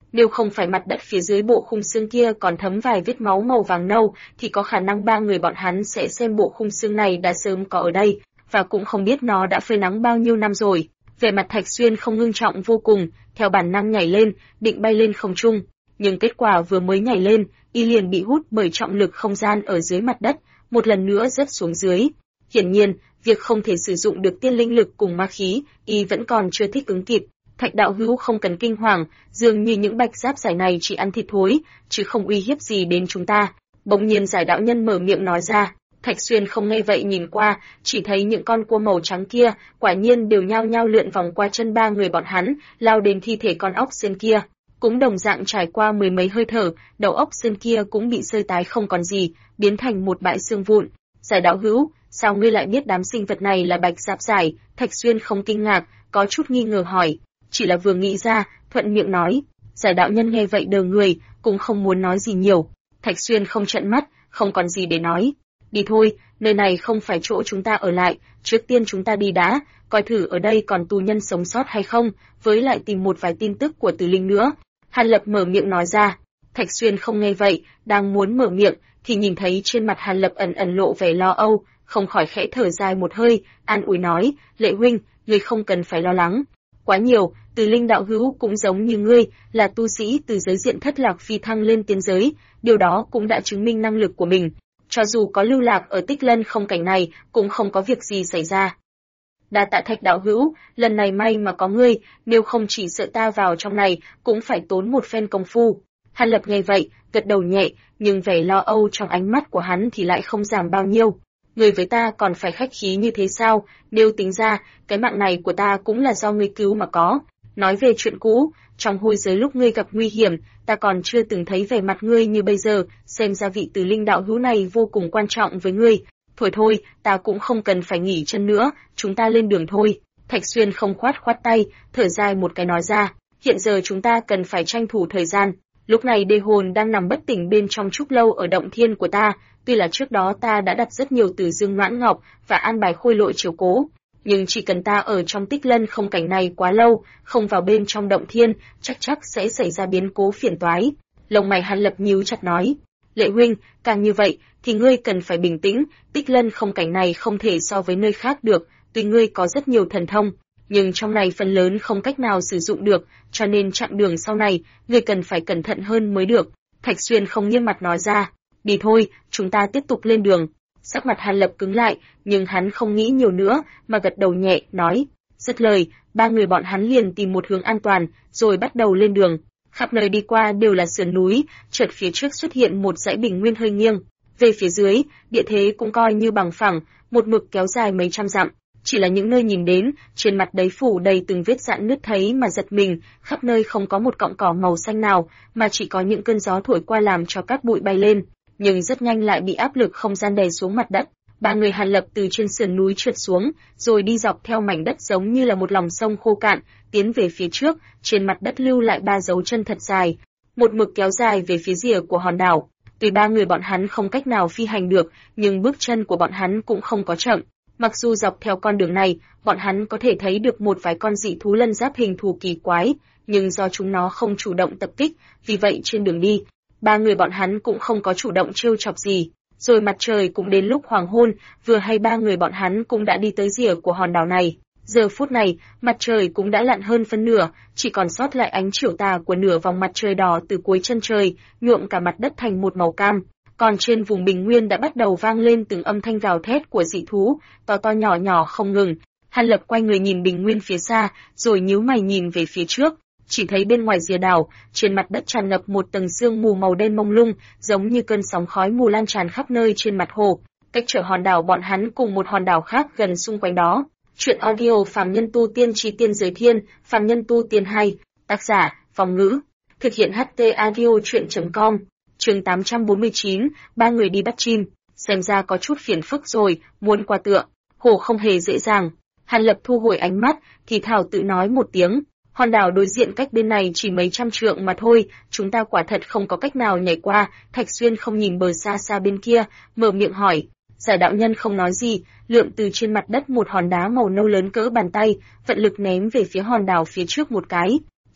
Nếu không phải mặt đất phía dưới bộ khung xương kia còn thấm vài vết máu màu vàng nâu, thì có khả năng ba người bọn hắn sẽ xem bộ khung xương này đã sớm có ở đây, và cũng không biết nó đã phơi nắng bao nhiêu năm rồi. Vẻ mặt Thạch Xuyên không ngưng trọng vô cùng, theo bản năng nhảy lên, định bay lên không trung, nhưng kết quả vừa mới nhảy lên, y liền bị hút bởi trọng lực không gian ở dưới mặt đất, một lần nữa rớt xuống dưới. Hiển nhiên, việc không thể sử dụng được tiên linh lực cùng ma khí, y vẫn còn chưa thích ứng kịp. Thạch đạo hữu không cần kinh hoàng, dường như những bạch giáp giải này chỉ ăn thịt thối, chứ không uy hiếp gì đến chúng ta. Bỗng nhiên giải đạo nhân mở miệng nói ra. Thạch Xuyên không nghe vậy nhìn qua, chỉ thấy những con cua màu trắng kia, quả nhiên đều nhao nhao lượn vòng qua chân ba người bọn hắn, lao đến thi thể con ốc sên kia. Cũng đồng dạng trải qua mười mấy hơi thở, đầu ốc sên kia cũng bị sơi tái không còn gì, biến thành một bãi xương vụn. Giải đạo hữu, sao ngươi lại biết đám sinh vật này là bạch giáp giải? Thạch Xuyên không kinh ngạc, có chút nghi ngờ hỏi. Chỉ là vừa nghĩ ra, thuận miệng nói. Giải đạo nhân nghe vậy đờ người, cũng không muốn nói gì nhiều. Thạch Xuyên không trợn mắt, không còn gì để nói. Đi thôi, nơi này không phải chỗ chúng ta ở lại, trước tiên chúng ta đi đã, coi thử ở đây còn tù nhân sống sót hay không, với lại tìm một vài tin tức của Từ Linh nữa. Hàn Lập mở miệng nói ra. Thạch Xuyên không nghe vậy, đang muốn mở miệng, thì nhìn thấy trên mặt Hàn Lập ẩn ẩn lộ vẻ lo âu, không khỏi khẽ thở dài một hơi, an ủi nói, Lệ huynh, ngươi không cần phải lo lắng. Quá nhiều, Từ Linh đạo hữu cũng giống như ngươi, là tu sĩ từ giới diện thất lạc phi thăng lên tiên giới, điều đó cũng đã chứng minh năng lực của mình. Cho dù có lưu lạc ở Tích Lân không cảnh này, cũng không có việc gì xảy ra. Đa tạ Thạch đạo hữu, lần này may mà có ngươi, nếu không chỉ sợ ta vào trong này, cũng phải tốn một phen công phu. Hàn Lập nghe vậy, gật đầu nhẹ, nhưng vẻ lo âu trong ánh mắt của hắn thì lại không giảm bao nhiêu. Ngươi với ta còn phải khách khí như thế sao, nếu tính ra, cái mạng này của ta cũng là do ngươi cứu mà có. Nói về chuyện cũ, trong hôi giới lúc ngươi gặp nguy hiểm, ta còn chưa từng thấy vẻ mặt ngươi như bây giờ, xem ra vị Từ Linh đạo hữu này vô cùng quan trọng với ngươi. Thôi, ta cũng không cần phải nghỉ chân nữa, chúng ta lên đường thôi. Thạch Xuyên không khoát tay, thở dài một cái nói ra, hiện giờ chúng ta cần phải tranh thủ thời gian. Lúc này Đê Hồn đang nằm bất tỉnh bên trong trúc lâu ở động thiên của ta, tuy là trước đó ta đã đặt rất nhiều Từ Dương Noãn Ngọc và an bài Khôi Lội chiếu cố, nhưng chỉ cần ta ở trong Tích Lân không cảnh này quá lâu, không vào bên trong động thiên, chắc sẽ xảy ra biến cố phiền toái. Lông mày Hàn Lập nhíu chặt nói, Lệ huynh, càng như vậy thì ngươi cần phải bình tĩnh, Tích Lân không cảnh này không thể so với nơi khác được, tuy ngươi có rất nhiều thần thông, nhưng trong này phần lớn không cách nào sử dụng được, cho nên chặng đường sau này, ngươi cần phải cẩn thận hơn mới được. Thạch Xuyên không nghiêm mặt nói ra, đi thôi, chúng ta tiếp tục lên đường. Sắc mặt Hàn Lập cứng lại, nhưng hắn không nghĩ nhiều nữa, mà gật đầu nhẹ, nói, dứt lời, ba người bọn hắn liền tìm một hướng an toàn, rồi bắt đầu lên đường. Khắp nơi đi qua đều là sườn núi, chợt phía trước xuất hiện một dãy bình nguyên hơi nghiêng. Về phía dưới, địa thế cũng coi như bằng phẳng, một mực kéo dài mấy trăm dặm. Chỉ là những nơi nhìn đến, trên mặt đấy phủ đầy từng vết rạn nứt thấy mà giật mình, khắp nơi không có một cọng cỏ màu xanh nào, mà chỉ có những cơn gió thổi qua làm cho cát bụi bay lên, nhưng rất nhanh lại bị áp lực không gian đè xuống mặt đất. Ba người Hàn Lập từ trên sườn núi trượt xuống, rồi đi dọc theo mảnh đất giống như là một lòng sông khô cạn, tiến về phía trước, trên mặt đất lưu lại ba dấu chân thật dài, một mực kéo dài về phía rìa của hòn đảo. Tuy ba người bọn hắn không cách nào phi hành được, nhưng bước chân của bọn hắn cũng không có chậm. Mặc dù dọc theo con đường này, bọn hắn có thể thấy được một vài con dị thú lân giáp hình thù kỳ quái, nhưng do chúng nó không chủ động tập kích, vì vậy trên đường đi, ba người bọn hắn cũng không có chủ động trêu chọc gì. Rồi mặt trời cũng đến lúc hoàng hôn, vừa hay ba người bọn hắn cũng đã đi tới rìa của hòn đảo này. Giờ phút này, mặt trời cũng đã lặn hơn phân nửa, chỉ còn sót lại ánh chiều tà của nửa vòng mặt trời đỏ từ cuối chân trời, nhuộm cả mặt đất thành một màu cam. Còn trên vùng bình nguyên đã bắt đầu vang lên từng âm thanh gào thét của dị thú, to to nhỏ nhỏ không ngừng. Hàn Lập quay người nhìn bình nguyên phía xa, rồi nhíu mày nhìn về phía trước. Chỉ thấy bên ngoài rìa đảo, trên mặt đất tràn ngập một tầng sương mù màu đen mông lung, giống như cơn sóng khói mù lan tràn khắp nơi trên mặt hồ. Cách trở hòn đảo bọn hắn cùng một hòn đảo khác gần xung quanh đó. Chuyện audio Phàm Nhân Tu Tiên Chí Tiên Giới Thiên, Phàm Nhân Tu Tiên 2, tác giả, Phong Ngữ. Thực hiện HT audio chuyện.com. Chương 849, ba người đi bắt chim, xem ra có chút phiền phức rồi, muốn qua tựa. Hồ không hề dễ dàng. Hàn Lập thu hồi ánh mắt, thì thào tự nói một tiếng. Hòn đảo đối diện cách bên này chỉ mấy trăm trượng mà thôi, chúng ta quả thật không có cách nào nhảy qua. Thạch Xuyên không nhìn bờ xa xa bên kia, mở miệng hỏi. Giải đạo nhân không nói gì, lượm từ trên mặt đất một hòn đá màu nâu lớn cỡ bàn tay, vận lực ném về phía hòn đảo phía trước một cái.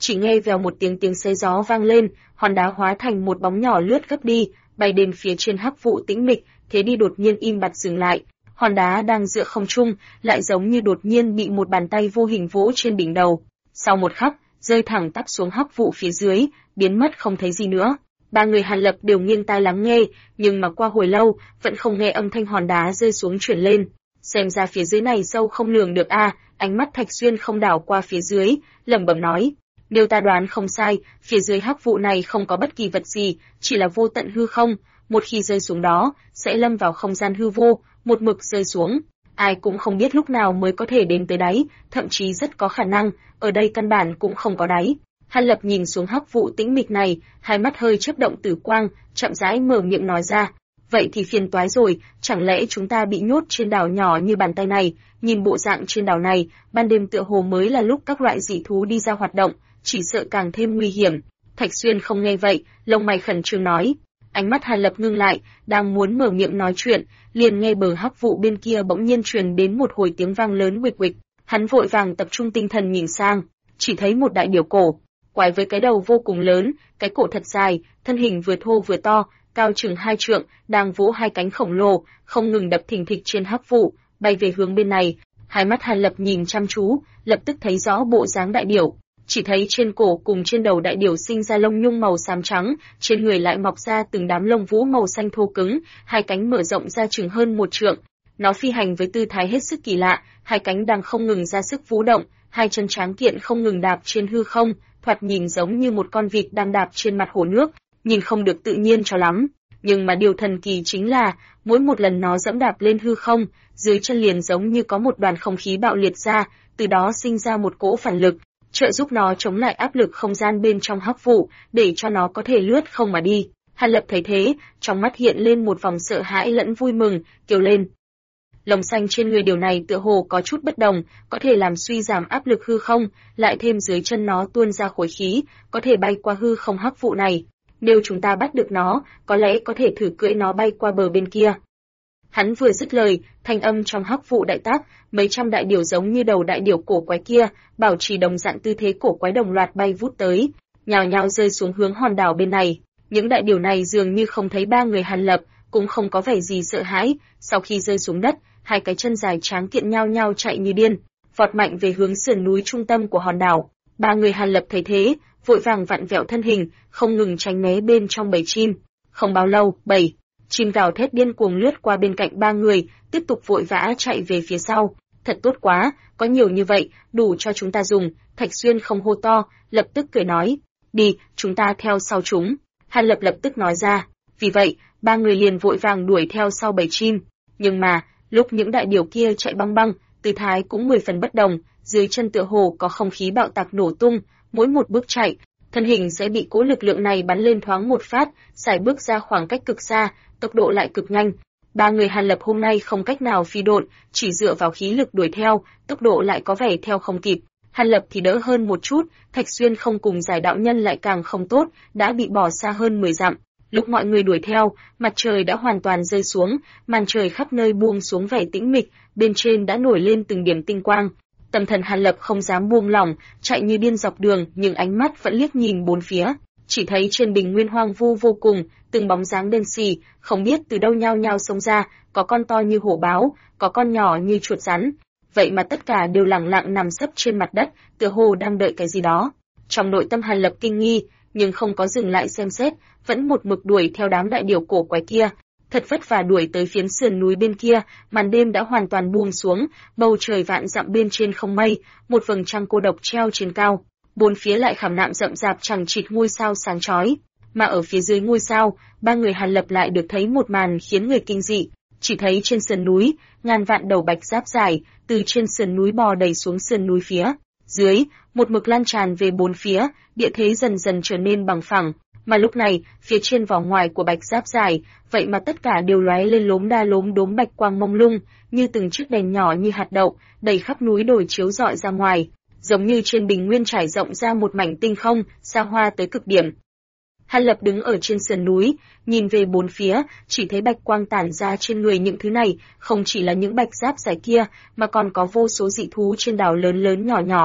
Chỉ nghe vèo một tiếng xé gió vang lên, hòn đá hóa thành một bóng nhỏ lướt gấp đi, bay đến phía trên hắc vụ tĩnh mịch, thế đi đột nhiên im bặt dừng lại. Hòn đá đang giữa không trung, lại giống như đột nhiên bị một bàn tay vô hình vỗ trên đỉnh đầu. Sau một khắc, rơi thẳng tắp xuống hắc vụ phía dưới, biến mất không thấy gì nữa. Ba người Hàn Lập đều nghiêng tai lắng nghe, nhưng mà qua hồi lâu, vẫn không nghe âm thanh hòn đá rơi xuống truyền lên. Xem ra phía dưới này sâu không lường được a. Ánh mắt Thạch Xuyên không đảo qua phía dưới, lẩm bẩm nói: nếu ta đoán không sai, phía dưới hắc vụ này không có bất kỳ vật gì, chỉ là vô tận hư không. Một khi rơi xuống đó, sẽ lâm vào không gian hư vô, một mực rơi xuống. Ai cũng không biết lúc nào mới có thể đến tới đáy, thậm chí rất có khả năng, ở đây căn bản cũng không có đáy. Hàn Lập nhìn xuống hắc vụ tĩnh mịch này, hai mắt hơi chớp động tử quang, chậm rãi mở miệng nói ra: vậy thì phiền toái rồi, chẳng lẽ chúng ta bị nhốt trên đảo nhỏ như bàn tay này? Nhìn bộ dạng trên đảo này, ban đêm tựa hồ mới là lúc các loại dị thú đi ra hoạt động, chỉ sợ càng thêm nguy hiểm. Thạch Xuyên không nghe vậy, lông mày khẩn trương nói. Ánh mắt Hàn Lập ngưng lại, đang muốn mở miệng nói chuyện, liền nghe bờ hắc vụ bên kia bỗng nhiên truyền đến một hồi tiếng vang lớn huỵch huỵch. Hắn vội vàng tập trung tinh thần nhìn sang, chỉ thấy một đại điểu cổ, quái với cái đầu vô cùng lớn, cái cổ thật dài, thân hình vừa thô vừa to, cao chừng 2 trượng, đang vỗ hai cánh khổng lồ, không ngừng đập thình thịch trên hắc vụ, bay về hướng bên này. Hai mắt Hàn Lập nhìn chăm chú, lập tức thấy rõ bộ dáng đại điểu. Chỉ thấy trên cổ cùng trên đầu đại điểu sinh ra lông nhung màu xám trắng, trên người lại mọc ra từng đám lông vũ màu xanh thô cứng, hai cánh mở rộng ra chừng hơn 1 trượng. Nó phi hành với tư thái hết sức kỳ lạ, hai cánh đang không ngừng ra sức vũ động, hai chân tráng kiện không ngừng đạp trên hư không, thoạt nhìn giống như một con vịt đang đạp trên mặt hồ nước, nhìn không được tự nhiên cho lắm. Nhưng mà điều thần kỳ chính là, mỗi một lần nó dẫm đạp lên hư không, dưới chân liền giống như có một đoàn không khí bạo liệt ra, từ đó sinh ra một cỗ phản lực, trợ giúp nó chống lại áp lực không gian bên trong hắc vụ, để cho nó có thể lướt không mà đi. Hàn Lập thấy thế, trong mắt hiện lên một vòng sợ hãi lẫn vui mừng, kêu lên. Lông xanh trên người điều này tựa hồ có chút bất đồng, có thể làm suy giảm áp lực hư không, lại thêm dưới chân nó tuôn ra khối khí, có thể bay qua hư không hắc vụ này. Nếu chúng ta bắt được nó, có lẽ có thể thử cưỡi nó bay qua bờ bên kia. Hắn vừa dứt lời, thanh âm trong hắc vụ đại tác, mấy trăm đại điểu giống như đầu đại điểu cổ quái kia, bảo trì đồng dạng tư thế cổ quái đồng loạt bay vút tới, nhào nhào rơi xuống hướng hòn đảo bên này. Những đại điểu này dường như không thấy ba người Hàn Lập, cũng không có vẻ gì sợ hãi, sau khi rơi xuống đất, hai cái chân dài tráng kiện nhao nhao chạy như điên, vọt mạnh về hướng sườn núi trung tâm của hòn đảo. Ba người Hàn Lập thấy thế, vội vàng vặn vẹo thân hình, không ngừng tránh né bên trong bầy chim. Không bao lâu, bầy chim gào thét điên cuồng lướt qua bên cạnh ba người, tiếp tục vội vã chạy về phía sau. Thật tốt quá, có nhiều như vậy, đủ cho chúng ta dùng. Thạch Xuyên không hô to, lập tức cười nói, đi, chúng ta theo sau chúng. Hàn Lập lập tức nói ra. Vì vậy, ba người liền vội vàng đuổi theo sau bầy chim. Nhưng mà, lúc những đại điểu kia chạy băng băng, tư thái cũng 10 phần bất đồng, dưới chân tựa hồ có không khí bạo tạc nổ tung, mỗi một bước chạy, thân hình sẽ bị cỗ lực lượng này bắn lên thoáng một phát, xài bước ra khoảng cách cực xa, tốc độ lại cực nhanh. Ba người Hàn Lập hôm nay không cách nào phi độn, chỉ dựa vào khí lực đuổi theo, tốc độ lại có vẻ theo không kịp. Hàn Lập thì đỡ hơn một chút, Thạch Xuyên không cùng Giải đạo nhân lại càng không tốt, đã bị bỏ xa hơn 10 dặm. Lúc mọi người đuổi theo, mặt trời đã hoàn toàn rơi xuống, màn trời khắp nơi buông xuống vẻ tĩnh mịch, bên trên đã nổi lên từng điểm tinh quang. Tâm thần Hàn Lập không dám buông lỏng, chạy như điên dọc đường, nhưng ánh mắt vẫn liếc nhìn bốn phía, chỉ thấy trên bình nguyên hoang vu vô cùng, từng bóng dáng đen xì, không biết từ đâu nhao nhao xông ra, có con to như hổ báo, có con nhỏ như chuột rắn. Vậy mà tất cả đều lẳng lặng nằm sấp trên mặt đất, tựa hồ đang đợi cái gì đó. Trong nội tâm Hàn Lập kinh nghi, nhưng không có dừng lại xem xét, vẫn một mực đuổi theo đám đại điểu cổ quái kia. Thật vất vả đuổi tới phiến sườn núi bên kia, màn đêm đã hoàn toàn buông xuống, bầu trời vạn dặm bên trên không mây, một vầng trăng cô độc treo trên cao, bốn phía lại khảm nạm rậm rạp chằng chịt ngôi sao sáng chói, mà ở phía dưới ngôi sao, ba người Hàn Lập lại được thấy một màn khiến người kinh dị, chỉ thấy trên sườn núi, ngàn vạn đầu bạch giáp dài, từ trên sườn núi bò đầy xuống sườn núi phía dưới, một mực lan tràn về bốn phía, địa thế dần dần trở nên bằng phẳng. Mà lúc này, phía trên vỏ ngoài của bạch giáp dài, vậy mà tất cả đều lóe lên lốm đa lốm đốm bạch quang mông lung, như từng chiếc đèn nhỏ như hạt đậu, đầy khắp núi đồi chiếu rọi ra ngoài, giống như trên bình nguyên trải rộng ra một mảnh tinh không, xa hoa tới cực điểm. Hàn Lập đứng ở trên sườn núi, nhìn về bốn phía, chỉ thấy bạch quang tản ra trên người những thứ này, không chỉ là những bạch giáp dài kia, mà còn có vô số dị thú trên đảo lớn lớn nhỏ nhỏ.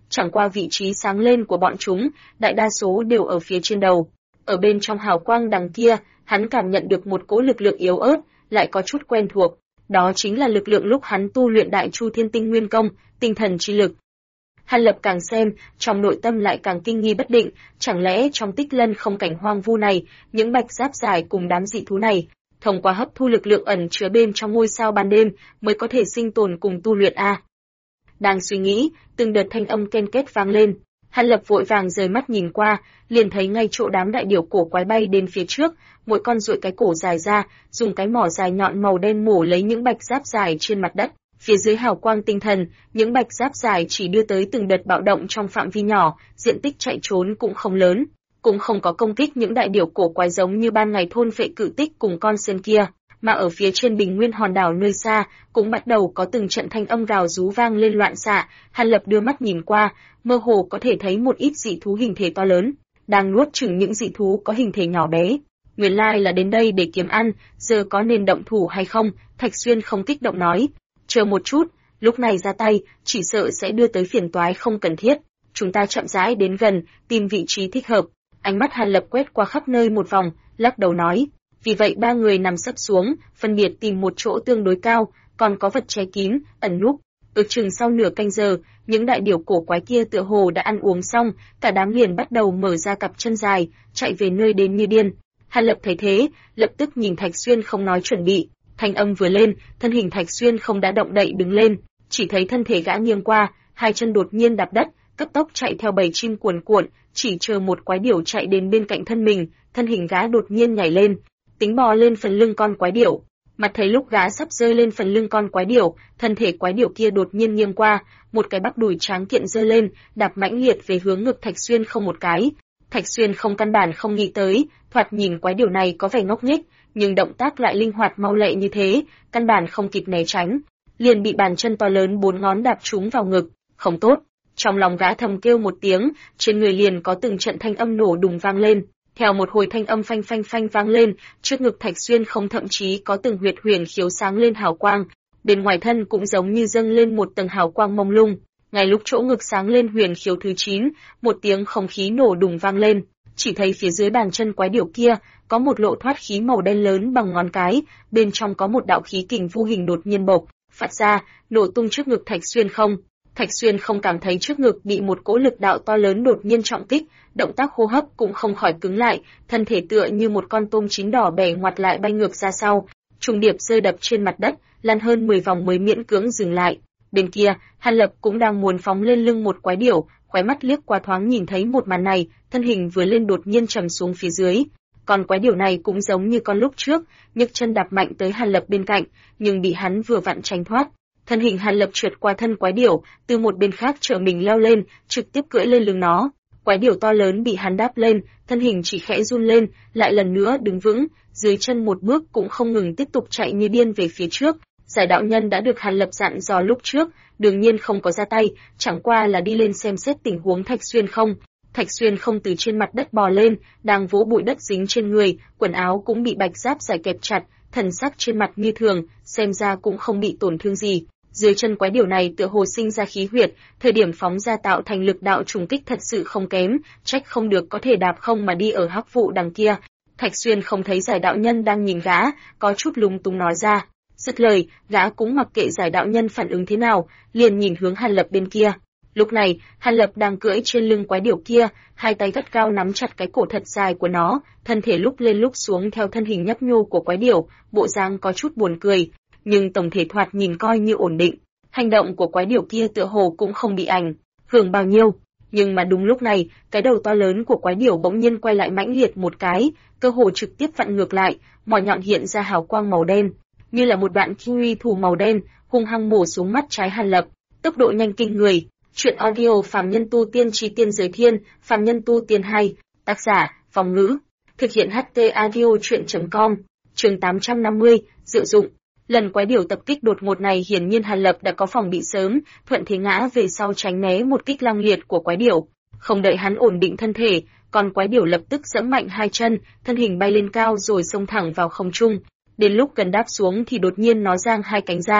chẳng qua vị trí sáng lên của bọn chúng, đại đa số đều ở phía trên đầu. Ở bên trong hào quang đằng kia, hắn cảm nhận được một cỗ lực lượng yếu ớt, lại có chút quen thuộc. Đó chính là lực lượng lúc hắn tu luyện Đại Chu Thiên Tinh Nguyên Công, tinh thần chi lực. Hàn Lập càng xem, trong nội tâm lại càng kinh nghi bất định, chẳng lẽ trong Tích Lân không cảnh hoang vu này, những bạch giáp dài cùng đám dị thú này, thông qua hấp thu lực lượng ẩn chứa bên trong ngôi sao ban đêm, mới có thể sinh tồn cùng tu luyện a. Đang suy nghĩ, từng đợt thanh âm ken két vang lên. Hàn Lập vội vàng rời mắt nhìn qua, liền thấy ngay chỗ đám đại điểu cổ quái bay đến phía trước, mỗi con duỗi cái cổ dài ra, dùng cái mỏ dài nhọn màu đen mổ lấy những bạch giáp dài trên mặt đất. Phía dưới hào quang tinh thần, những bạch giáp dài chỉ đưa tới từng đợt bạo động trong phạm vi nhỏ, diện tích chạy trốn cũng không lớn, cũng không có công kích những đại điểu cổ quái giống như ban ngày thôn phệ cự tích cùng con sơn kia, mà ở phía trên bình nguyên hòn đảo nơi xa, cũng bắt đầu có từng trận thanh âm gào rú vang lên loạn xạ. Hàn Lập đưa mắt nhìn qua, mơ hồ có thể thấy một ít dị thú hình thể to lớn, đang nuốt chửng những dị thú có hình thể nhỏ bé. Nguyên lai là đến đây để kiếm ăn, giờ có nên động thủ hay không? Thạch Xuyên không kích động nói. Chờ một chút, lúc này ra tay, chỉ sợ sẽ đưa tới phiền toái không cần thiết. Chúng ta chậm rãi đến gần, tìm vị trí thích hợp. Ánh mắt Hàn Lập quét qua khắp nơi một vòng, lắc đầu nói. Vì vậy ba người nằm sấp xuống, phân biệt tìm một chỗ tương đối cao, còn có vật che kín, ẩn núp. Ước chừng sau nửa canh giờ, những đại điểu cổ quái kia tựa hồ đã ăn uống xong, cả đám liền bắt đầu mở ra cặp chân dài, chạy về nơi đến như điên. Hàn Lập thấy thế, lập tức nhìn Thạch Xuyên không nói chuẩn bị. Thanh âm vừa lên, thân hình Thạch Xuyên không đã động đậy đứng lên, chỉ thấy thân thể gã nghiêng qua, hai chân đột nhiên đạp đất, cấp tốc chạy theo bầy chim cuồn cuộn, chỉ chờ một quái điểu chạy đến bên cạnh thân mình, thân hình gã đột nhiên nhảy lên, tính bò lên phần lưng con quái điểu. Mặt thấy lúc gã sắp rơi lên phần lưng con quái điểu, thân thể quái điểu kia đột nhiên nghiêng qua, một cái bắp đùi tráng kiện giơ lên, đạp mãnh liệt về hướng ngực Thạch Xuyên không một cái. Thạch Xuyên không căn bản không nghĩ tới, thoạt nhìn quái điểu này có vẻ ngốc nghếch, nhưng động tác lại linh hoạt mau lẹ như thế, căn bản không kịp né tránh, liền bị bàn chân to lớn bốn ngón đạp trúng vào ngực. Không tốt. Trong lòng gã thầm kêu một tiếng, trên người liền có từng trận thanh âm nổ đùng vang lên. Theo một hồi thanh âm phanh phanh phanh vang lên, trước ngực Thạch Xuyên không thậm chí có từng huyệt huyền khiếu sáng lên hào quang, bên ngoài thân cũng giống như dâng lên một tầng hào quang mông lung. Ngay lúc chỗ ngực sáng lên huyền khiếu thứ 9, một tiếng không khí nổ đùng vang lên, chỉ thấy phía dưới bàn chân quái điểu kia có một lộ thoát khí màu đen lớn bằng ngón cái, bên trong có một đạo khí kình vô hình đột nhiên bộc phát ra, nổ tung trước ngực Thạch Xuyên không. Thạch Xuyên không cảm thấy trước ngực bị một cỗ lực đạo to lớn đột nhiên trọng kích, động tác hô hấp cũng không khỏi cứng lại, thân thể tựa như một con tôm chín đỏ bẻ ngoặt lại bay ngược ra sau, trùng điệp rơi đập trên mặt đất, lăn hơn 10 vòng mới miễn cưỡng dừng lại. Bên kia, Hàn Lập cũng đang muốn phóng lên lưng một quái điểu, khóe mắt liếc qua thoáng nhìn thấy một màn này, thân hình vừa lên đột nhiên trầm xuống phía dưới. Còn quái điểu này cũng giống như con lúc trước, nhấc chân đạp mạnh tới Hàn Lập bên cạnh, nhưng bị hắn vừa vặn tránh thoát. Thân hình Hàn Lập trượt qua thân quái điểu, từ một bên khác trở mình leo lên, trực tiếp cưỡi lên lưng nó. Quái điểu to lớn bị hắn đáp lên, thân hình chỉ khẽ run lên, lại lần nữa đứng vững, dưới chân một bước cũng không ngừng tiếp tục chạy như điên về phía trước. Giải đạo nhân đã được Hàn Lập dặn dò lúc trước, đương nhiên không có ra tay, chẳng qua là đi lên xem xét tình huống Thạch Xuyên không. Thạch Xuyên không từ trên mặt đất bò lên, đang vỗ bụi đất dính trên người, quần áo cũng bị bạch giáp giải kẹp chặt, thần sắc trên mặt như thường, xem ra cũng không bị tổn thương gì. Dưới chân quái điểu này tựa hồ sinh ra khí huyệt, thời điểm phóng ra tạo thành lực đạo trùng kích thật sự không kém, trách không được có thể đạp không mà đi ở hắc vụ đằng kia. Thạch Xuyên không thấy giải đạo nhân đang nhìn gã, có chút lúng túng nói ra. Dứt lời, gã cũng mặc kệ giải đạo nhân phản ứng thế nào, liền nhìn hướng Hàn Lập bên kia. Lúc này, Hàn Lập đang cưỡi trên lưng quái điểu kia, hai tay gắt gao nắm chặt cái cổ thật dài của nó, thân thể lúc lên lúc xuống theo thân hình nhấp nhô của quái điểu, bộ dáng có chút buồn cười, nhưng tổng thể thoạt nhìn coi như ổn định. Hành động của quái điểu kia tựa hồ cũng không bị ảnh hưởng bao nhiêu, nhưng mà đúng lúc này, cái đầu to lớn của quái điểu bỗng nhiên quay lại mãnh liệt một cái, cơ hồ trực tiếp vặn ngược lại, mỏ nhọn hiện ra hào quang màu đen, như là một đoạn kiwi thủ màu đen, hung hăng bổ xuống mắt trái Hàn Lập, tốc độ nhanh kinh người. Chuyện audio Phàm Nhân Tu Tiên Chi Tiên Giới Thiên, Phàm Nhân Tu Tiên 2, tác giả, Phong Ngữ, thực hiện HT audio chuyện.com, chương 850, diệu dụng. Lần quái điểu tập kích đột ngột này hiển nhiên Hàn Lập đã có phòng bị sớm, thuận thế ngã về sau tránh né một kích lang liệt của quái điểu. Không đợi hắn ổn định thân thể, con quái điểu lập tức giẫm mạnh hai chân, thân hình bay lên cao rồi xông thẳng vào không trung. Đến lúc gần đáp xuống thì đột nhiên nó giang hai cánh ra,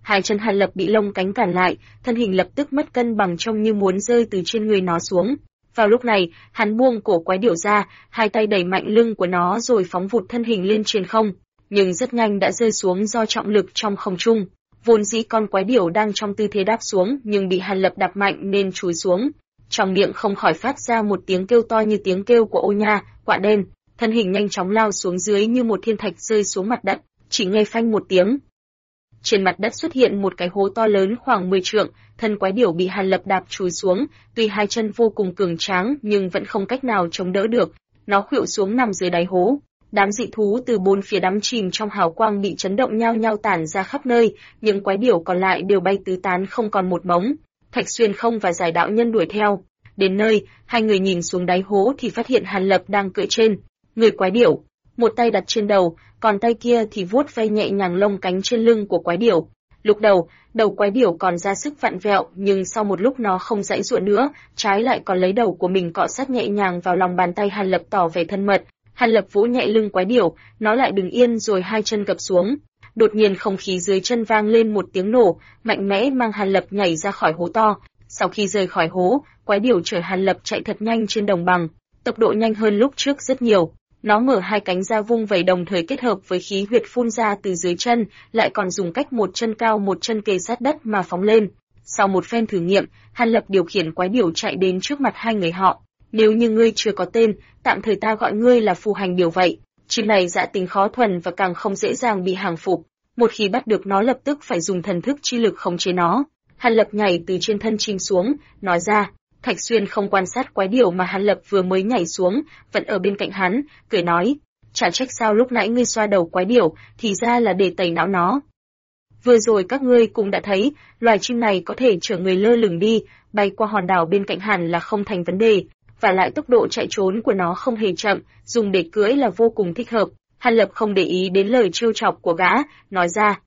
Hai chân Hàn Lập bị lông cánh cản lại, thân hình lập tức mất cân bằng trông như muốn rơi từ trên người nó xuống. Vào lúc này, hắn buông cổ quái điểu ra, hai tay đẩy mạnh lưng của nó rồi phóng vụt thân hình lên trên không, nhưng rất nhanh đã rơi xuống do trọng lực trong không trung. Vốn dĩ con quái điểu đang trong tư thế đáp xuống nhưng bị Hàn Lập đạp mạnh nên chúi xuống. Trong miệng không khỏi phát ra một tiếng kêu to như tiếng kêu của ô nha, quạ đen, thân hình nhanh chóng lao xuống dưới như một thiên thạch rơi xuống mặt đất, chỉ nghe phanh một tiếng. Trên mặt đất xuất hiện một cái hố to lớn khoảng 10 trượng, thân quái điểu bị Hàn Lập đạp chúi xuống, tuy hai chân vô cùng cường tráng nhưng vẫn không cách nào chống đỡ được, nó khuỵu xuống nằm dưới đáy hố. Đám dị thú từ bốn phía đắm chìm trong hào quang bị chấn động nhao nhao tản ra khắp nơi, những quái điểu còn lại đều bay tứ tán không còn một mống. Thạch Xuyên Không và Giải Đạo Nhân đuổi theo. Đến nơi, hai người nhìn xuống đáy hố thì phát hiện Hàn Lập đang cưỡi trên người quái điểu, một tay đặt trên đầu, còn tay kia thì vuốt ve nhẹ nhàng lông cánh trên lưng của quái điểu. Lúc đầu, đầu quái điểu còn ra sức vặn vẹo, nhưng sau một lúc nó không giãy giụa nữa, trái lại còn lấy đầu của mình cọ sát nhẹ nhàng vào lòng bàn tay Hàn Lập tỏ vẻ thân mật. Hàn Lập vỗ nhẹ lưng quái điểu, nó lại đứng yên rồi hai chân gập xuống. Đột nhiên không khí dưới chân vang lên một tiếng nổ, mạnh mẽ mang Hàn Lập nhảy ra khỏi hố to. Sau khi rời khỏi hố, quái điểu chở Hàn Lập chạy thật nhanh trên đồng bằng, tốc độ nhanh hơn lúc trước rất nhiều. Nó mở hai cánh ra vung vẩy đồng thời kết hợp với khí huyết phun ra từ dưới chân, lại còn dùng cách một chân cao một chân kề sát đất mà phóng lên. Sau một phen thử nghiệm, Hàn Lập điều khiển quái điểu chạy đến trước mặt hai người họ. Nếu như ngươi chưa có tên, tạm thời ta gọi ngươi là phù hành điểu vậy. Chim này dạ tính khó thuần và càng không dễ dàng bị hàng phục. Một khi bắt được nó lập tức phải dùng thần thức chi lực khống chế nó. Hàn Lập nhảy từ trên thân chim xuống, nói ra. Thạch Xuyên Không quan sát quái điểu mà Hàn Lập vừa mới nhảy xuống, vẫn ở bên cạnh hắn, cười nói, chả trách sao lúc nãy ngươi xoa đầu quái điểu, thì ra là để tẩy não nó. Vừa rồi các ngươi cũng đã thấy, loài chim này có thể chở người lơ lửng đi, bay qua hòn đảo bên cạnh hẳn là không thành vấn đề, và lại tốc độ chạy trốn của nó không hề chậm, dùng để cưỡi là vô cùng thích hợp. Hàn Lập không để ý đến lời trêu chọc của gã, nói ra,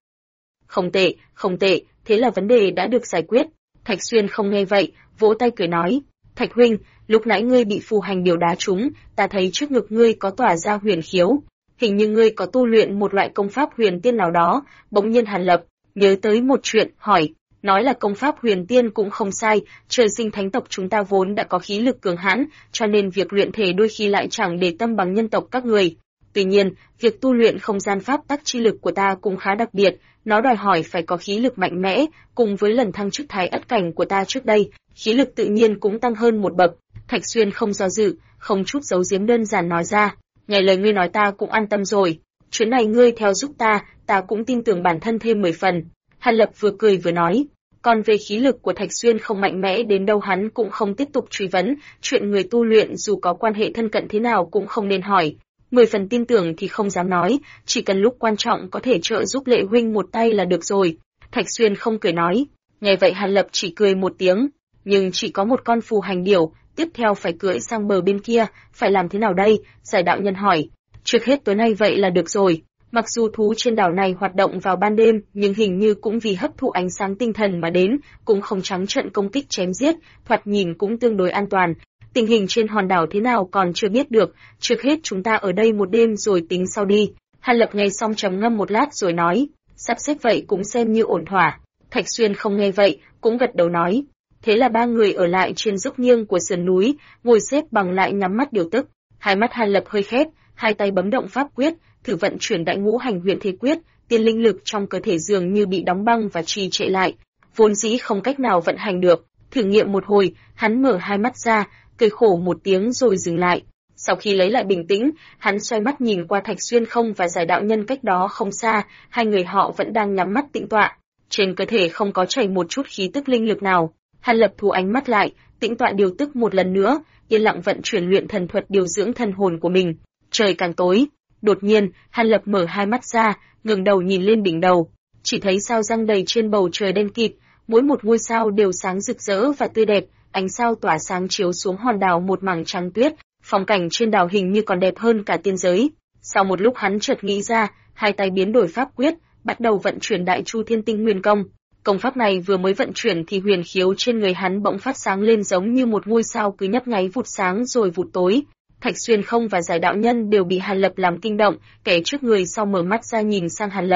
không tệ, thế là vấn đề đã được giải quyết. Thạch Xuyên Không nghe vậy, vỗ tay cười nói, Thạch huynh, lúc nãy ngươi bị phù hành điểu đá trúng, ta thấy trước ngực ngươi có tỏa ra huyền khiếu, hình như ngươi có tu luyện một loại công pháp huyền tiên nào đó. Bỗng nhiên Hàn Lập nhớ tới một chuyện, hỏi, nói là công pháp huyền tiên cũng không sai, trời sinh thánh tộc chúng ta vốn đã có khí lực cường hãn, cho nên việc luyện thể đôi khi lại chẳng để tâm bằng nhân tộc các người. Tuy nhiên, việc tu luyện không gian pháp tắc chi lực của ta cũng khá đặc biệt, nó đòi hỏi phải có khí lực mạnh mẽ, cùng với lần thăng chức thái ất cảnh của ta trước đây, khí lực tự nhiên cũng tăng hơn một bậc. Thạch Xuyên Không do dự, không chút giấu giếm đơn giản nói ra, nghe lời ngươi nói ta cũng an tâm rồi, chuyến này ngươi theo giúp ta cũng tin tưởng bản thân thêm 10 phần. Hàn Lập vừa cười vừa nói, còn về khí lực của Thạch Xuyên Không mạnh mẽ đến đâu hắn cũng không tiếp tục truy vấn, chuyện người tu luyện dù có quan hệ thân cận thế nào cũng không nên hỏi. 10 phần tin tưởng thì không dám nói, chỉ cần lúc quan trọng có thể trợ giúp Lệ huynh một tay là được rồi. Thạch Xuyên Không cười nói, nghe vậy Hàn Lập chỉ cười một tiếng, nhưng chỉ có một con phù hành điểu, tiếp theo phải cưỡi sang bờ bên kia, phải làm thế nào đây? Giải Đạo Nhân hỏi. Trước hết tối nay vậy là được rồi. Mặc dù thú trên đảo này hoạt động vào ban đêm, nhưng hình như cũng vì hấp thụ ánh sáng tinh thần mà đến, cũng không trắng trợn công kích chém giết, thoạt nhìn cũng tương đối an toàn. Tình hình trên hòn đảo thế nào còn chưa biết được, trước hết chúng ta ở đây một đêm rồi tính sau đi. Hàn Lập nghe xong trầm ngâm một lát rồi nói, sắp xếp vậy cũng xem như ổn thỏa. Thạch Xuyên Không nghe vậy, cũng gật đầu nói. Thế là ba người ở lại trên dốc nghiêng của sườn núi, ngồi xếp bằng lại nhắm mắt điều tức. Hai mắt Hàn Lập hơi khép, hai tay bấm động pháp quyết, thử vận chuyển đại ngũ hành huyền thế quyết, tiên linh lực trong cơ thể dường như bị đóng băng và trì trệ lại, vốn dĩ không cách nào vận hành được. Thử nghiệm một hồi, hắn mở hai mắt ra, cười khổ một tiếng rồi dừng lại. Sau khi lấy lại bình tĩnh, hắn xoay mắt nhìn qua Thạch Xuyên Không và Giải Đạo Nhân cách đó không xa, hai người họ vẫn đang nhắm mắt tĩnh tọa, trên cơ thể không có chảy một chút khí tức linh lực nào. Hàn Lập thu ánh mắt lại, tĩnh tọa điều tức một lần nữa, yên lặng vận chuyển luyện thần thuật điều dưỡng thần hồn của mình. Trời càng tối, đột nhiên, Hàn Lập mở hai mắt ra, ngẩng đầu nhìn lên đỉnh đầu, chỉ thấy sao răng đầy trên bầu trời đen kịt, mỗi một ngôi sao đều sáng rực rỡ và tươi đẹp, ánh sao tỏa sáng chiếu xuống hòn đảo một mảng trắng tuyết, phong cảnh trên đảo hình như còn đẹp hơn cả tiên giới. Sau một lúc hắn chợt nghĩ ra, hai tay biến đổi pháp quyết, bắt đầu vận chuyển Đại Chu Thiên Tinh Nguyên Công. Công pháp này vừa mới vận chuyển thì huyền khiếu trên người hắn bỗng phát sáng lên giống như một ngôi sao cứ nhấp nháy vụt sáng rồi vụt tối. Thạch Xuyên Không và Giải Đạo Nhân đều bị Hàn Lập làm kinh động, kẻ trước người sau mở mắt ra nhìn sang Hàn Lập,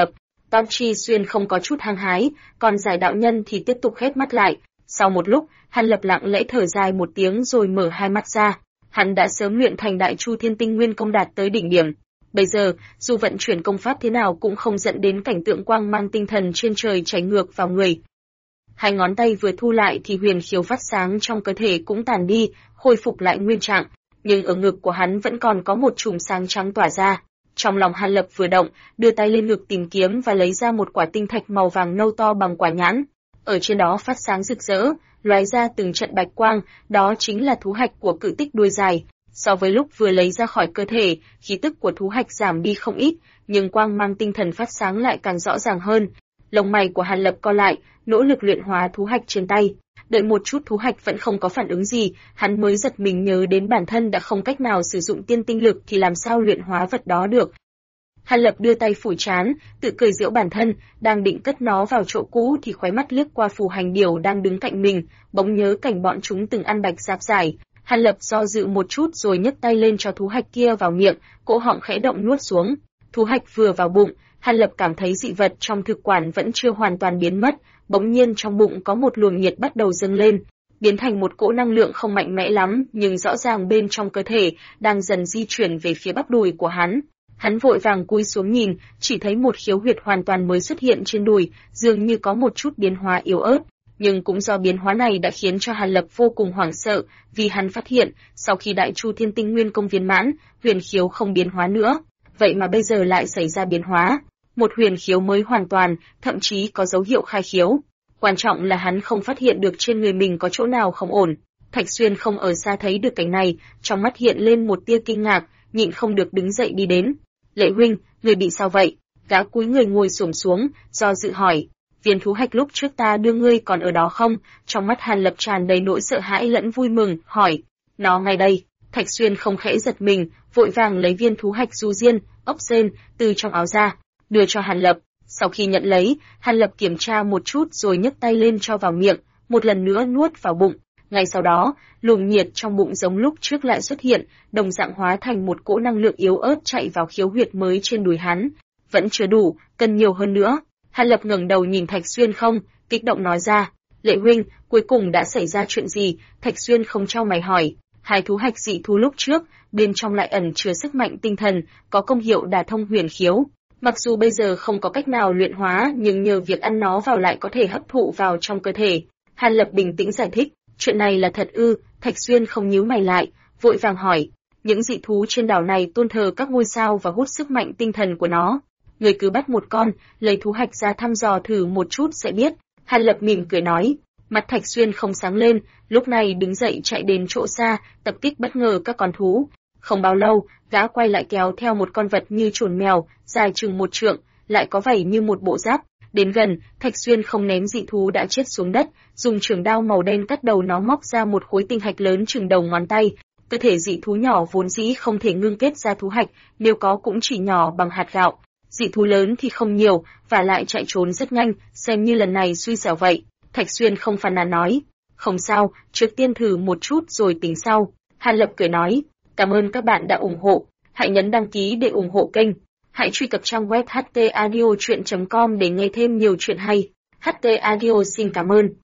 Tom Chi Xuyên không có chút hăng hái, còn Giải đạo nhân thì tiếp tục khép mắt lại. Sau một lúc, Hàn Lập lặng lẽ thở dài một tiếng rồi mở hai mắt ra. Hắn đã sớm luyện thành Đại Chu Thiên Tinh Nguyên công đạt tới đỉnh điểm. Bây giờ, dù vận chuyển công pháp thế nào cũng không dẫn đến cảnh tượng quang mang tinh thần trên trời chảy ngược vào người. Hai ngón tay vừa thu lại thì huyền khiếu phát sáng trong cơ thể cũng tàn đi, khôi phục lại nguyên trạng, nhưng ở ngực của hắn vẫn còn có một chùm sáng trắng tỏa ra. Trong lòng Hàn Lập vừa động, đưa tay lên ngực tìm kiếm và lấy ra một quả tinh thạch màu vàng nâu to bằng quả nhãn. Ở trên đó phát sáng rực rỡ, lóe ra từng trận bạch quang, đó chính là thú hạch của cự tích đuôi dài. So với lúc vừa lấy ra khỏi cơ thể, khí tức của thú hạch giảm đi không ít, nhưng quang mang tinh thần phát sáng lại càng rõ ràng hơn. Lông mày của Hàn Lập co lại, nỗ lực luyện hóa thú hạch trên tay. Đợi một chút thú hạch vẫn không có phản ứng gì, hắn mới giật mình nhớ đến bản thân đã không cách nào sử dụng tiên tinh lực thì làm sao luyện hóa vật đó được. Hàn Lập đưa tay phủi trán, tự cười giễu bản thân, đang định cất nó vào chỗ cũ thì khóe mắt liếc qua Phù Hành Điểu đang đứng cạnh mình, bỗng nhớ cảnh bọn chúng từng ăn bạch giáp giải. Hàn Lập do dự một chút rồi nhấc tay lên cho thú hạch kia vào miệng, cỗ họng khẽ động nuốt xuống. Thú hạch vừa vào bụng, Hàn Lập cảm thấy dị vật trong thực quản vẫn chưa hoàn toàn biến mất, bỗng nhiên trong bụng có một luồng nhiệt bắt đầu dâng lên, biến thành một cỗ năng lượng không mạnh mẽ lắm, nhưng rõ ràng bên trong cơ thể đang dần di chuyển về phía bắp đùi của hắn. Hắn vội vàng cúi xuống nhìn, chỉ thấy một khiếu huyệt hoàn toàn mới xuất hiện trên đùi, dường như có một chút biến hóa yếu ớt, nhưng cũng do biến hóa này đã khiến cho Hàn Lập vô cùng hoảng sợ, vì hắn phát hiện, sau khi Đại Chu Thiên Tinh Nguyên công viên mãn, huyền khiếu không biến hóa nữa, vậy mà bây giờ lại xảy ra biến hóa, một huyền khiếu mới hoàn toàn, thậm chí có dấu hiệu khai khiếu. Quan trọng là hắn không phát hiện được trên người mình có chỗ nào không ổn. Thạch Xuyên không ở xa thấy được cảnh này, trong mắt hiện lên một tia kinh ngạc, nhịn không được đứng dậy đi đến. Lệ huynh, người bị sao vậy? Gã cúi người ngồi xổm xuống, do dự hỏi. Viên thú hạch lúc trước ta đưa ngươi còn ở đó không? Trong mắt Hàn Lập tràn đầy nỗi sợ hãi lẫn vui mừng, hỏi. Nó ngay đây. Thạch Xuyên không khẽ giật mình, vội vàng lấy viên thú hạch du diên, ốc sên, từ trong áo ra, đưa cho Hàn Lập. Sau khi nhận lấy, Hàn Lập kiểm tra một chút rồi nhấc tay lên cho vào miệng, một lần nữa nuốt vào bụng. Ngay sau đó, luồng nhiệt trong bụng giống lúc trước lại xuất hiện, đồng dạng hóa thành một cỗ năng lượng yếu ớt chạy vào khiếu huyệt mới trên đùi hắn. Vẫn chưa đủ, cần nhiều hơn nữa. Hàn Lập ngẩng đầu nhìn Thạch Xuyên không, kích động nói ra. Lệ huynh, cuối cùng đã xảy ra chuyện gì? Thạch Xuyên không chau mày hỏi. Hai thú hạch dị thú lúc trước, bên trong lại ẩn chứa sức mạnh tinh thần, có công hiệu đả thông huyền khiếu. Mặc dù bây giờ không có cách nào luyện hóa, nhưng nhờ việc ăn nó vào lại có thể hấp thụ vào trong cơ thể. Hàn Lập bình tĩnh giải thích. Chuyện này là thật ư? Thạch Xuyên không nhíu mày lại, vội vàng hỏi. Những dị thú trên đảo này tôn thờ các ngôi sao và hút sức mạnh tinh thần của nó. Người cứ bắt một con, lấy thú hạch ra thăm dò thử một chút sẽ biết. Hàn Lập mỉm cười nói. Mặt Thạch Xuyên không sáng lên, lúc này đứng dậy chạy đến chỗ xa, tập kích bất ngờ các con thú. Không bao lâu, gã quay lại kéo theo một con vật như chồn mèo, dài chừng 1 trượng, lại có vảy như một bộ giáp. Đến gần, Thạch Xuyên không ném dị thú đã chết xuống đất, dùng trường đao màu đen cắt đầu nó, móc ra một khối tinh hạch lớn chừng đầu ngón tay. Cơ thể dị thú nhỏ vốn dĩ không thể ngưng kết ra thú hạch, nếu có cũng chỉ nhỏ bằng hạt gạo. Dị thú lớn thì không nhiều, và lại chạy trốn rất nhanh, xem như lần này xui xẻo vậy. Thạch Xuyên không phàn nàn nói. Không sao, trước tiên thử một chút rồi tính sau. Hàn Lập cười nói. Cảm ơn các bạn đã ủng hộ. Hãy nhấn đăng ký để ủng hộ kênh. Hãy truy cập trang web htaudio.com để nghe thêm nhiều chuyện hay. HT Audio xin cảm ơn.